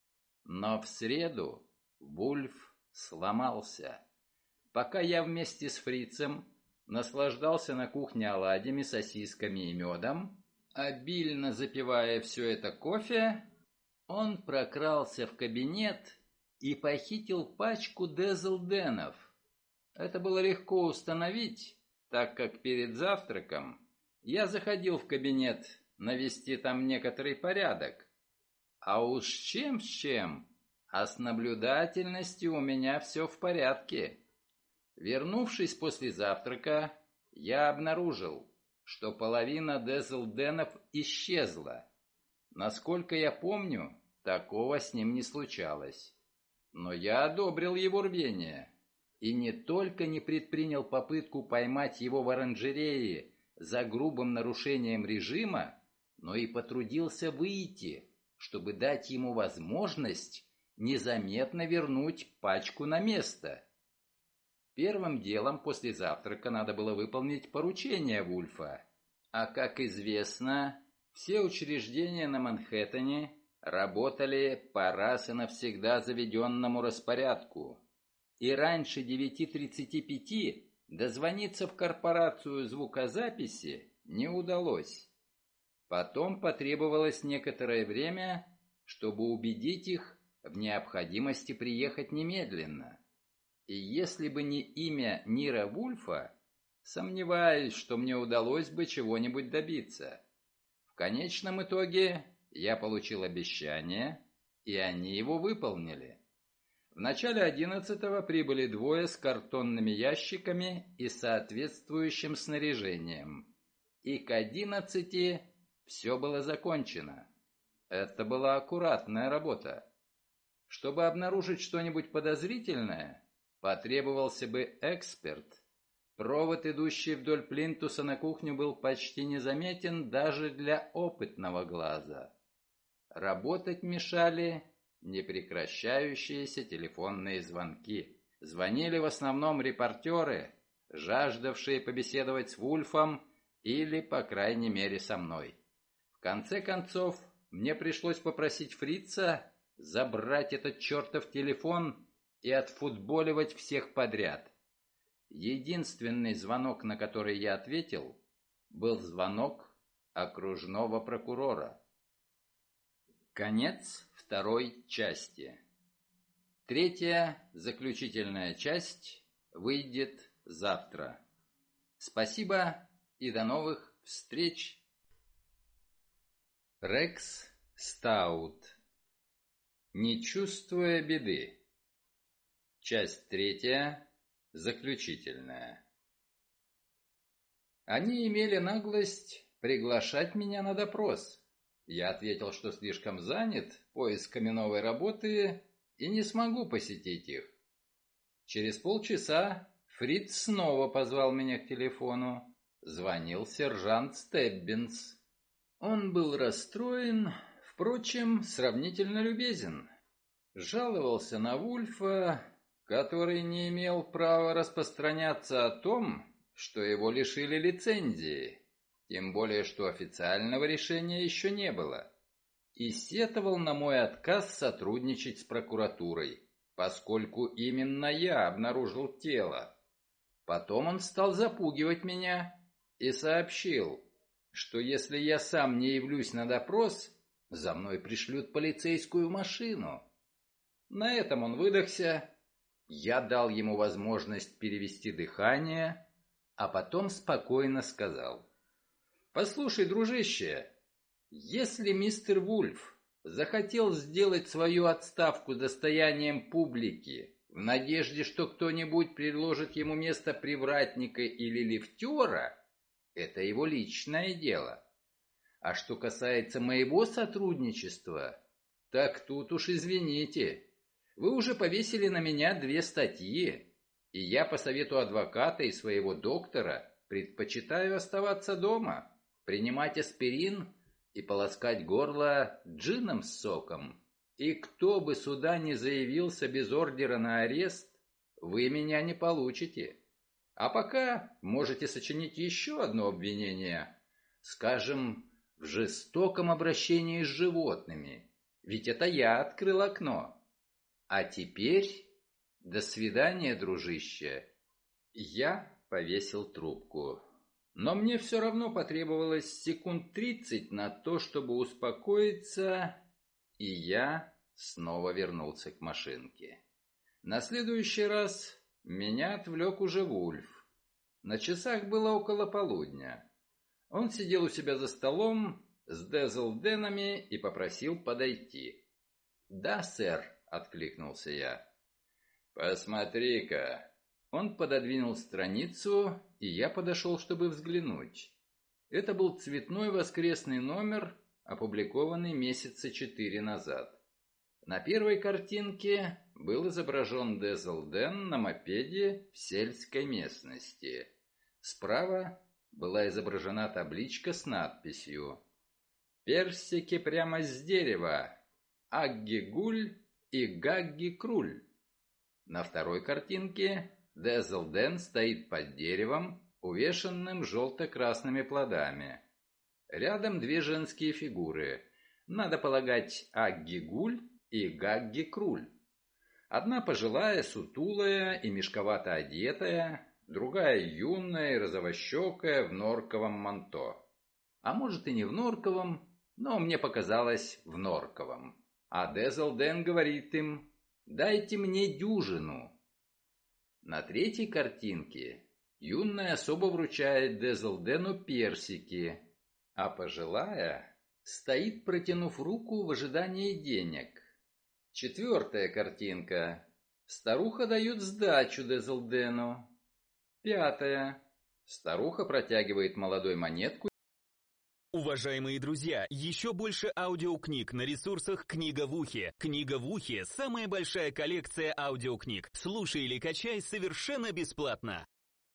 Но в среду Вульф сломался. Пока я вместе с Фрицем наслаждался на кухне оладьями, сосисками и медом, обильно запивая все это кофе, он прокрался в кабинет и похитил пачку Дезлденов. Это было легко установить, так как перед завтраком я заходил в кабинет навести там некоторый порядок. А уж чем с чем, а с наблюдательностью у меня все в порядке. Вернувшись после завтрака, я обнаружил, что половина Дезлденов исчезла. Насколько я помню, такого с ним не случалось. Но я одобрил его рвение и не только не предпринял попытку поймать его в оранжерее за грубым нарушением режима, но и потрудился выйти, чтобы дать ему возможность незаметно вернуть пачку на место. Первым делом после завтрака надо было выполнить поручение Вульфа, а, как известно, все учреждения на Манхэттене работали по раз и навсегда заведенному распорядку, и раньше девяти тридцати пяти дозвониться в корпорацию звукозаписи не удалось. Потом потребовалось некоторое время, чтобы убедить их в необходимости приехать немедленно. И если бы не имя Нира Вульфа, сомневаюсь, что мне удалось бы чего-нибудь добиться. В конечном итоге я получил обещание, и они его выполнили. В начале одиннадцатого прибыли двое с картонными ящиками и соответствующим снаряжением. И к одиннадцати все было закончено. Это была аккуратная работа. Чтобы обнаружить что-нибудь подозрительное, потребовался бы эксперт. Провод, идущий вдоль плинтуса на кухню, был почти незаметен даже для опытного глаза. Работать мешали непрекращающиеся телефонные звонки. Звонили в основном репортеры, жаждавшие побеседовать с Вульфом или, по крайней мере, со мной. В конце концов, мне пришлось попросить фрица забрать этот чертов телефон и отфутболивать всех подряд. Единственный звонок, на который я ответил, был звонок окружного прокурора. Конец второй части. Третья, заключительная часть, выйдет завтра. Спасибо и до новых встреч. Рекс Стаут. Не чувствуя беды. Часть третья, заключительная. Они имели наглость приглашать меня на допрос. Я ответил, что слишком занят поисками новой работы и не смогу посетить их. Через полчаса Фриц снова позвал меня к телефону. Звонил сержант Стеббинс. Он был расстроен, впрочем, сравнительно любезен. Жаловался на Вульфа, который не имел права распространяться о том, что его лишили лицензии, тем более, что официального решения еще не было, и сетовал на мой отказ сотрудничать с прокуратурой, поскольку именно я обнаружил тело. Потом он стал запугивать меня и сообщил, что если я сам не явлюсь на допрос, за мной пришлют полицейскую машину. На этом он выдохся. Я дал ему возможность перевести дыхание, а потом спокойно сказал: «Послушай, дружище, если мистер Вульф захотел сделать свою отставку достоянием публики в надежде, что кто-нибудь предложит ему место привратника или лифтера, это его личное дело. А что касается моего сотрудничества, так тут уж извините, вы уже повесили на меня две статьи, и я по совету адвоката и своего доктора предпочитаю оставаться дома, принимать аспирин и полоскать горло джином с соком. И кто бы сюда ни заявился без ордера на арест, вы меня не получите. А пока можете сочинить еще одно обвинение, скажем, в жестоком обращении с животными, ведь это я открыл окно. А теперь до свидания, дружище». Я повесил трубку. Но мне все равно потребовалось секунд тридцать на то, чтобы успокоиться, и я снова вернулся к машинке. На следующий раз меня отвлек уже Вульф. На часах было около полудня. Он сидел у себя за столом с Дезлденами и попросил подойти. «Да, сэр», — откликнулся я. «Посмотри-ка». Он пододвинул страницу, и я подошел, чтобы взглянуть. Это был цветной воскресный номер, опубликованный месяца четыре назад. На первой картинке был изображен Дезлден на мопеде в сельской местности. Справа была изображена табличка с надписью «Персики прямо с дерева. Агги-гуль и Гагги-круль». На второй картинке Дезлден стоит под деревом, увешанным желто-красными плодами. Рядом две женские фигуры, надо полагать, Агги-гуль и Гагги-круль. Одна пожилая, сутулая и мешковато одетая, другая юная и розовощекая в норковом манто. А может и не в норковом, но мне показалось в норковом. А Дезлден говорит им: «Дайте мне дюжину». На третьей картинке юная особа вручает Дезлдену персики, а пожилая стоит, протянув руку в ожидании денег. Четвертая картинка. Старуха дает сдачу Дезлдену. Пятая. Старуха протягивает молодой монетку. Уважаемые друзья, еще больше аудиокниг на ресурсах «Книга в ухе». «Книга в ухе» — самая большая коллекция аудиокниг. Слушай или качай совершенно бесплатно.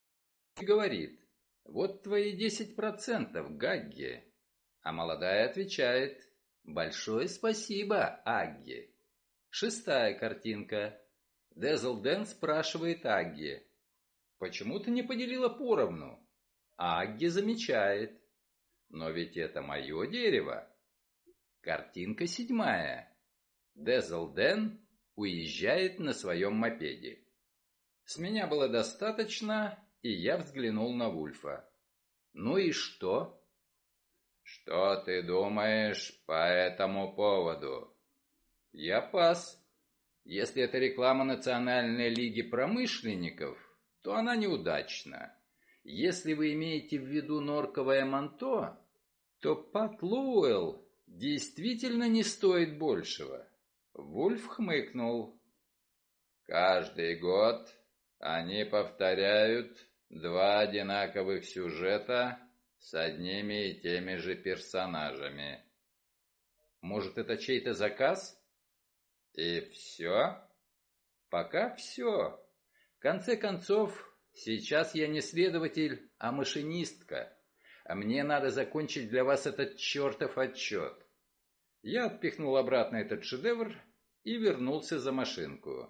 И говорит: «Вот твои десять процентов, Гагги». А молодая отвечает: «Большое спасибо, Агги». Шестая картинка. Дезлден спрашивает Агги: «Почему ты не поделила поровну?» А Агги замечает: «Но ведь это мое дерево». Картинка седьмая. Дезлден уезжает на своем мопеде. С меня было достаточно, и я взглянул на Вульфа. «Ну и что?» «Что ты думаешь по этому поводу?» «Я пас. Если это реклама Национальной лиги промышленников, то она неудачна. Если вы имеете в виду норковое манто, то Пат Лоуэлл действительно не стоит большего». Вульф хмыкнул. «Каждый год они повторяют два одинаковых сюжета с одними и теми же персонажами». «Может, это чей-то заказ?» «И все?» «Пока все. В конце концов, сейчас я не следователь, а машинистка, а мне надо закончить для вас этот чертов отчет». Я отпихнул обратно этот шедевр и вернулся за машинку.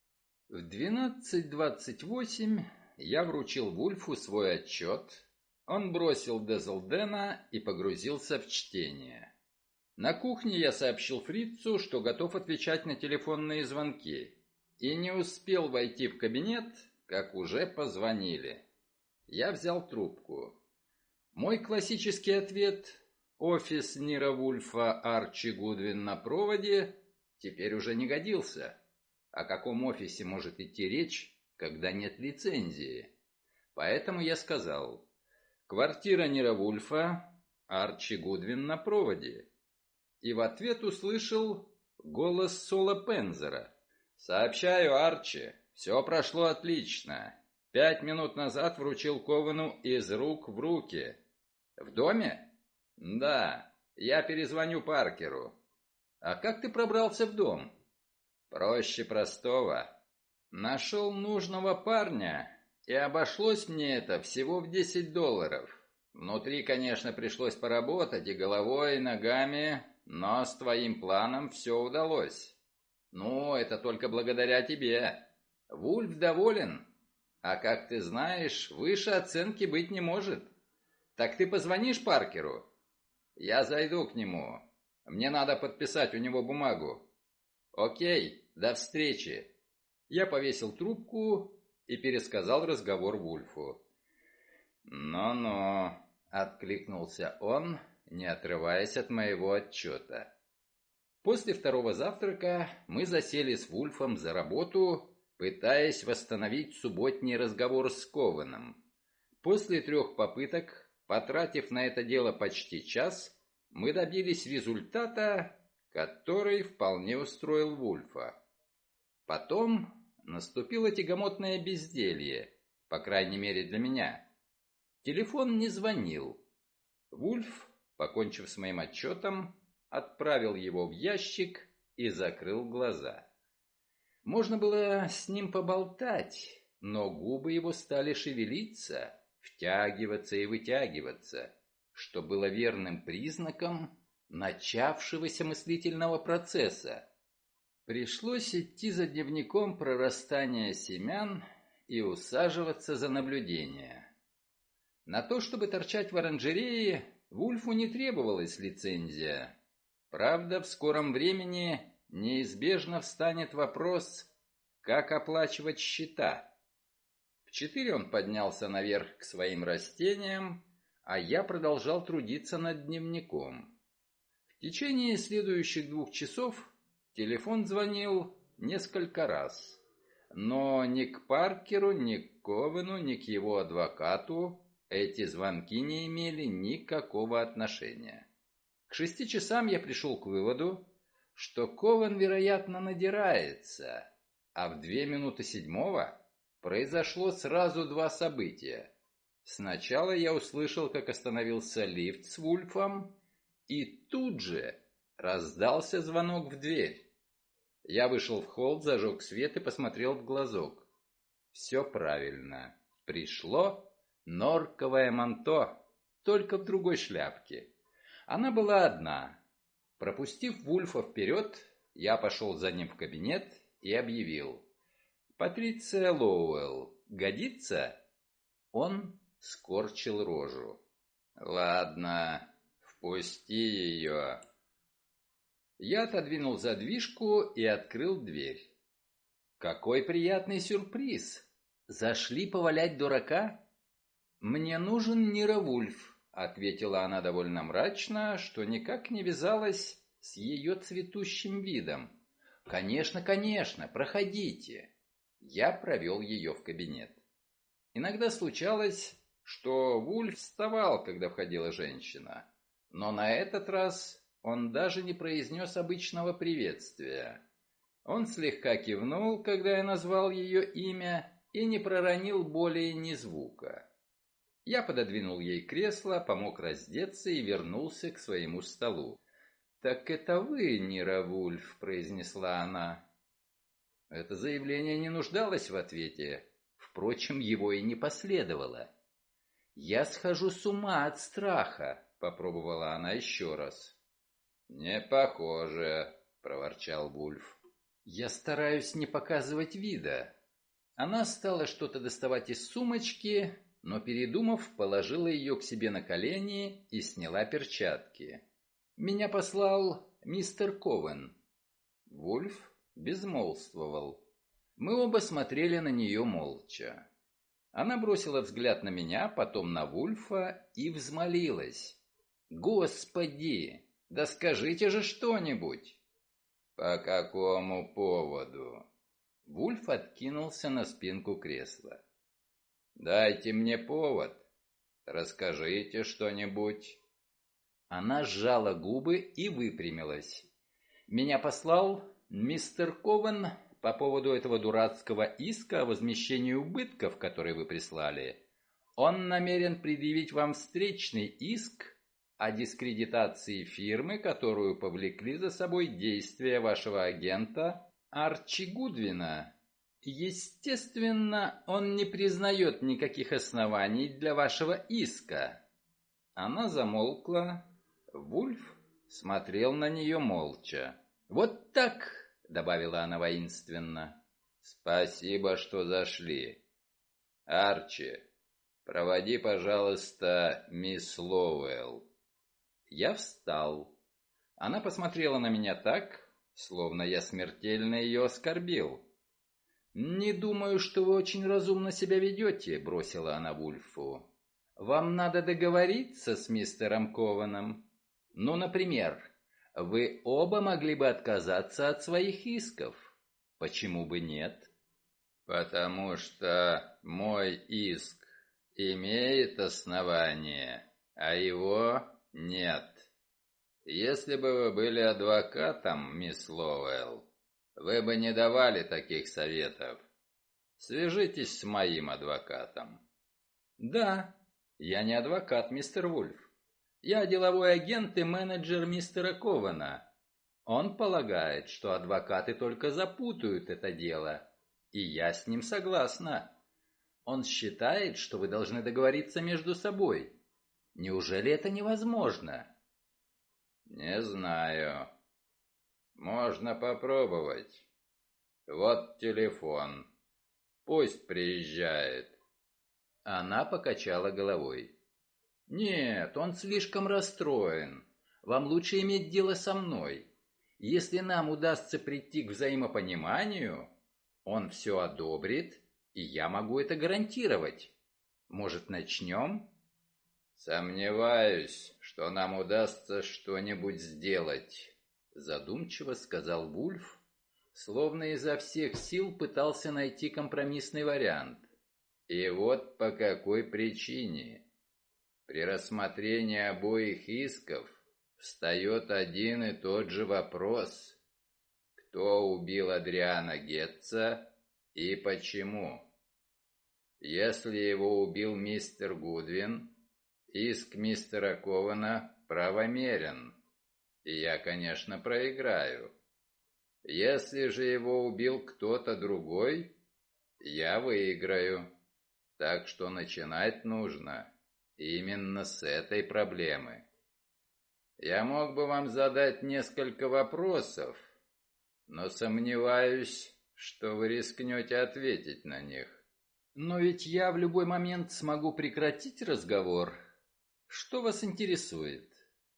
В двенадцать двадцать восемь я вручил Вульфу свой отчет, он бросил Дезлдена и погрузился в чтение. На кухне я сообщил фрицу, что готов отвечать на телефонные звонки, и не успел войти в кабинет, как уже позвонили. Я взял трубку. Мой классический ответ «Офис Нира Вульфа, Арчи Гудвин на проводе» теперь уже не годился. О каком офисе может идти речь, когда нет лицензии? Поэтому я сказал: «Квартира Нира Вульфа, Арчи Гудвин на проводе». И в ответ услышал голос Соло Пензера. «Сообщаю, Арчи, все прошло отлично. Пять минут назад вручил Ковану из рук в руки». «В доме?» «Да, я перезвоню Паркеру». «А как ты пробрался в дом?» «Проще простого. Нашел нужного парня, и обошлось мне это всего в десять долларов. Внутри, конечно, пришлось поработать и головой, и ногами, но с твоим планом все удалось». «Ну, это только благодаря тебе. Вульф доволен. А как ты знаешь, выше оценки быть не может. Так ты позвонишь Паркеру?» «Я зайду к нему. Мне надо подписать у него бумагу». «Окей, до встречи». Я повесил трубку и пересказал разговор Вульфу. «Ну-ну», — откликнулся он, не отрываясь от моего отчета. После второго завтрака мы засели с Вульфом за работу, пытаясь восстановить субботний разговор с Кованом. После трех попыток, потратив на это дело почти час, мы добились результата, который вполне устроил Вульфа. Потом наступило тягомотное безделье, по крайней мере для меня. Телефон не звонил. Вульф, покончив с моим отчетом, отправил его в ящик и закрыл глаза. Можно было с ним поболтать, но губы его стали шевелиться, втягиваться и вытягиваться, что было верным признаком начавшегося мыслительного процесса. Пришлось идти за дневником прорастания семян и усаживаться за наблюдение. На то, чтобы торчать в оранжерее, Вульфу не требовалась лицензия. Правда, в скором времени неизбежно встанет вопрос, как оплачивать счета. В четыре он поднялся наверх к своим растениям, а я продолжал трудиться над дневником. В течение следующих двух часов телефон звонил несколько раз, но ни к Паркеру, ни к Ковену, ни к его адвокату эти звонки не имели никакого отношения. К шести часам я пришел к выводу, что Ковен, вероятно, надирается, а в две минуты седьмого произошло сразу два события. Сначала я услышал, как остановился лифт с Вульфом, и тут же раздался звонок в дверь. Я вышел в холл, зажег свет и посмотрел в глазок. Все правильно. Пришло норковое манто, только в другой шляпке. Она была одна. Пропустив Вульфа вперед, я пошел за ним в кабинет и объявил: «Патриция Лоуэлл, годится?» Он скорчил рожу. «Ладно, впусти ее». Я отодвинул задвижку и открыл дверь. Какой приятный сюрприз! Зашли повалять дурака? «Мне нужен Нира Вульф», — ответила она довольно мрачно, что никак не вязалось с ее цветущим видом. «Конечно, конечно, проходите». Я провел ее в кабинет. Иногда случалось, что Вульф вставал, когда входила женщина, но на этот раз он даже не произнес обычного приветствия. Он слегка кивнул, когда я назвал ее имя, и не проронил более ни звука. Я пододвинул ей кресло, помог раздеться и вернулся к своему столу. «Так это вы, Нира Вульф», — произнесла она. Это заявление не нуждалось в ответе. Впрочем, его и не последовало. «Я схожу с ума от страха», — попробовала она еще раз. «Не похоже», — проворчал Вульф. «Я стараюсь не показывать вида». Она стала что-то доставать из сумочки, но, передумав, положила ее к себе на колени и сняла перчатки. «Меня послал мистер Ковен». Вульф безмолвствовал. Мы оба смотрели на нее молча. Она бросила взгляд на меня, потом на Вульфа и взмолилась: «Господи, да скажите же что-нибудь!» «По какому поводу?» Вульф откинулся на спинку кресла. «Дайте мне повод. Расскажите что-нибудь». Она сжала губы и выпрямилась. «Меня послал мистер Ковен по поводу этого дурацкого иска о возмещении убытков, который вы прислали. Он намерен предъявить вам встречный иск о дискредитации фирмы, которую повлекли за собой действия вашего агента Арчи Гудвина. Естественно, он не признает никаких оснований для вашего иска». Она замолкла. Вульф смотрел на нее молча. «Вот так», — добавила она воинственно. «Спасибо, что зашли. Арчи, проводи, пожалуйста, мисс Лоуэлл». Я встал. Она посмотрела на меня так, словно я смертельно ее оскорбил. «Не думаю, что вы очень разумно себя ведете», — бросила она Вульфу. «Вам надо договориться с мистером Кованом. Ну, например, вы оба могли бы отказаться от своих исков. Почему бы нет?» «Потому что мой иск имеет основание, а его нет. Если бы вы были адвокатом, мисс Лоуэлл, вы бы не давали таких советов. Свяжитесь с моим адвокатом». «Да, я не адвокат, мистер Вульф. Я деловой агент и менеджер мистера Ковена. Он полагает, что адвокаты только запутают это дело, и я с ним согласна. Он считает, что вы должны договориться между собой. Неужели это невозможно? Не знаю. Можно попробовать. Вот телефон. Пусть приезжает. Она покачала головой. Нет, он слишком расстроен. Вам лучше иметь дело со мной. Если нам удастся прийти к взаимопониманию, он все одобрит, и я могу это гарантировать. Может, начнем? Сомневаюсь, что нам удастся что-нибудь сделать, задумчиво сказал Вульф, словно изо всех сил пытался найти компромиссный вариант. И вот по какой причине. При рассмотрении обоих исков встает один и тот же вопрос. Кто убил Адриана Гетца и почему? Если его убил мистер Гудвин, иск мистера Кована правомерен, и я, конечно, проиграю. Если же его убил кто-то другой, я выиграю. Так что начинать нужно именно с этой проблемы. Я мог бы вам задать несколько вопросов, но сомневаюсь, что вы рискнете ответить на них. Но ведь я в любой момент смогу прекратить разговор. Что вас интересует?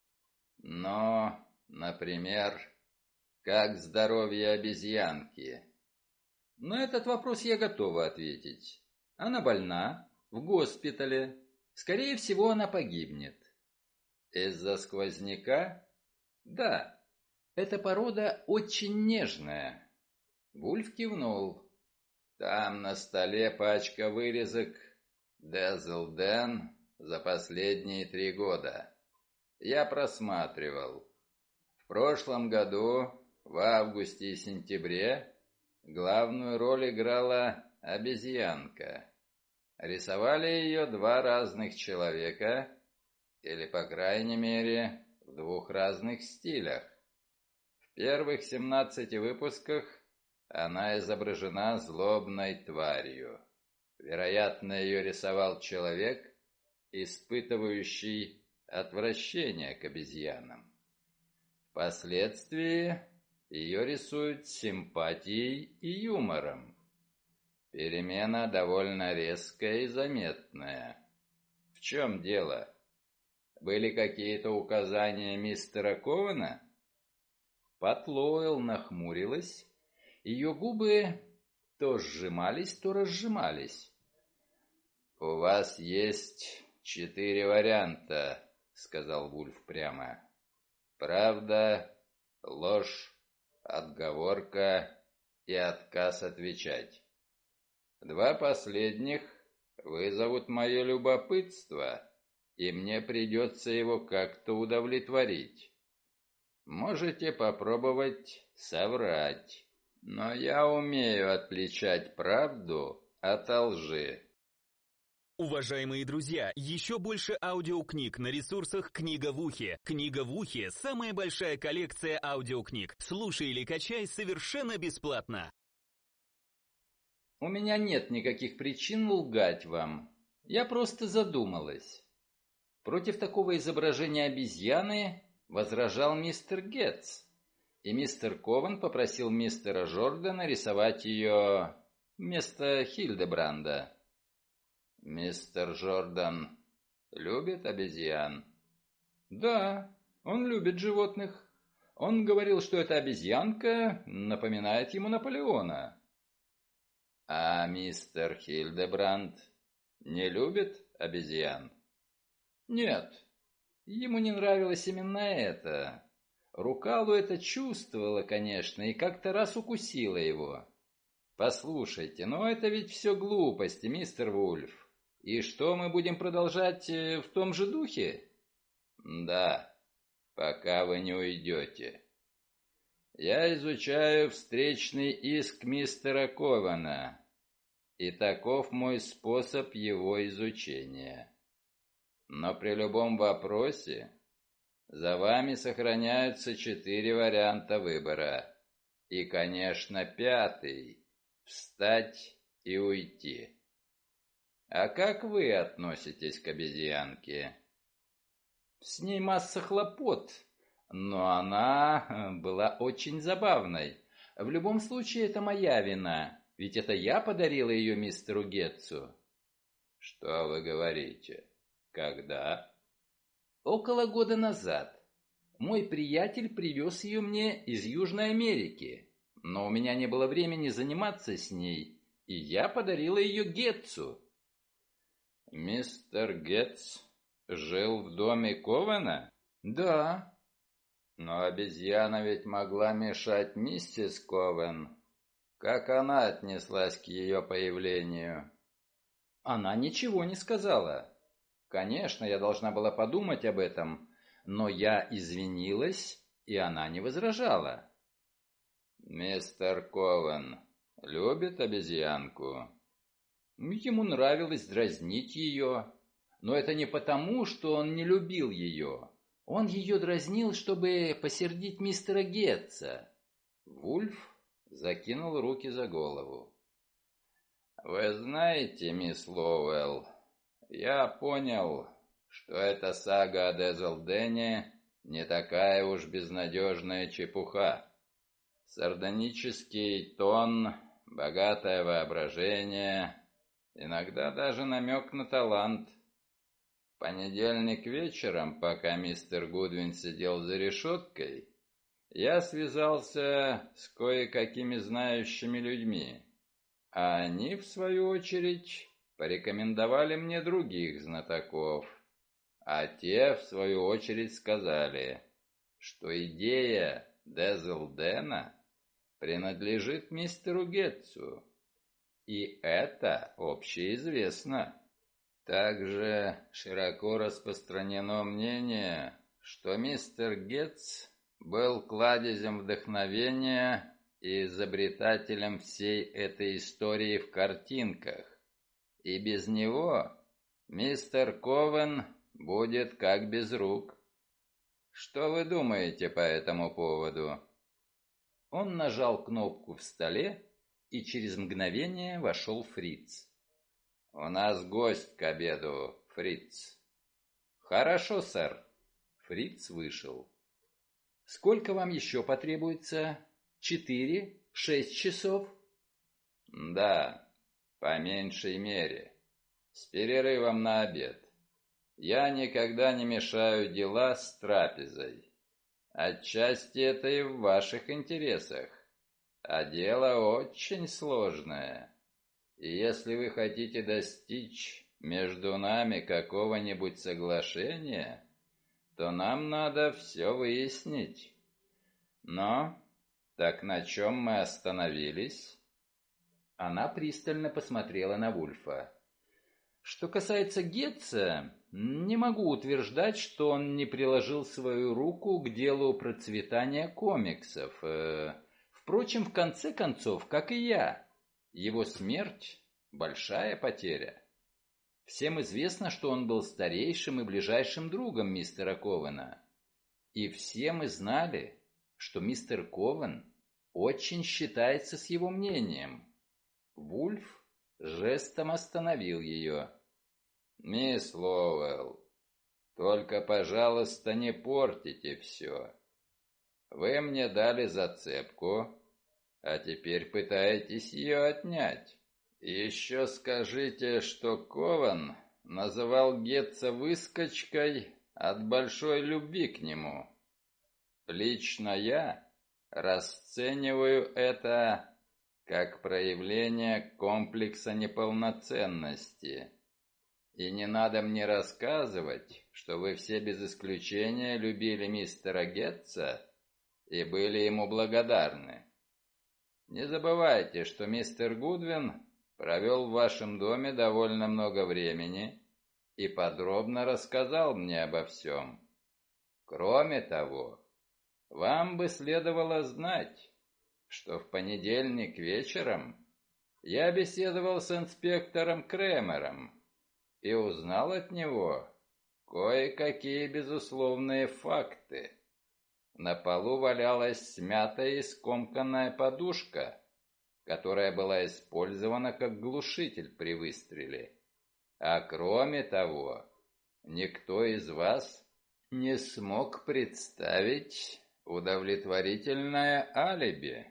Но, например, как здоровье обезьянки? На этот вопрос я готова ответить. Она больна, в госпитале. Скорее всего, она погибнет. Из-за сквозняка? Да. Эта порода очень нежная. Вульф кивнул. Там на столе пачка вырезок Дезлден за последние три года. Я просматривал. В прошлом году, в августе и сентябре, главную роль играла обезьянка. Рисовали ее два разных человека, или, по крайней мере, в двух разных стилях. В первых семнадцати выпусках она изображена злобной тварью. Вероятно, ее рисовал человек, испытывающий отвращение к обезьянам. Впоследствии ее рисуют с симпатией и юмором. Перемена довольно резкая и заметная. В чем дело? Были какие-то указания мистера Кована? Патлоэл нахмурилась. Ее губы то сжимались, то разжимались. «У вас есть четыре варианта», — сказал Вульф прямо. «Правда, ложь, отговорка и отказ отвечать. Два последних вызовут мое любопытство, и мне придется его как-то удовлетворить. Можете попробовать соврать, но я умею отличать правду от лжи». Уважаемые друзья, еще больше аудиокниг на ресурсах «Книга в ухе». «Книга в ухе» — самая большая коллекция аудиокниг. Слушай или качай совершенно бесплатно. «У меня нет никаких причин лгать вам. Я просто задумалась». Против такого изображения обезьяны возражал мистер Гетц, и мистер Кован попросил мистера Жордана рисовать ее вместо Хильдебранда. «Мистер Жордан любит обезьян?» «Да, он любит животных. Он говорил, что эта обезьянка напоминает ему Наполеона». «А мистер Хильдебранд не любит обезьян?» «Нет, ему не нравилось именно это. Рукалу это чувствовала, конечно, и как-то раз укусила его. Послушайте, но это ведь все глупости, мистер Вульф. И что, мы будем продолжать в том же духе?» «Да, пока вы не уйдете. Я изучаю встречный иск мистера Кована, и таков мой способ его изучения. Но при любом вопросе За вами сохраняются четыре варианта выбора. И, конечно, пятый — встать и уйти. А как вы относитесь к обезьянке? С ней масса хлопот, но она была очень забавной. В любом случае, это моя вина, ведь это я подарила ее мистеру Гетцу. Что вы говорите? Когда? Около года назад. Мой приятель привез ее мне из Южной Америки, но у меня не было времени заниматься с ней, и я подарила ее Гетцу. Мистер Гетц жил в доме Ковена? Да. Но обезьяна ведь могла мешать миссис Ковен. Как она отнеслась к ее появлению? Она ничего не сказала. Конечно, я должна была подумать об этом, но я извинилась, и она не возражала. Мистер Ковен любит обезьянку? Ему нравилось дразнить ее, но это не потому, что он не любил ее. Он ее дразнил, чтобы посердить мистера Гетца. Вульф закинул руки за голову. «Вы знаете, мисс Лоуэлл, я понял, что эта сага о Дезлдене не такая уж безнадежная чепуха. Сардонический тон, богатое воображение, иногда даже намек на талант. В понедельник вечером, пока мистер Гудвин сидел за решеткой, я связался с кое-какими знающими людьми, а они, в свою очередь, порекомендовали мне других знатоков, а те, в свою очередь, сказали, что идея Дезлдена принадлежит мистеру Гетцу, и это общеизвестно. Также широко распространено мнение, что мистер Гетц был кладезем вдохновения и изобретателем всей этой истории в картинках, и без него мистер Ковен будет как без рук. Что вы думаете по этому поводу? Он нажал кнопку в столе, и через мгновение вошел Фриц. «У нас гость к обеду, Фриц». «Хорошо, сэр». Фриц вышел. «Сколько вам еще потребуется? Четыре? Шесть часов?» «Да, по меньшей мере. С перерывом на обед. Я никогда не мешаю дела с трапезой. Отчасти это и в ваших интересах. А дело очень сложное. И если вы хотите достичь между нами какого-нибудь соглашения, то нам надо все выяснить. Но, так на чем мы остановились?» Она пристально посмотрела на Вульфа. «Что касается Гетца, не могу утверждать, что он не приложил свою руку к делу процветания комиксов. Впрочем, в конце концов, как и я, его смерть – большая потеря. Всем известно, что он был старейшим и ближайшим другом мистера Ковена. И все мы знали, что мистер Ковен очень считается с его мнением». Вульф жестом остановил ее. «Мисс Лоуэлл, только, пожалуйста, не портите все. Вы мне дали зацепку, а теперь пытаетесь ее отнять. Еще скажите, что Ковен называл Гетца выскочкой от большой любви к нему. Лично я расцениваю это как проявление комплекса неполноценности. И не надо мне рассказывать, что вы все без исключения любили мистера Гетца и были ему благодарны. Не забывайте, что мистер Гудвин провел в вашем доме довольно много времени и подробно рассказал мне обо всем. Кроме того, вам бы следовало знать, что в понедельник вечером я беседовал с инспектором Кремером и узнал от него кое-какие безусловные факты. На полу валялась смятая и скомканная подушка, которая была использована как глушитель при выстреле. А кроме того, никто из вас не смог представить удовлетворительное алиби.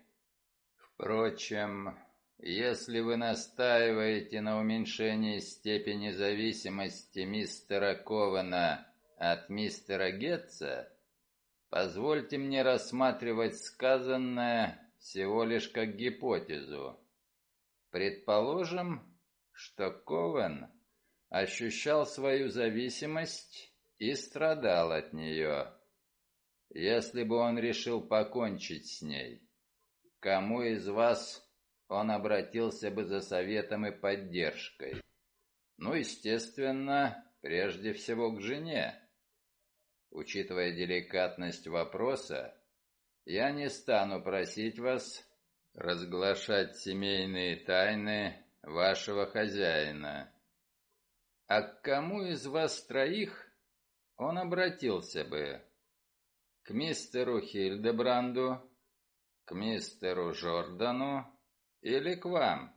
Впрочем, если вы настаиваете на уменьшении степени зависимости мистера Ковена от мистера Гетца, позвольте мне рассматривать сказанное всего лишь как гипотезу. Предположим, что Ковен ощущал свою зависимость и страдал от нее. Если бы он решил покончить с ней, к кому из вас он обратился бы за советом и поддержкой? Ну, естественно, прежде всего к жене. Учитывая деликатность вопроса, я не стану просить вас разглашать семейные тайны вашего хозяина. А к кому из вас троих он обратился бы? К мистеру Хильдебранду, к мистеру Джордану или к вам?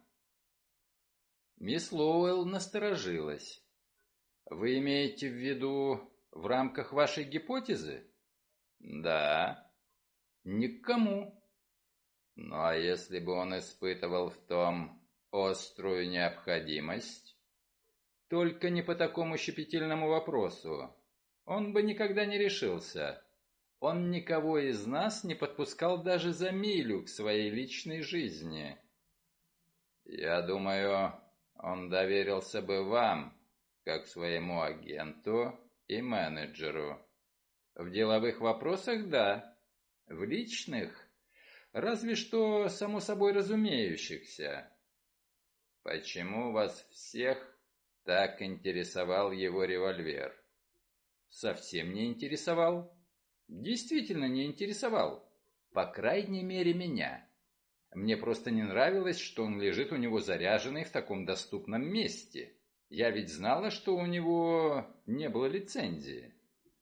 Мисс Лоуэлл насторожилась. Вы имеете в виду в рамках вашей гипотезы? Да. Ни к кому. Ну а если бы он испытывал в том острую необходимость? Только не по такому щепетильному вопросу. Он бы никогда не решился. Он никого из нас не подпускал даже за милю к своей личной жизни. Я думаю, он доверился бы вам, как своему агенту и менеджеру. В деловых вопросах – да. В личных – разве что само собой разумеющихся. Почему вас всех так интересовал его револьвер? Совсем не интересовал. Действительно не интересовал. По крайней мере, меня. Мне просто не нравилось, что он лежит у него заряженный в таком доступном месте. Я ведь знала, что у него не было лицензии.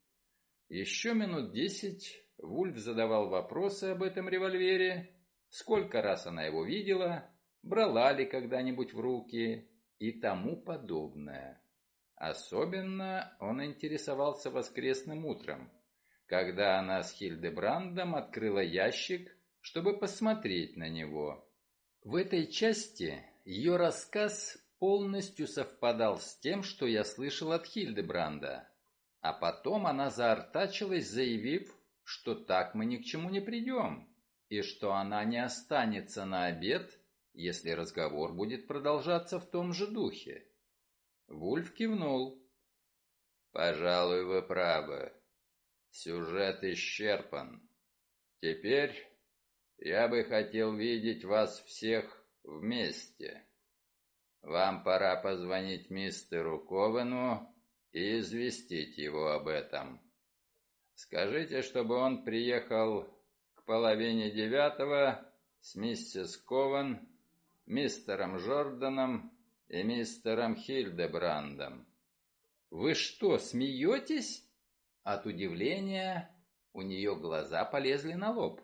Еще минут десять Вульф задавал вопросы об этом револьвере, сколько раз она его видела, брала ли когда-нибудь в руки и тому подобное. Особенно он интересовался воскресным утром, когда она с Хильдебрандом открыла ящик, чтобы посмотреть на него. В этой части ее рассказ полностью совпадал с тем, что я слышал от Хильдебранда. А потом она заортачилась, заявив, что так мы ни к чему не придем, и что она не останется на обед, если разговор будет продолжаться в том же духе. Вульф кивнул. «Пожалуй, вы правы. Сюжет исчерпан. Теперь я бы хотел видеть вас всех вместе. Вам пора позвонить мистеру Ковену и известить его об этом. Скажите, чтобы он приехал к половине девятого с миссис Ковен, мистером Джорданом и мистером Хильдебрандом». «Вы что, смеетесь?» От удивления у нее глаза полезли на лоб.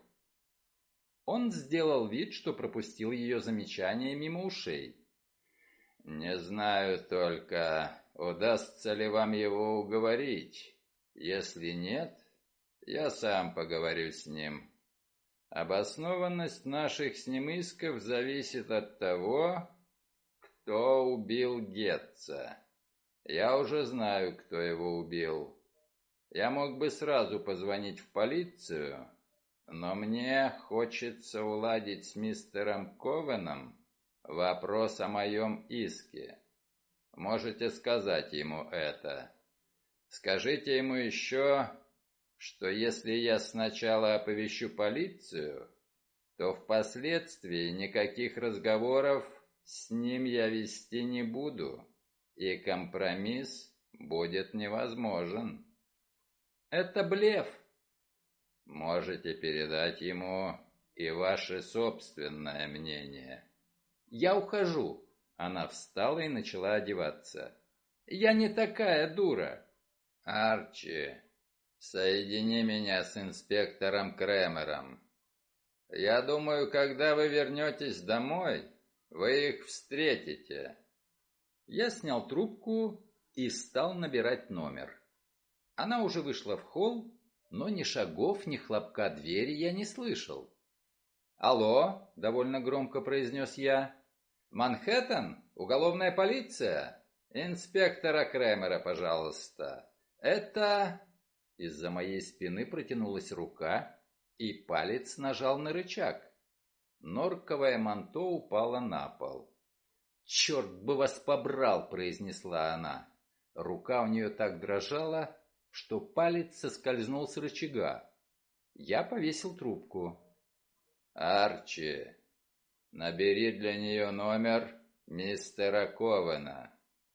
Он сделал вид, что пропустил ее замечание мимо ушей. «Не знаю только, удастся ли вам его уговорить. Если нет, я сам поговорю с ним. Обоснованность наших с ним исков зависит от того, кто убил Гетца. Я уже знаю, кто его убил. Я мог бы сразу позвонить в полицию, но мне хочется уладить с мистером Ковеном вопрос о моем иске. Можете сказать ему это. Скажите ему еще, что если я сначала оповещу полицию, то впоследствии никаких разговоров с ним я вести не буду, и компромисс будет невозможен. Это блеф. Можете передать ему и ваше собственное мнение. Я ухожу. Она встала и начала одеваться. Я не такая дура. Арчи, соедини меня с инспектором Кремером. Я думаю, когда вы вернетесь домой, вы их встретите. Я снял трубку и стал набирать номер. Она уже вышла в холл, но ни шагов, ни хлопка двери я не слышал. «Алло», — довольно громко произнес я. «Манхэттен? Уголовная полиция? Инспектора Кремера, пожалуйста. Это...» Из-за моей спины протянулась рука, и палец нажал на рычаг. Норковое манто упало на пол. «Черт бы вас побрал!» — произнесла она. Рука у нее так дрожала, что палец соскользнул с рычага. Я повесил трубку. «Арчи, набери для нее номер мистера Ковена».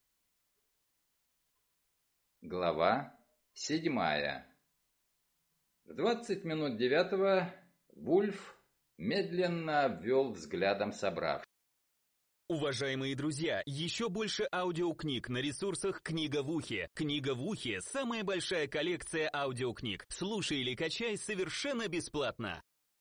Глава седьмая. В двадцать минут девятого Вульф медленно обвел взглядом собравшихся. Уважаемые друзья, еще больше аудиокниг на ресурсах «Книга в ухе». «Книга в ухе» — самая большая коллекция аудиокниг. Слушай или качай совершенно бесплатно.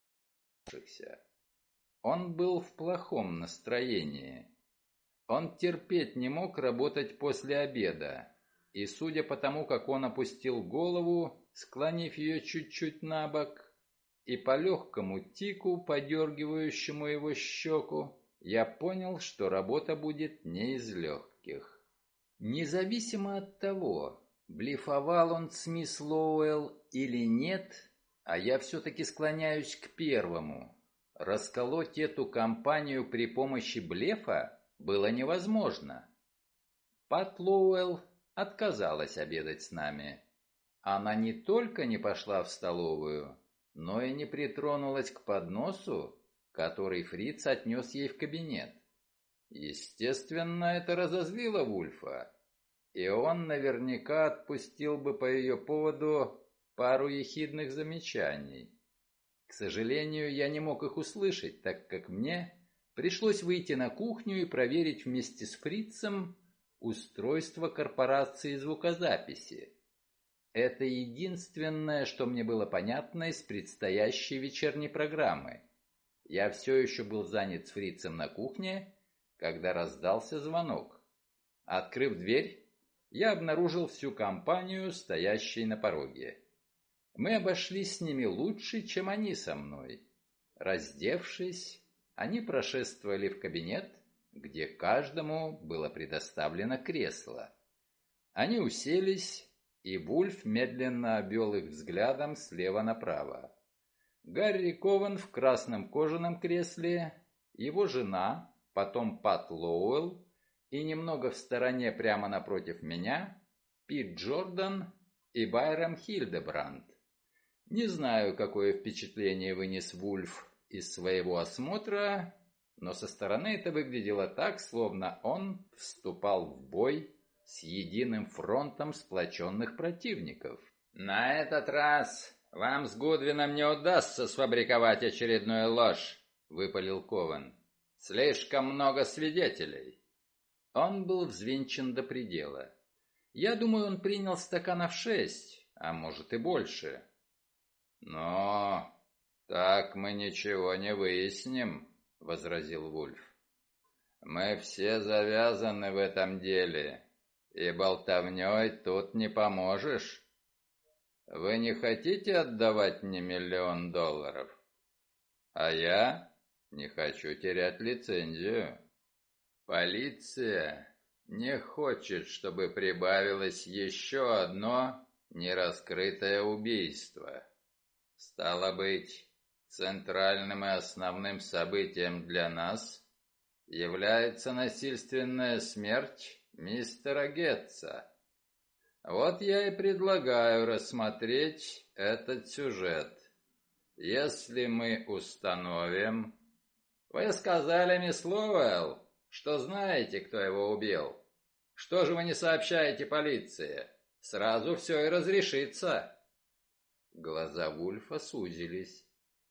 Он был в плохом настроении. Он терпеть не мог работать после обеда, и, судя по тому, как он опустил голову, склонив ее чуть-чуть на бок, и по легкому тику, подергивающему его щеку, я понял, что работа будет не из легких. Независимо от того, блефовал он с мисс Лоуэлл или нет, а я все-таки склоняюсь к первому. Расколоть эту компанию при помощи блефа было невозможно. Пат Лоуэлл отказалась обедать с нами. Она не только не пошла в столовую, но и не притронулась к подносу, который фриц отнес ей в кабинет. Естественно, это разозлило Вульфа, и он наверняка отпустил бы по ее поводу пару ехидных замечаний. К сожалению, я не мог их услышать, так как мне пришлось выйти на кухню и проверить вместе с фрицем устройство корпорации звукозаписи. Это единственное, что мне было понятно из предстоящей вечерней программы. Я все еще был занят с фрицем на кухне, когда раздался звонок. Открыв дверь, я обнаружил всю компанию, стоящей на пороге. Мы обошлись с ними лучше, чем они со мной. Раздевшись, они прошествовали в кабинет, где каждому было предоставлено кресло. Они уселись, и Вульф медленно обвел их взглядом слева направо. Гарри Ковен в красном кожаном кресле, его жена, потом Пат Лоуэлл, и немного в стороне прямо напротив меня Пит Джордан и Байрам Хильдебранд. Не знаю, какое впечатление вынес Вульф из своего осмотра, но со стороны это выглядело так, словно он вступал в бой с единым фронтом сплоченных противников. «На этот раз вам с Гудвином не удастся сфабриковать очередную ложь», — выпалил Ковен. «Слишком много свидетелей». Он был взвинчен до предела. Я думаю, он принял стаканов шесть, а может и больше. «Но так мы ничего не выясним», — возразил Вульф. «Мы все завязаны в этом деле, и болтовней тут не поможешь. Вы не хотите отдавать мне миллион долларов? А я не хочу терять лицензию. Полиция не хочет, чтобы прибавилось еще одно нераскрытое убийство. Стало быть, центральным и основным событием для нас является насильственная смерть мистера Гетца. Вот я и предлагаю рассмотреть этот сюжет. Если мы установим... Вы сказали, мисс Лоуэлл, что знаете, кто его убил. Что же вы не сообщаете полиции? Сразу все и разрешится. Глаза Вульфа сузились.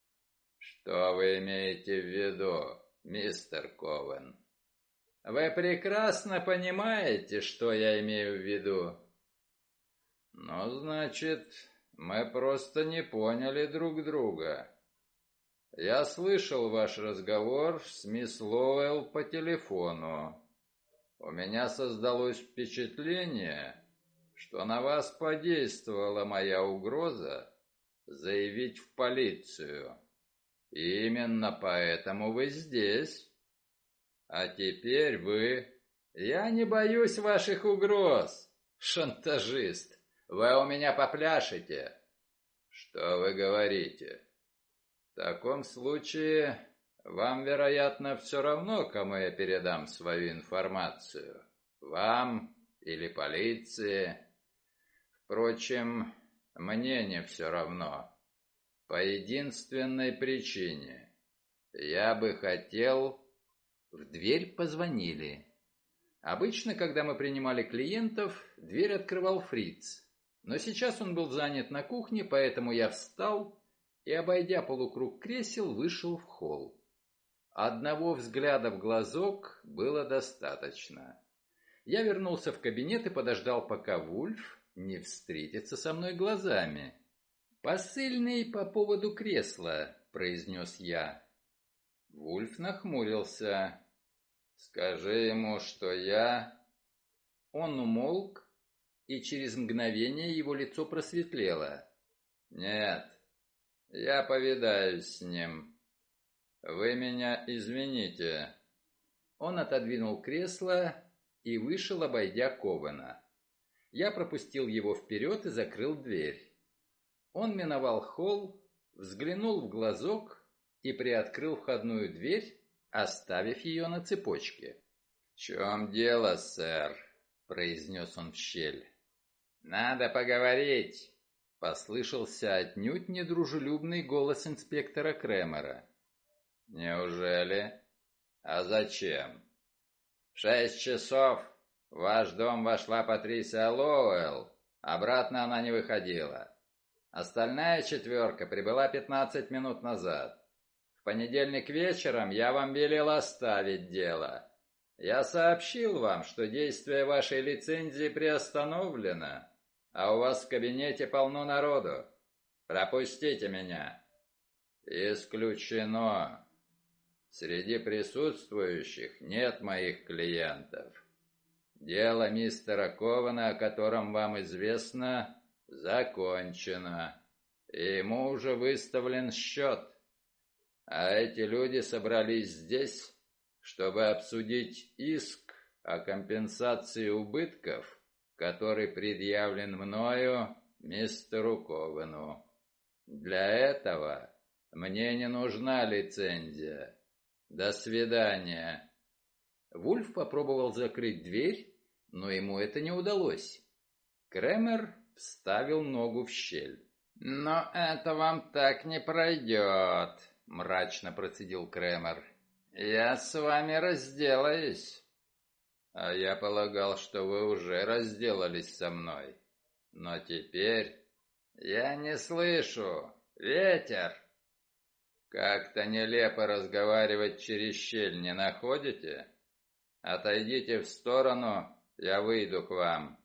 Что вы имеете в виду, мистер Ковен? Вы прекрасно понимаете, что я имею в виду. Ну, значит, мы просто не поняли друг друга. Я слышал ваш разговор с мисс Лоуэлл по телефону. У меня создалось впечатление, что на вас подействовала моя угроза заявить в полицию. И именно поэтому вы здесь. А теперь вы... Я не боюсь ваших угроз, шантажист. Вы у меня попляшете. Что вы говорите? В таком случае, вам, вероятно, все равно, кому я передам свою информацию. Вам или полиции. Впрочем, мне не все равно. По единственной причине. Я бы хотел... В дверь позвонили. Обычно, когда мы принимали клиентов, дверь открывал Фриц. Но сейчас он был занят на кухне, поэтому я встал и, обойдя полукруг кресел, вышел в холл. Одного взгляда в глазок было достаточно. Я вернулся в кабинет и подождал, пока Вульф не встретится со мной глазами. «Посыльный по поводу кресла», — произнес я. Вульф нахмурился. «Скажи ему, что я...» Он умолк, и через мгновение его лицо просветлело. «Нет, я повидаюсь с ним. Вы меня извините». Он отодвинул кресло и вышел, обойдя Ковена. Я пропустил его вперед и закрыл дверь. Он миновал холл, взглянул в глазок и приоткрыл входную дверь, оставив ее на цепочке. «В чем дело, сэр?» — произнес он в щель. «Надо поговорить», — послышался отнюдь недружелюбный голос инспектора Кремера. «Неужели? А зачем?» «В шесть часов в ваш дом вошла Патрисия Лоуэлл, обратно она не выходила. Остальная четверка прибыла пятнадцать минут назад. В понедельник вечером я вам велел оставить дело. Я сообщил вам, что действие вашей лицензии приостановлено, а у вас в кабинете полно народу. Пропустите меня». «Исключено. Среди присутствующих нет моих клиентов. Дело мистера Ковена, о котором вам известно, закончено, и ему уже выставлен счет. А эти люди собрались здесь, чтобы обсудить иск о компенсации убытков, который предъявлен мною мистеру Ковену. Для этого мне не нужна лицензия. До свидания». Вульф попробовал закрыть дверь, но ему это не удалось. Кремер вставил ногу в щель. «Но это вам так не пройдет», — мрачно процедил Кремер. «Я с вами разделаюсь». «А я полагал, что вы уже разделались со мной. Но теперь...» «Я не слышу. Ветер!» «Как-то нелепо разговаривать через щель, не находите? Отойдите в сторону, я выйду к вам».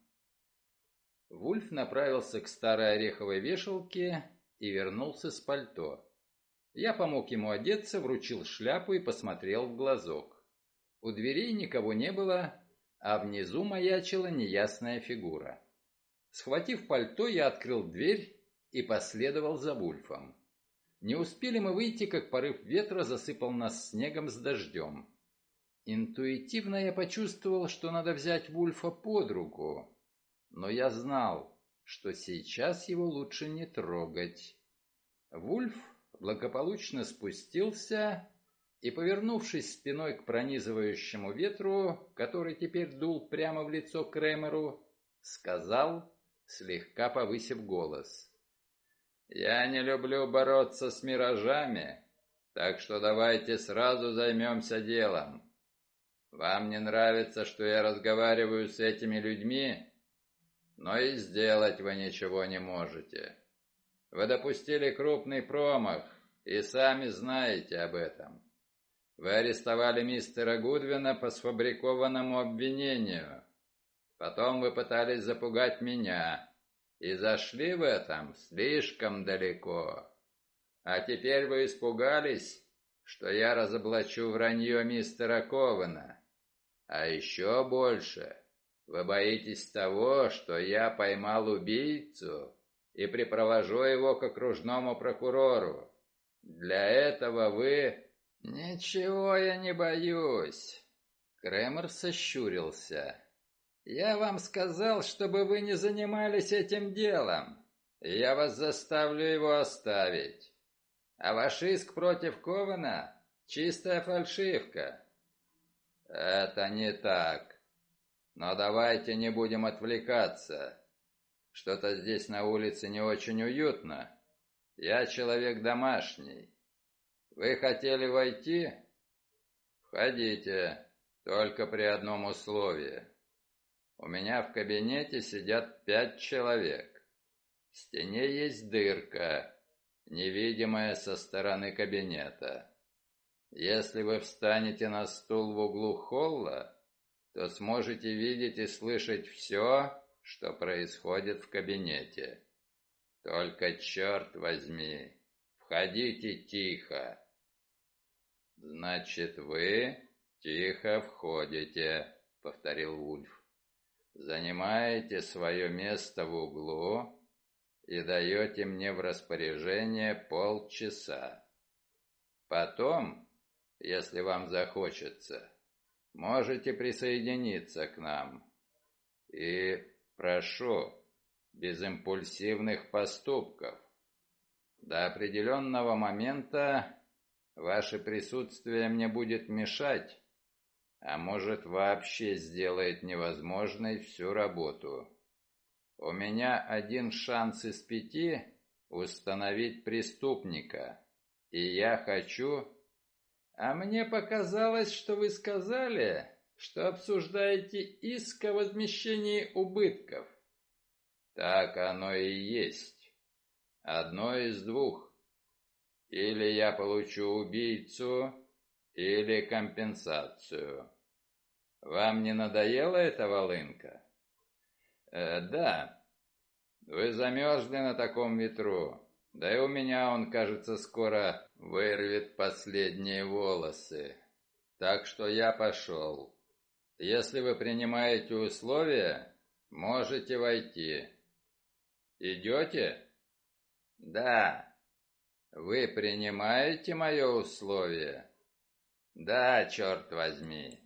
Вульф направился к старой ореховой вешалке и вернулся с пальто. Я помог ему одеться, вручил шляпу и посмотрел в глазок. У дверей никого не было, а внизу маячила неясная фигура. Схватив пальто, я открыл дверь и последовал за Вульфом. Не успели мы выйти, как порыв ветра засыпал нас снегом с дождем. Интуитивно я почувствовал, что надо взять Вульфа под руку, но я знал, что сейчас его лучше не трогать. Вульф благополучно спустился и, повернувшись спиной к пронизывающему ветру, который теперь дул прямо в лицо Кремеру, сказал, слегка повысив голос: «Я не люблю бороться с миражами, так что давайте сразу займемся делом. Вам не нравится, что я разговариваю с этими людьми, но и сделать вы ничего не можете. Вы допустили крупный промах и сами знаете об этом. Вы арестовали мистера Гудвина по сфабрикованному обвинению. Потом вы пытались запугать меня. и зашли в этом слишком далеко. А теперь вы испугались, что я разоблачу вранье мистера Ковена. А еще больше, вы боитесь того, что я поймал убийцу и припровожу его к окружному прокурору. Для этого вы... Ничего я не боюсь. Кремер сощурился. Я вам сказал, чтобы вы не занимались этим делом. Я вас заставлю его оставить. А ваш иск против Ковена — чистая фальшивка. Это не так. Но давайте не будем отвлекаться. Что-то здесь на улице не очень уютно. Я человек домашний. Вы хотели войти? Входите, только при одном условии. У меня в кабинете сидят пять человек. В стене есть дырка, невидимая со стороны кабинета. Если вы встанете на стул в углу холла, то сможете видеть и слышать все, что происходит в кабинете. Только, черт возьми, входите тихо. Значит, вы тихо входите, повторил Вульф. Занимаете свое место в углу и даете мне в распоряжение полчаса. Потом, если вам захочется, можете присоединиться к нам. И прошу, без импульсивных поступков. До определенного момента ваше присутствие мне будет мешать, а может вообще сделает невозможной всю работу. У меня один шанс из пяти установить преступника, и я хочу... А мне показалось, что вы сказали, что обсуждаете иск о возмещении убытков. Так оно и есть. Одно из двух. Или я получу убийцу, или компенсацию. Вам не надоела эта волынка? Э, да. Вы замерзли на таком ветру. Да и у меня он, кажется, скоро вырвет последние волосы. Так что я пошел. Если вы принимаете условия, можете войти. Идете? Да. Вы принимаете мое условие? Да, черт возьми.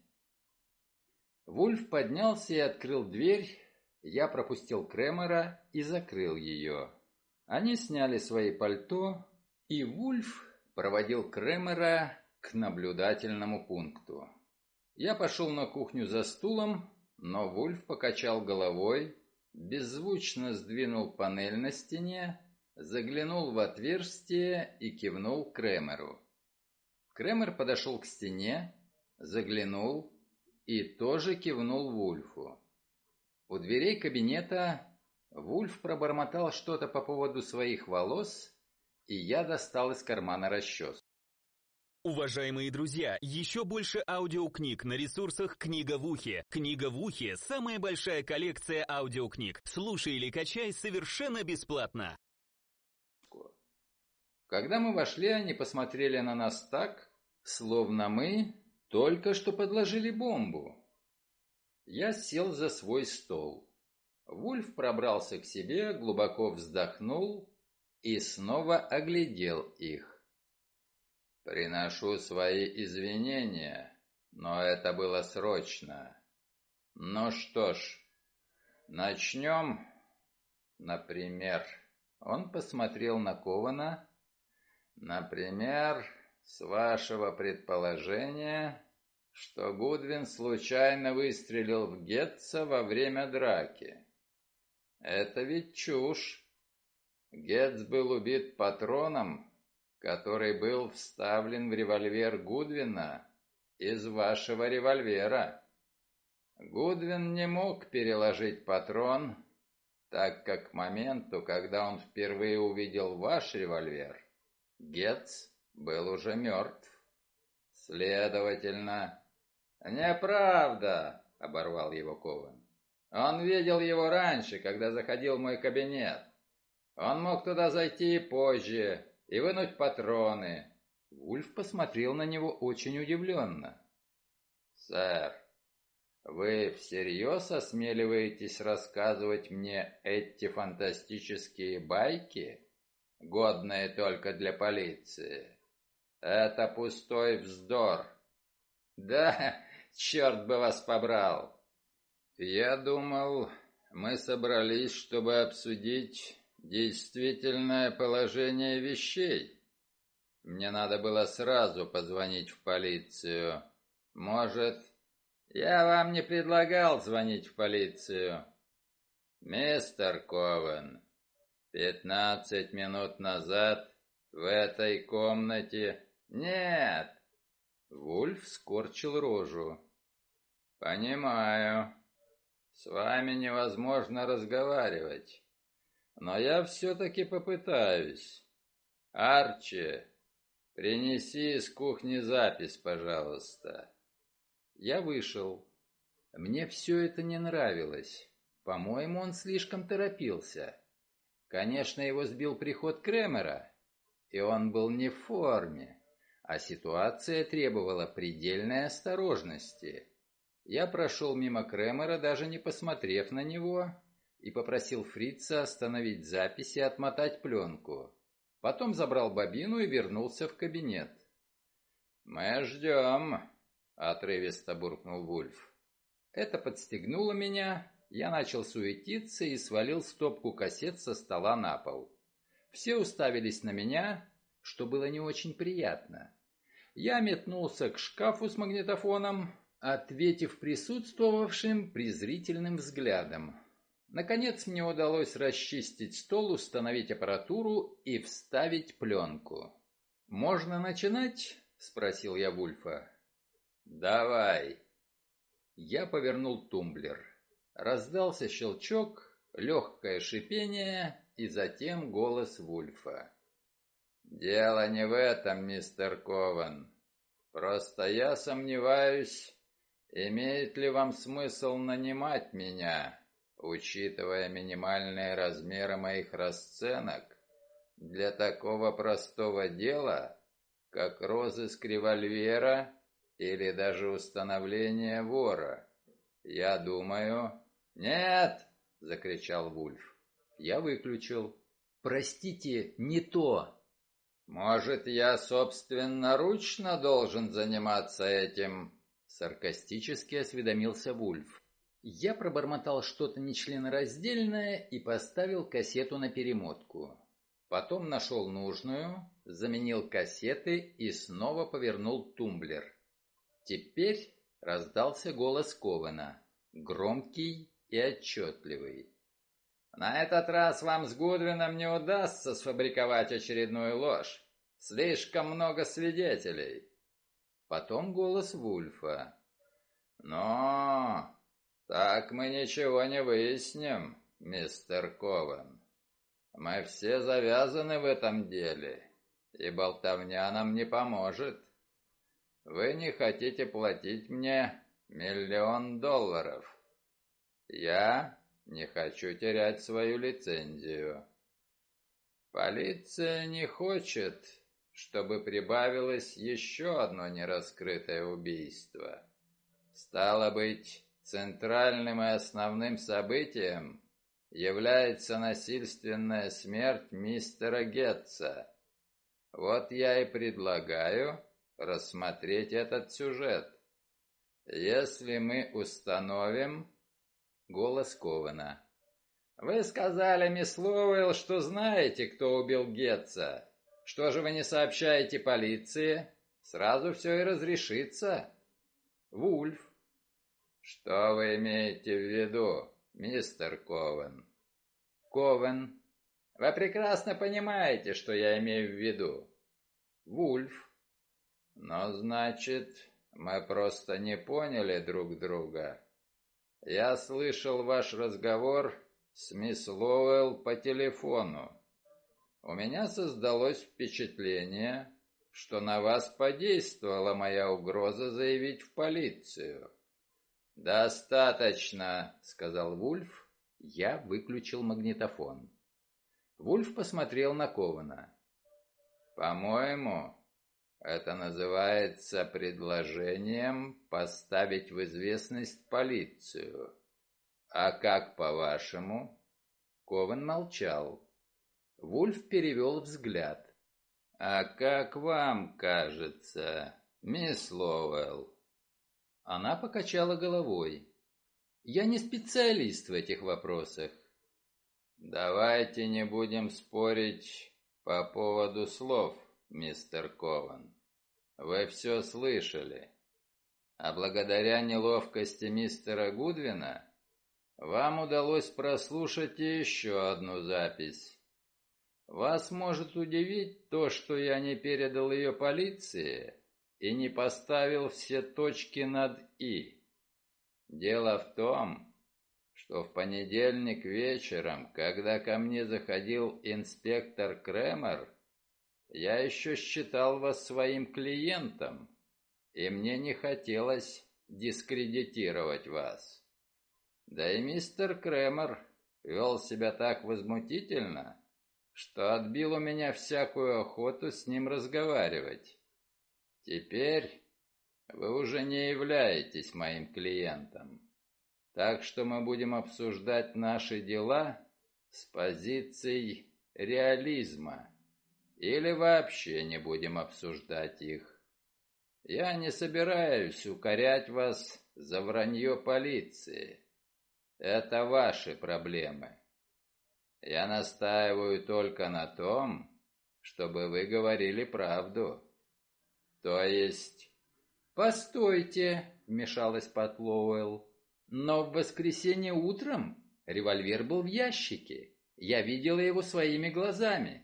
Вульф поднялся и открыл дверь. Я пропустил Кремера и закрыл ее. Они сняли свои пальто, и Вульф проводил Кремера к наблюдательному пункту. Я пошел на кухню за стулом, но Вульф покачал головой, беззвучно сдвинул панель на стене, заглянул в отверстие и кивнул Кремеру. Кремер подошел к стене, заглянул и тоже кивнул Вульфу. У дверей кабинета Вульф пробормотал что-то по поводу своих волос, и я достал из кармана расческу. Уважаемые друзья, еще больше аудиокниг на ресурсах «Книга в ухе». «Книга в ухе» — самая большая коллекция аудиокниг. Слушай или качай совершенно бесплатно. Когда мы вошли, они посмотрели на нас так, словно мы только что подложили бомбу. Я сел за свой стол. Вульф пробрался к себе, глубоко вздохнул и снова оглядел их. «Приношу свои извинения, но это было срочно. Ну что ж, начнем, например...» Он посмотрел на Ковена. «Например, с вашего предположения, что Гудвин случайно выстрелил в Гетца во время драки. Это ведь чушь. Гетц был убит патроном, который был вставлен в револьвер Гудвина из вашего револьвера. Гудвин не мог переложить патрон, так как к моменту, когда он впервые увидел ваш револьвер, Гетц был уже мертв. Следовательно... «Неправда!» — оборвал его Ковен. Он видел его раньше, когда заходил в мой кабинет. Он мог туда зайти и позже, и вынуть патроны». Вульф посмотрел на него очень удивленно. «Сэр, вы всерьез осмеливаетесь рассказывать мне эти фантастические байки, годные только для полиции? Это пустой вздор». «Да, черт бы вас побрал. Я думал, мы собрались, чтобы обсудить действительное положение вещей. Мне надо было сразу позвонить в полицию. Может, я вам не предлагал звонить в полицию? Мистер Ковен, пятнадцать минут назад в этой комнате... Нет!» Вульф скорчил рожу. «Понимаю. С вами невозможно разговаривать. Но я все-таки попытаюсь. Арчи, принеси из кухни запись, пожалуйста». Я вышел. Мне все это не нравилось. По-моему, он слишком торопился. Конечно, его сбил приход Кремера, и он был не в форме, а ситуация требовала предельной осторожности. Я прошел мимо Кремера, даже не посмотрев на него, и попросил Фрица остановить запись и отмотать пленку. Потом забрал бобину и вернулся в кабинет. «Мы ждем», — отрывисто буркнул Вульф. Это подстегнуло меня, я начал суетиться и свалил стопку кассет со стола на пол. Все уставились на меня, что было не очень приятно. Я метнулся к шкафу с магнитофоном, ответив присутствовавшим презрительным взглядом. Наконец мне удалось расчистить стол, установить аппаратуру и вставить пленку. «Можно начинать?» — спросил я Вульфа. «Давай». Я повернул тумблер. Раздался щелчок, легкое шипение и затем голос Вульфа. «Дело не в этом, мистер Ковен. Просто я сомневаюсь, имеет ли вам смысл нанимать меня, учитывая минимальные размеры моих расценок, для такого простого дела, как розыск револьвера или даже установление вора. Я думаю...» «Нет!» — закричал Вульф. Я выключил. «Простите, не то!» «Может, я собственноручно должен заниматься этим?» Саркастически осведомился Вульф. Я пробормотал что-то нечленораздельное и поставил кассету на перемотку. Потом нашел нужную, заменил кассеты и снова повернул тумблер. Теперь раздался голос Ковена, громкий и отчетливый. «На этот раз вам с Гудвином не удастся сфабриковать очередную ложь. Слишком много свидетелей». Потом голос Вульфа. «Но так мы ничего не выясним, мистер Ковен. Мы все завязаны в этом деле, и болтовня нам не поможет. Вы не хотите платить мне миллион долларов. Я не хочу терять свою лицензию. Полиция не хочет, чтобы прибавилось еще одно нераскрытое убийство. Стало быть, центральным и основным событием является насильственная смерть мистера Гетца. Вот я и предлагаю рассмотреть этот сюжет. Если мы установим...» Голос Ковена. «Вы сказали, мисс Лоуэлл, что знаете, кто убил Гетца. Что же вы не сообщаете полиции? Сразу все и разрешится». Вульф. «Что вы имеете в виду, мистер Ковен?» Ковен. «Вы прекрасно понимаете, что я имею в виду». Вульф. «Ну, значит, мы просто не поняли друг друга. Я слышал ваш разговор с мисс Лоуэлл по телефону. У меня создалось впечатление, что на вас подействовала моя угроза заявить в полицию. «Достаточно», — сказал Вульф. Я выключил магнитофон. Вульф посмотрел на Кована. «По-моему, это называется предложением поставить в известность полицию. А как по-вашему?» Кован молчал. Вульф перевел взгляд. «А как вам кажется, мисс Лоуэлл?» Она покачала головой. «Я не специалист в этих вопросах». «Давайте не будем спорить по поводу слов, мистер Кован. Вы все слышали. А благодаря неловкости мистера Гудвина вам удалось прослушать еще одну запись. Вас может удивить то, что я не передал ее полиции и не поставил все точки над «и». Дело в том, что в понедельник вечером, когда ко мне заходил инспектор Кремер, я еще считал вас своим клиентом, и мне не хотелось дискредитировать вас. Да и мистер Кремер вел себя так возмутительно, что отбил у меня всякую охоту с ним разговаривать. Теперь вы уже не являетесь моим клиентом. Так что мы будем обсуждать наши дела с позицией реализма. Или вообще не будем обсуждать их. Я не собираюсь укорять вас за вранье полиции. Это ваши проблемы. Я настаиваю только на том, чтобы вы говорили правду. То есть... «Постойте», — вмешалась Пат Лоуэлл. «Но в воскресенье утром револьвер был в ящике. Я видела его своими глазами».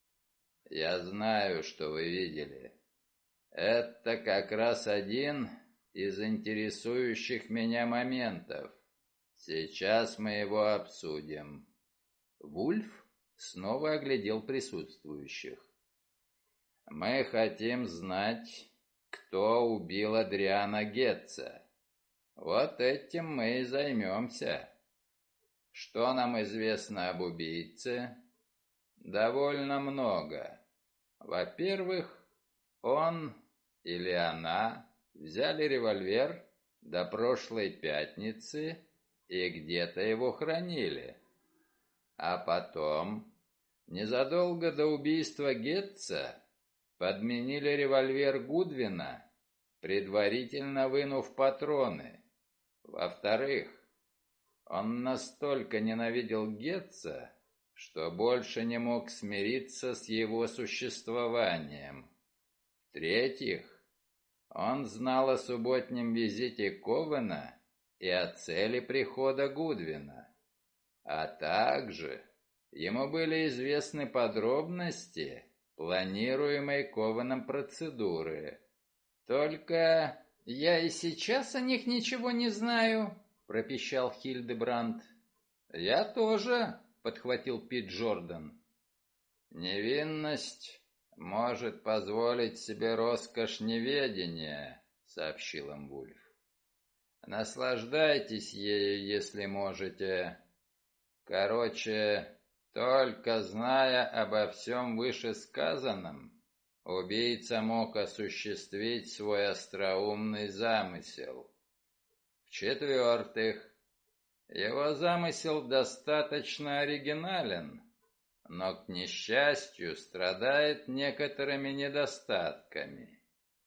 «Я знаю, что вы видели. Это как раз один из интересующих меня моментов. Сейчас мы его обсудим». Вульф снова оглядел присутствующих. «Мы хотим знать, кто убил Адриана Гетца. Вот этим мы и займемся. Что нам известно об убийце? Довольно много. Во-первых, он или она взяли револьвер до прошлой пятницы и где-то его хранили. А потом, незадолго до убийства Гетца, подменили револьвер Гудвина, предварительно вынув патроны. Во-вторых, он настолько ненавидел Гетца, что больше не мог смириться с его существованием. В-третьих, он знал о субботнем визите Кована и о цели прихода Гудвина. А также ему были известны подробности планируемой Кованом процедуры. Только я и сейчас о них ничего не знаю, пропищал Хильдебранд. Я тоже, подхватил Пит Джордан. Невинность может позволить себе роскошь неведения, сообщил им Вульф. Наслаждайтесь ею, если можете. Короче, только зная обо всем вышесказанном, убийца мог осуществить свой остроумный замысел. В-четвертых, его замысел достаточно оригинален, но, к несчастью, страдает некоторыми недостатками.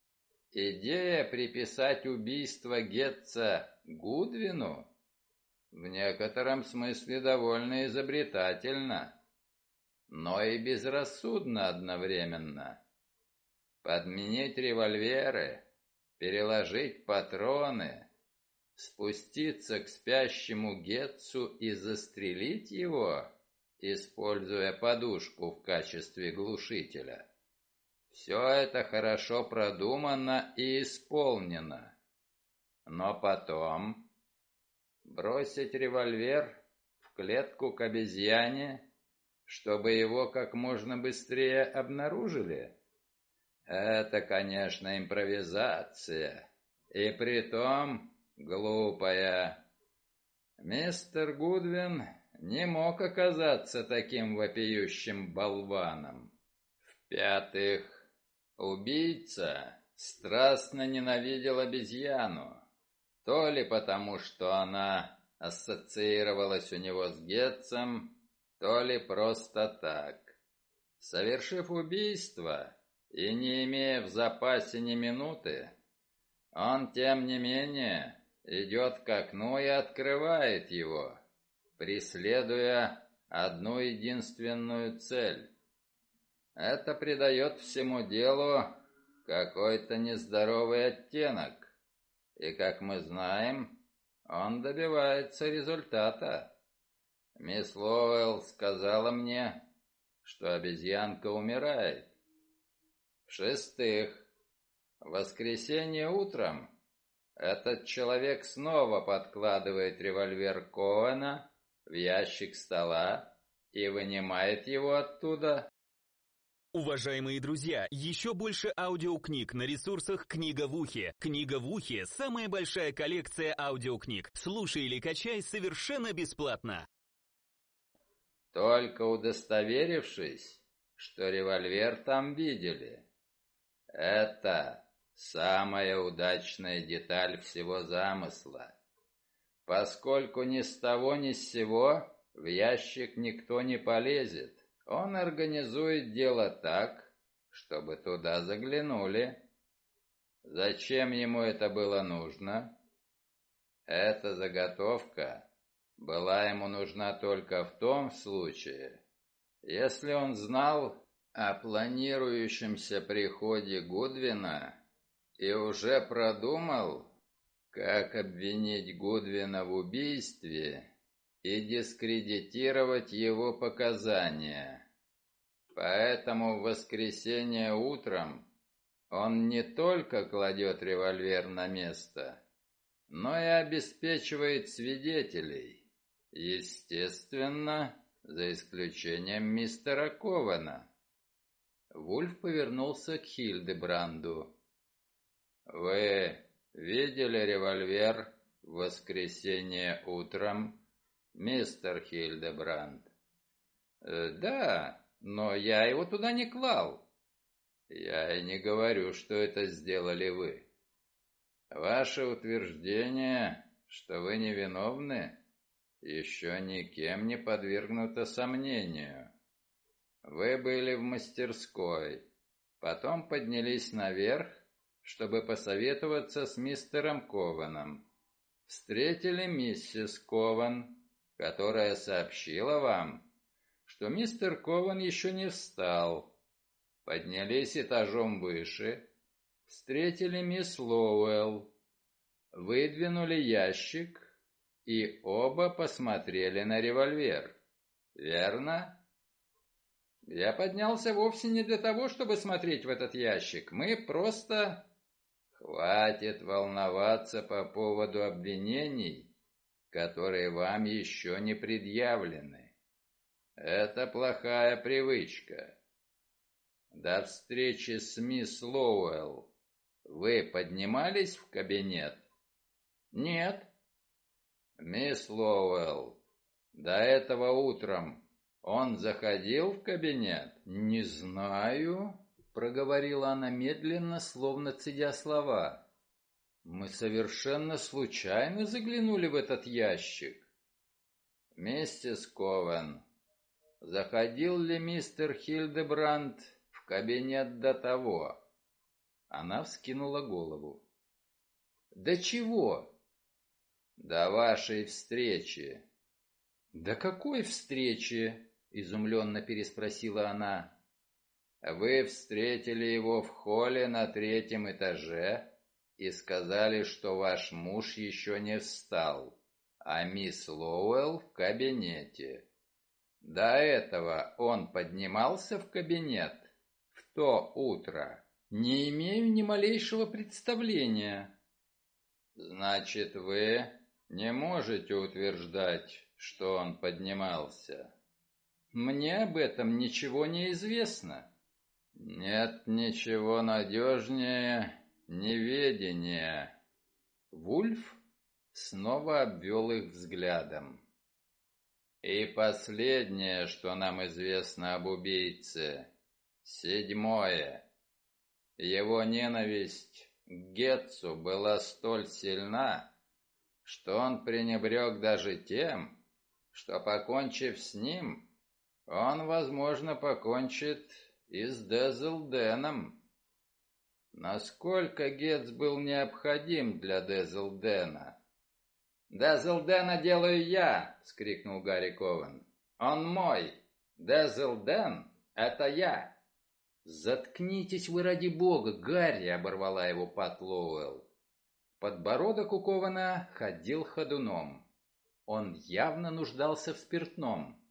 Идея приписать убийство Гетца Гудвину в некотором смысле довольно изобретательна, но и безрассудна одновременно. Подменить револьверы, переложить патроны, спуститься к спящему Гетцу и застрелить его, используя подушку в качестве глушителя. Все это хорошо продумано и исполнено. Но потом бросить револьвер в клетку к обезьяне, чтобы его как можно быстрее обнаружили? Это, конечно, импровизация, и притом глупая. Мистер Гудвин не мог оказаться таким вопиющим болваном. В-пятых, убийца страстно ненавидел обезьяну, то ли потому, что она ассоциировалась у него с Гетцем, то ли просто так. Совершив убийство и не имея в запасе ни минуты, он, тем не менее, идет к окну и открывает его, преследуя одну единственную цель. Это придает всему делу какой-то нездоровый оттенок, и, как мы знаем, он добивается результата. Мисс Лоуэлл сказала мне, что обезьянка умирает. В-шестых, в воскресенье утром этот человек снова подкладывает револьвер Коэна в ящик стола и вынимает его оттуда. Уважаемые друзья, еще больше аудиокниг на ресурсах «Книга в ухе». «Книга в ухе» — самая большая коллекция аудиокниг. Слушай или качай совершенно бесплатно. Только удостоверившись, что револьвер там видели. Это самая удачная деталь всего замысла. Поскольку ни с того ни с сего в ящик никто не полезет, он организует дело так, чтобы туда заглянули. Зачем ему это было нужно? Эта заготовка была ему нужна только в том случае, если он знал о планирующемся приходе Гудвина и уже продумал, как обвинить Гудвина в убийстве и дискредитировать его показания. Поэтому в воскресенье утром он не только кладет револьвер на место, но и обеспечивает свидетелей, естественно, за исключением мистера Кована. Вульф повернулся к Хильдебранду. «Вы видели револьвер в воскресенье утром, мистер Хильдебранд?» э, «Да, но я его туда не клал». «Я и не говорю, что это сделали вы. Ваше утверждение, что вы невиновны, еще никем не подвергнуто сомнению. Вы были в мастерской, потом поднялись наверх, чтобы посоветоваться с мистером Кованом. Встретили миссис Кован, которая сообщила вам, что мистер Кован еще не встал. Поднялись этажом выше, встретили мисс Лоуэлл, выдвинули ящик и оба посмотрели на револьвер. Верно? Я поднялся вовсе не для того, чтобы смотреть в этот ящик. Мы просто... Хватит волноваться по поводу обвинений, которые вам еще не предъявлены. Это плохая привычка. До встречи с мисс Лоуэлл вы поднимались в кабинет? Нет. Мисс Лоуэлл, до этого утром он заходил в кабинет? Не знаю, проговорила она медленно, словно цедя слова. Мы совершенно случайно заглянули в этот ящик. Миссис Ковен, заходил ли мистер Хильдебранд в кабинет до того? Она вскинула голову. До чего? До вашей встречи. До какой встречи? Изумленно переспросила она. Вы встретили его в холле на третьем этаже и сказали, что ваш муж еще не встал, а мисс Лоуэлл в кабинете. До этого он поднимался в кабинет в то утро? Не имею ни малейшего представления. Значит, вы не можете утверждать, что он поднимался? Мне об этом ничего не известно. Нет ничего надежнее неведения. Вульф снова обвел их взглядом. И последнее, что нам известно об убийце. Седьмое. Его ненависть к Гетцу была столь сильна, что он пренебрег даже тем, что, покончив с ним, он, возможно, покончит и с Дезлденом. Насколько Гетц был необходим для Дезлдена? «Дезлдена делаю я!» — вскрикнул Гарри Ковен. «Он мой! Дезлден — это я!» «Заткнитесь вы ради бога, Гарри!» — оборвала его Пат Лоуэлл. Подбородок у Ковена ходил ходуном. Он явно нуждался в спиртном.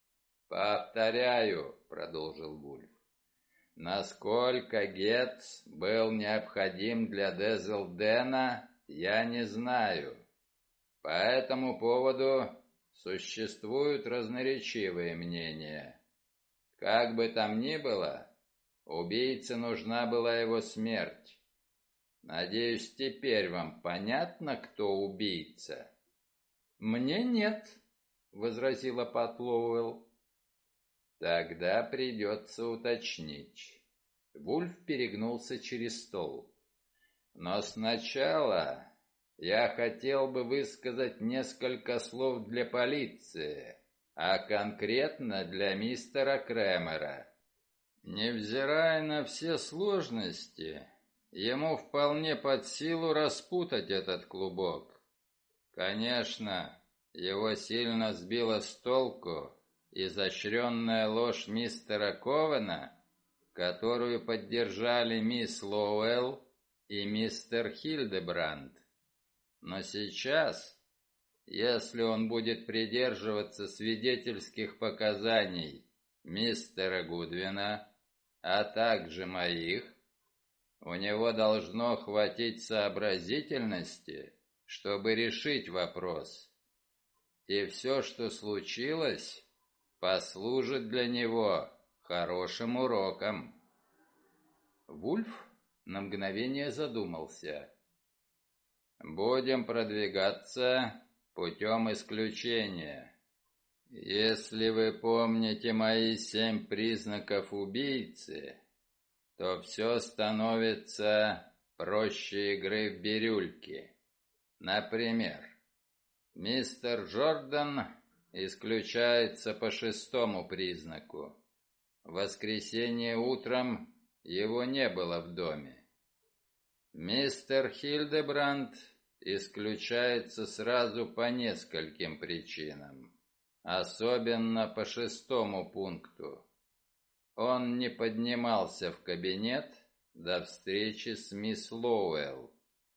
«Повторяю», — продолжил Вульф, — «насколько Гетц был необходим для Дезлдена, я не знаю. По этому поводу существуют разноречивые мнения. Как бы там ни было, убийце нужна была его смерть. Надеюсь, теперь вам понятно, кто убийца?» «Мне нет», — возразила Пат Лоуэлл. «Тогда придется уточнить». Вульф перегнулся через стол. «Но сначала я хотел бы высказать несколько слов для полиции, а конкретно для мистера Кремера. Невзирая на все сложности, ему вполне под силу распутать этот клубок. Конечно, его сильно сбила с толку изощренная ложь мистера Ковена, которую поддержали мисс Лоуэлл и мистер Хильдебранд. Но сейчас, если он будет придерживаться свидетельских показаний мистера Гудвина, а также моих, у него должно хватить сообразительности, чтобы решить вопрос. И все, что случилось, послужит для него хорошим уроком». Вульф на мгновение задумался. «Будем продвигаться путем исключения. Если вы помните мои семь признаков убийцы, то все становится проще игры в бирюльки. Например, мистер Джордан исключается по шестому признаку. В воскресенье утром его не было в доме. Мистер Хильдебранд исключается сразу по нескольким причинам, особенно по шестому пункту. Он не поднимался в кабинет до встречи с мисс Лоуэлл.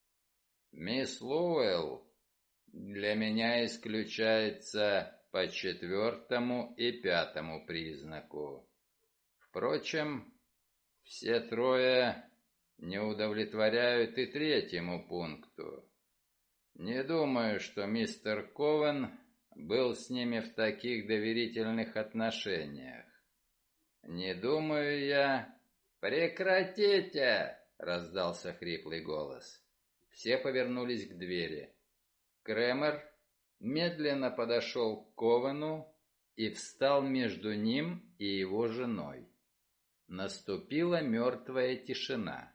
Мисс Лоуэлл для меня исключается по четвертому и пятому признаку. Впрочем, все трое не удовлетворяют и третьему пункту. Не думаю, что мистер Ковен был с ними в таких доверительных отношениях. Не думаю я... «Прекратите!» — раздался хриплый голос. Все повернулись к двери. Кремер медленно подошел к Ковену и встал между ним и его женой. Наступила мертвая тишина.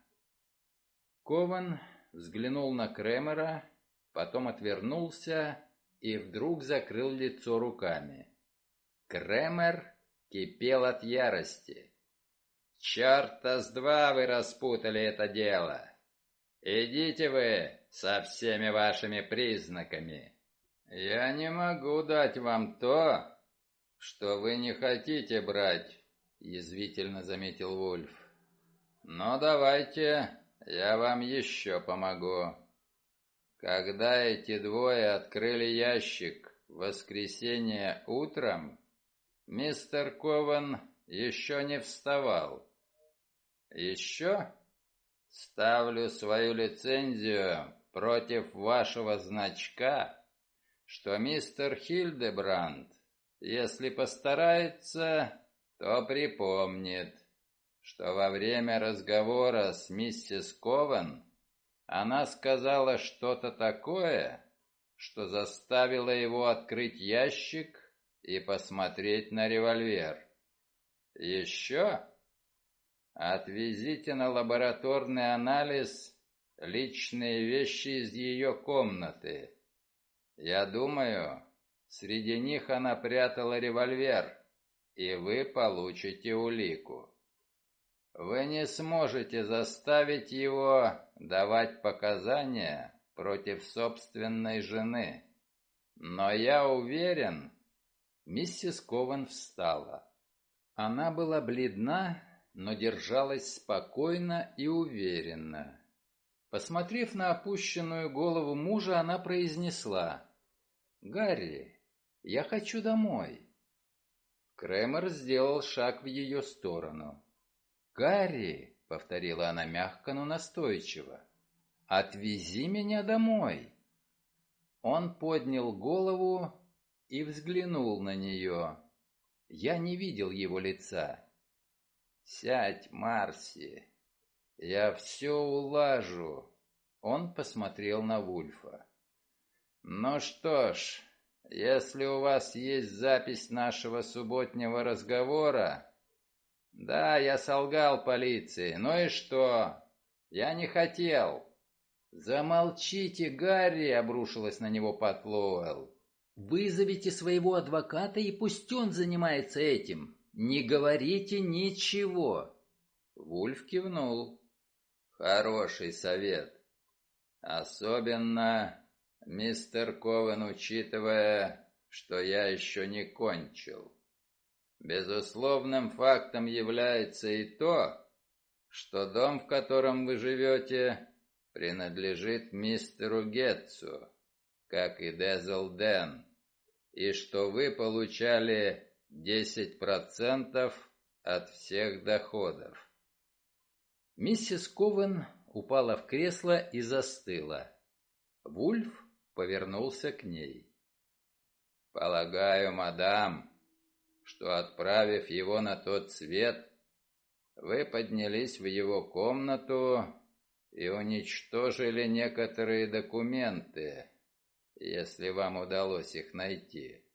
Ковен взглянул на Кремера, потом отвернулся и вдруг закрыл лицо руками. Кремер кипел от ярости. «Черта с два вы распутали это дело! Идите вы со всеми вашими признаками! Я не могу дать вам то, что вы не хотите брать», — язвительно заметил Вульф. «Но давайте я вам еще помогу. Когда эти двое открыли ящик в воскресенье утром, мистер Ковен еще не вставал. Еще ставлю свою лицензию против вашего значка, что мистер Хильдебранд, если постарается, то припомнит, что во время разговора с миссис Ковен она сказала что-то такое, что заставило его открыть ящик и посмотреть на револьвер. Еще? Отвезите на лабораторный анализ личные вещи из ее комнаты. Я думаю, среди них она прятала револьвер, и вы получите улику. Вы не сможете заставить его давать показания против собственной жены. Но я уверен...» Миссис Ковен встала. Она была бледна, но держалась спокойно и уверенно. Посмотрев на опущенную голову мужа, она произнесла: «Гарри, я хочу домой». Кремер сделал шаг в ее сторону. «Гарри», — повторила она мягко, но настойчиво, — «отвези меня домой». Он поднял голову и взглянул на нее. Я не видел его лица. «Сядь, Марси, я все улажу». Он посмотрел на Вульфа. «Ну что ж, если у вас есть запись нашего субботнего разговора...» «Да, я солгал полиции. Ну и что? Я не хотел». «Замолчите, Гарри!» — обрушилась на него Пат Лоуэлл. «Вызовите своего адвоката, и пусть он занимается этим. Не говорите ничего». Вульф кивнул. «Хороший совет. Особенно, мистер Ковен, учитывая, что я еще не кончил. Безусловным фактом является и то, что дом, в котором вы живете, принадлежит мистеру Гетцу, как и Дезлден, и что вы получали десять процентов от всех доходов». Миссис Ковен упала в кресло и застыла. Вульф повернулся к ней. «Полагаю, мадам, что, отправив его на тот свет, вы поднялись в его комнату и уничтожили некоторые документы, если вам удалось их найти.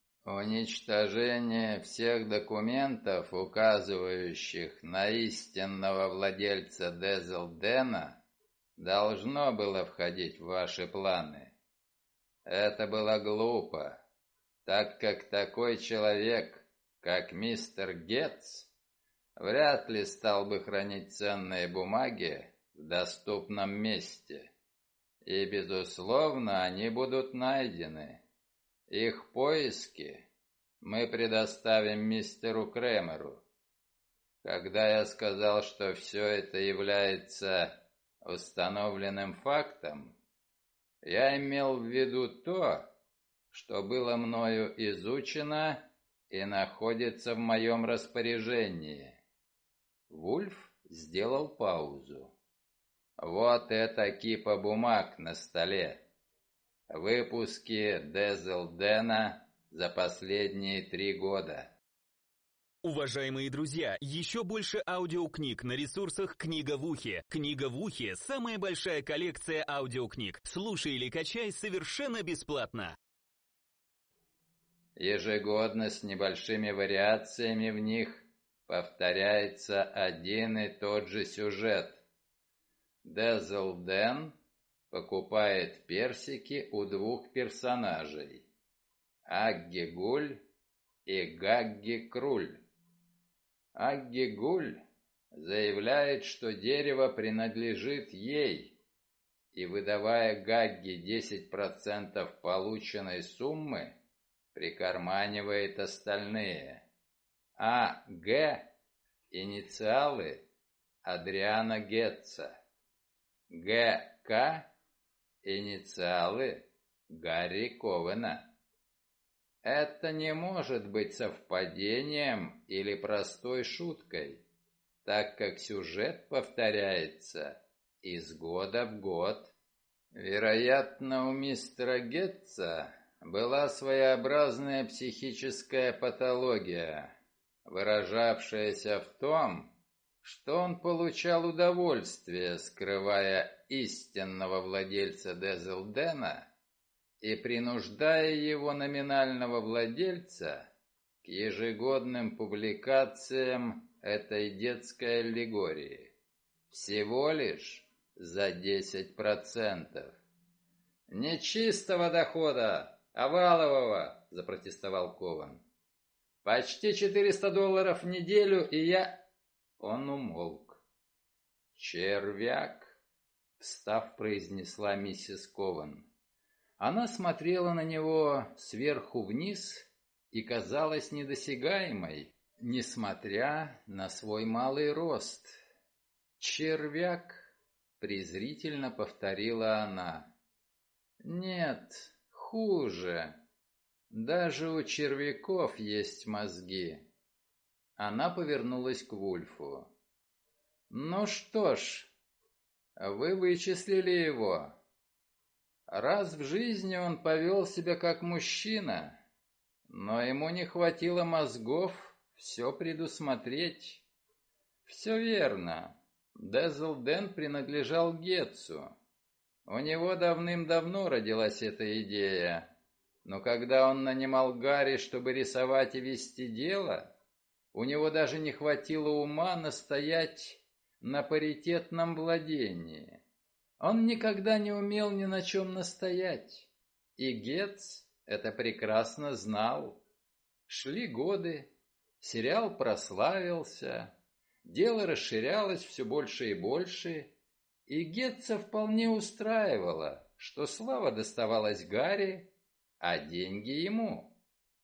Уничтожение всех документов, указывающих на истинного владельца Дезлдена, должно было входить в ваши планы. Это было глупо, так как такой человек, как мистер Гетц, вряд ли стал бы хранить ценные бумаги в доступном месте. И, безусловно, они будут найдены. Их поиски мы предоставим мистеру Кремеру. Когда я сказал, что все это является установленным фактом, я имел в виду то, что было мною изучено и находится в моем распоряжении. Вульф сделал паузу. Вот это кипа бумаг на столе. Выпуски Дезлдена за последние три года. Уважаемые друзья, еще больше аудиокниг на ресурсах «Книга в ухе». «Книга в ухе» — самая большая коллекция аудиокниг. Слушай или качай совершенно бесплатно. Ежегодно с небольшими вариациями в них повторяется один и тот же сюжет. Дезлден покупает персики у двух персонажей – Агги Гуль и Гагги Круль. Агги Гуль заявляет, что дерево принадлежит ей, и, выдавая Гагги десять процентов полученной суммы, прикарманивает остальные. А. Г. – инициалы Адриана Гетца. Г. К. – инициалы Гарри Ковена. Это не может быть совпадением или простой шуткой, так как сюжет повторяется из года в год. Вероятно, у мистера Гетца была своеобразная психическая патология, выражавшаяся в том, что он получал удовольствие, скрывая истинного владельца Дезлдена и принуждая его номинального владельца к ежегодным публикациям этой детской аллегории. Всего лишь за десять процентов. «Не чистого дохода, а валового», — запротестовал Кован. «Почти четыреста долларов в неделю, и я...» Он умолк. «Червяк», — встав, произнесла миссис Кован. Она смотрела на него сверху вниз и казалась недосягаемой, несмотря на свой малый рост. «Червяк», — презрительно повторила она. «Нет, хуже. Даже у червяков есть мозги». Она повернулась к Вульфу. «Ну что ж, вы вычислили его. Раз в жизни он повел себя как мужчина, но ему не хватило мозгов все предусмотреть. Все верно. Дезлден принадлежал Гетцу. У него давным-давно родилась эта идея, но когда он нанимал Гарри, чтобы рисовать и вести дело, у него даже не хватило ума настоять на паритетном владении. Он никогда не умел ни на чем настоять, и Гетц это прекрасно знал. Шли годы, сериал прославился, дело расширялось все больше и больше, и Гетца вполне устраивало, что слава доставалась Гарри, а деньги ему.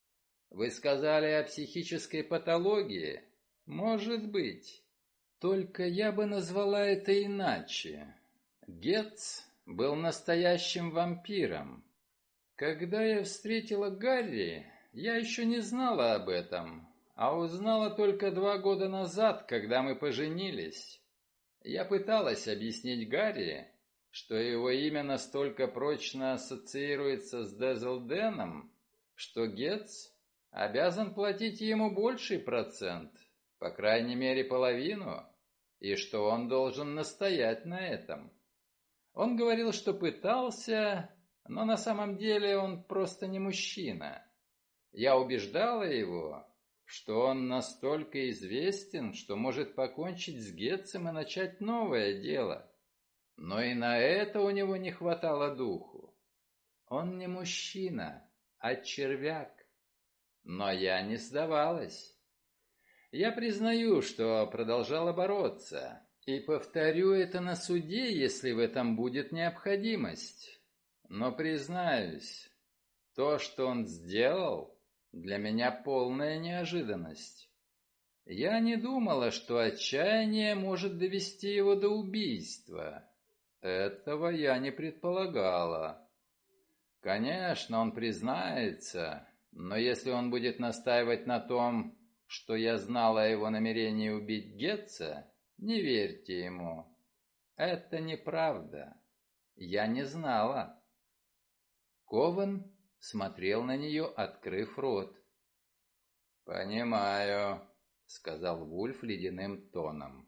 Вы сказали о психической патологии? Может быть. Только я бы назвала это иначе. Гетц был настоящим вампиром. Когда я встретила Гарри, я еще не знала об этом, а узнала только два года назад, когда мы поженились. Я пыталась объяснить Гарри, что его имя настолько прочно ассоциируется с Дезлденом, что Гетц обязан платить ему больший процент, по крайней мере половину, и что он должен настоять на этом. Он говорил, что пытался, но на самом деле он просто не мужчина. Я убеждала его, что он настолько известен, что может покончить с Гетцем и начать новое дело. Но и на это у него не хватало духу. Он не мужчина, а червяк. Но я не сдавалась. Я признаю, что продолжала бороться, и повторю это на суде, если в этом будет необходимость. Но признаюсь, то, что он сделал, для меня полная неожиданность. Я не думала, что отчаяние может довести его до убийства. Этого я не предполагала. Конечно, он признается, но если он будет настаивать на том, что я знала о его намерении убить Гетца, не верьте ему. Это неправда. Я не знала. Кован смотрел на нее, открыв рот. «Понимаю», — сказал Вульф ледяным тоном.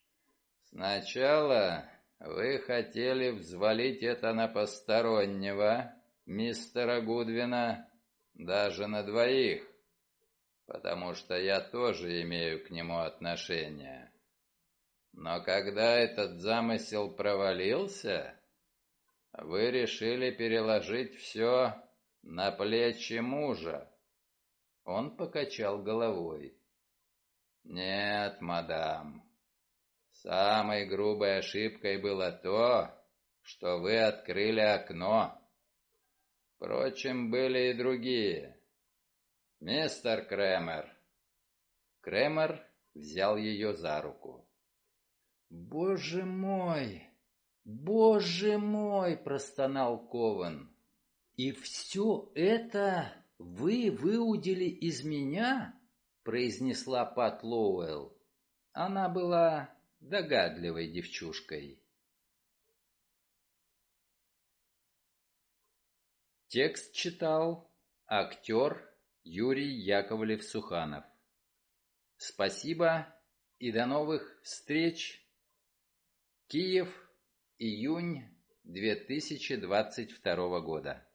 «Сначала вы хотели взвалить это на постороннего, мистера Гудвина, даже на двоих, потому что я тоже имею к нему отношение. Но когда этот замысел провалился, вы решили переложить все на плечи мужа». Он покачал головой. «Нет, мадам, самой грубой ошибкой было то, что вы открыли окно. Впрочем, были и другие. Мистер Кремер». Кремер взял ее за руку. «Боже мой! Боже мой!» — простонал Кован. «И все это вы выудили из меня?» — произнесла Пат Лоуэлл. Она была догадливой девчушкой. Текст читал актер Юрий Яковлев-Суханов. Спасибо и до новых встреч. Киев, июнь две тысячи двадцать второго года.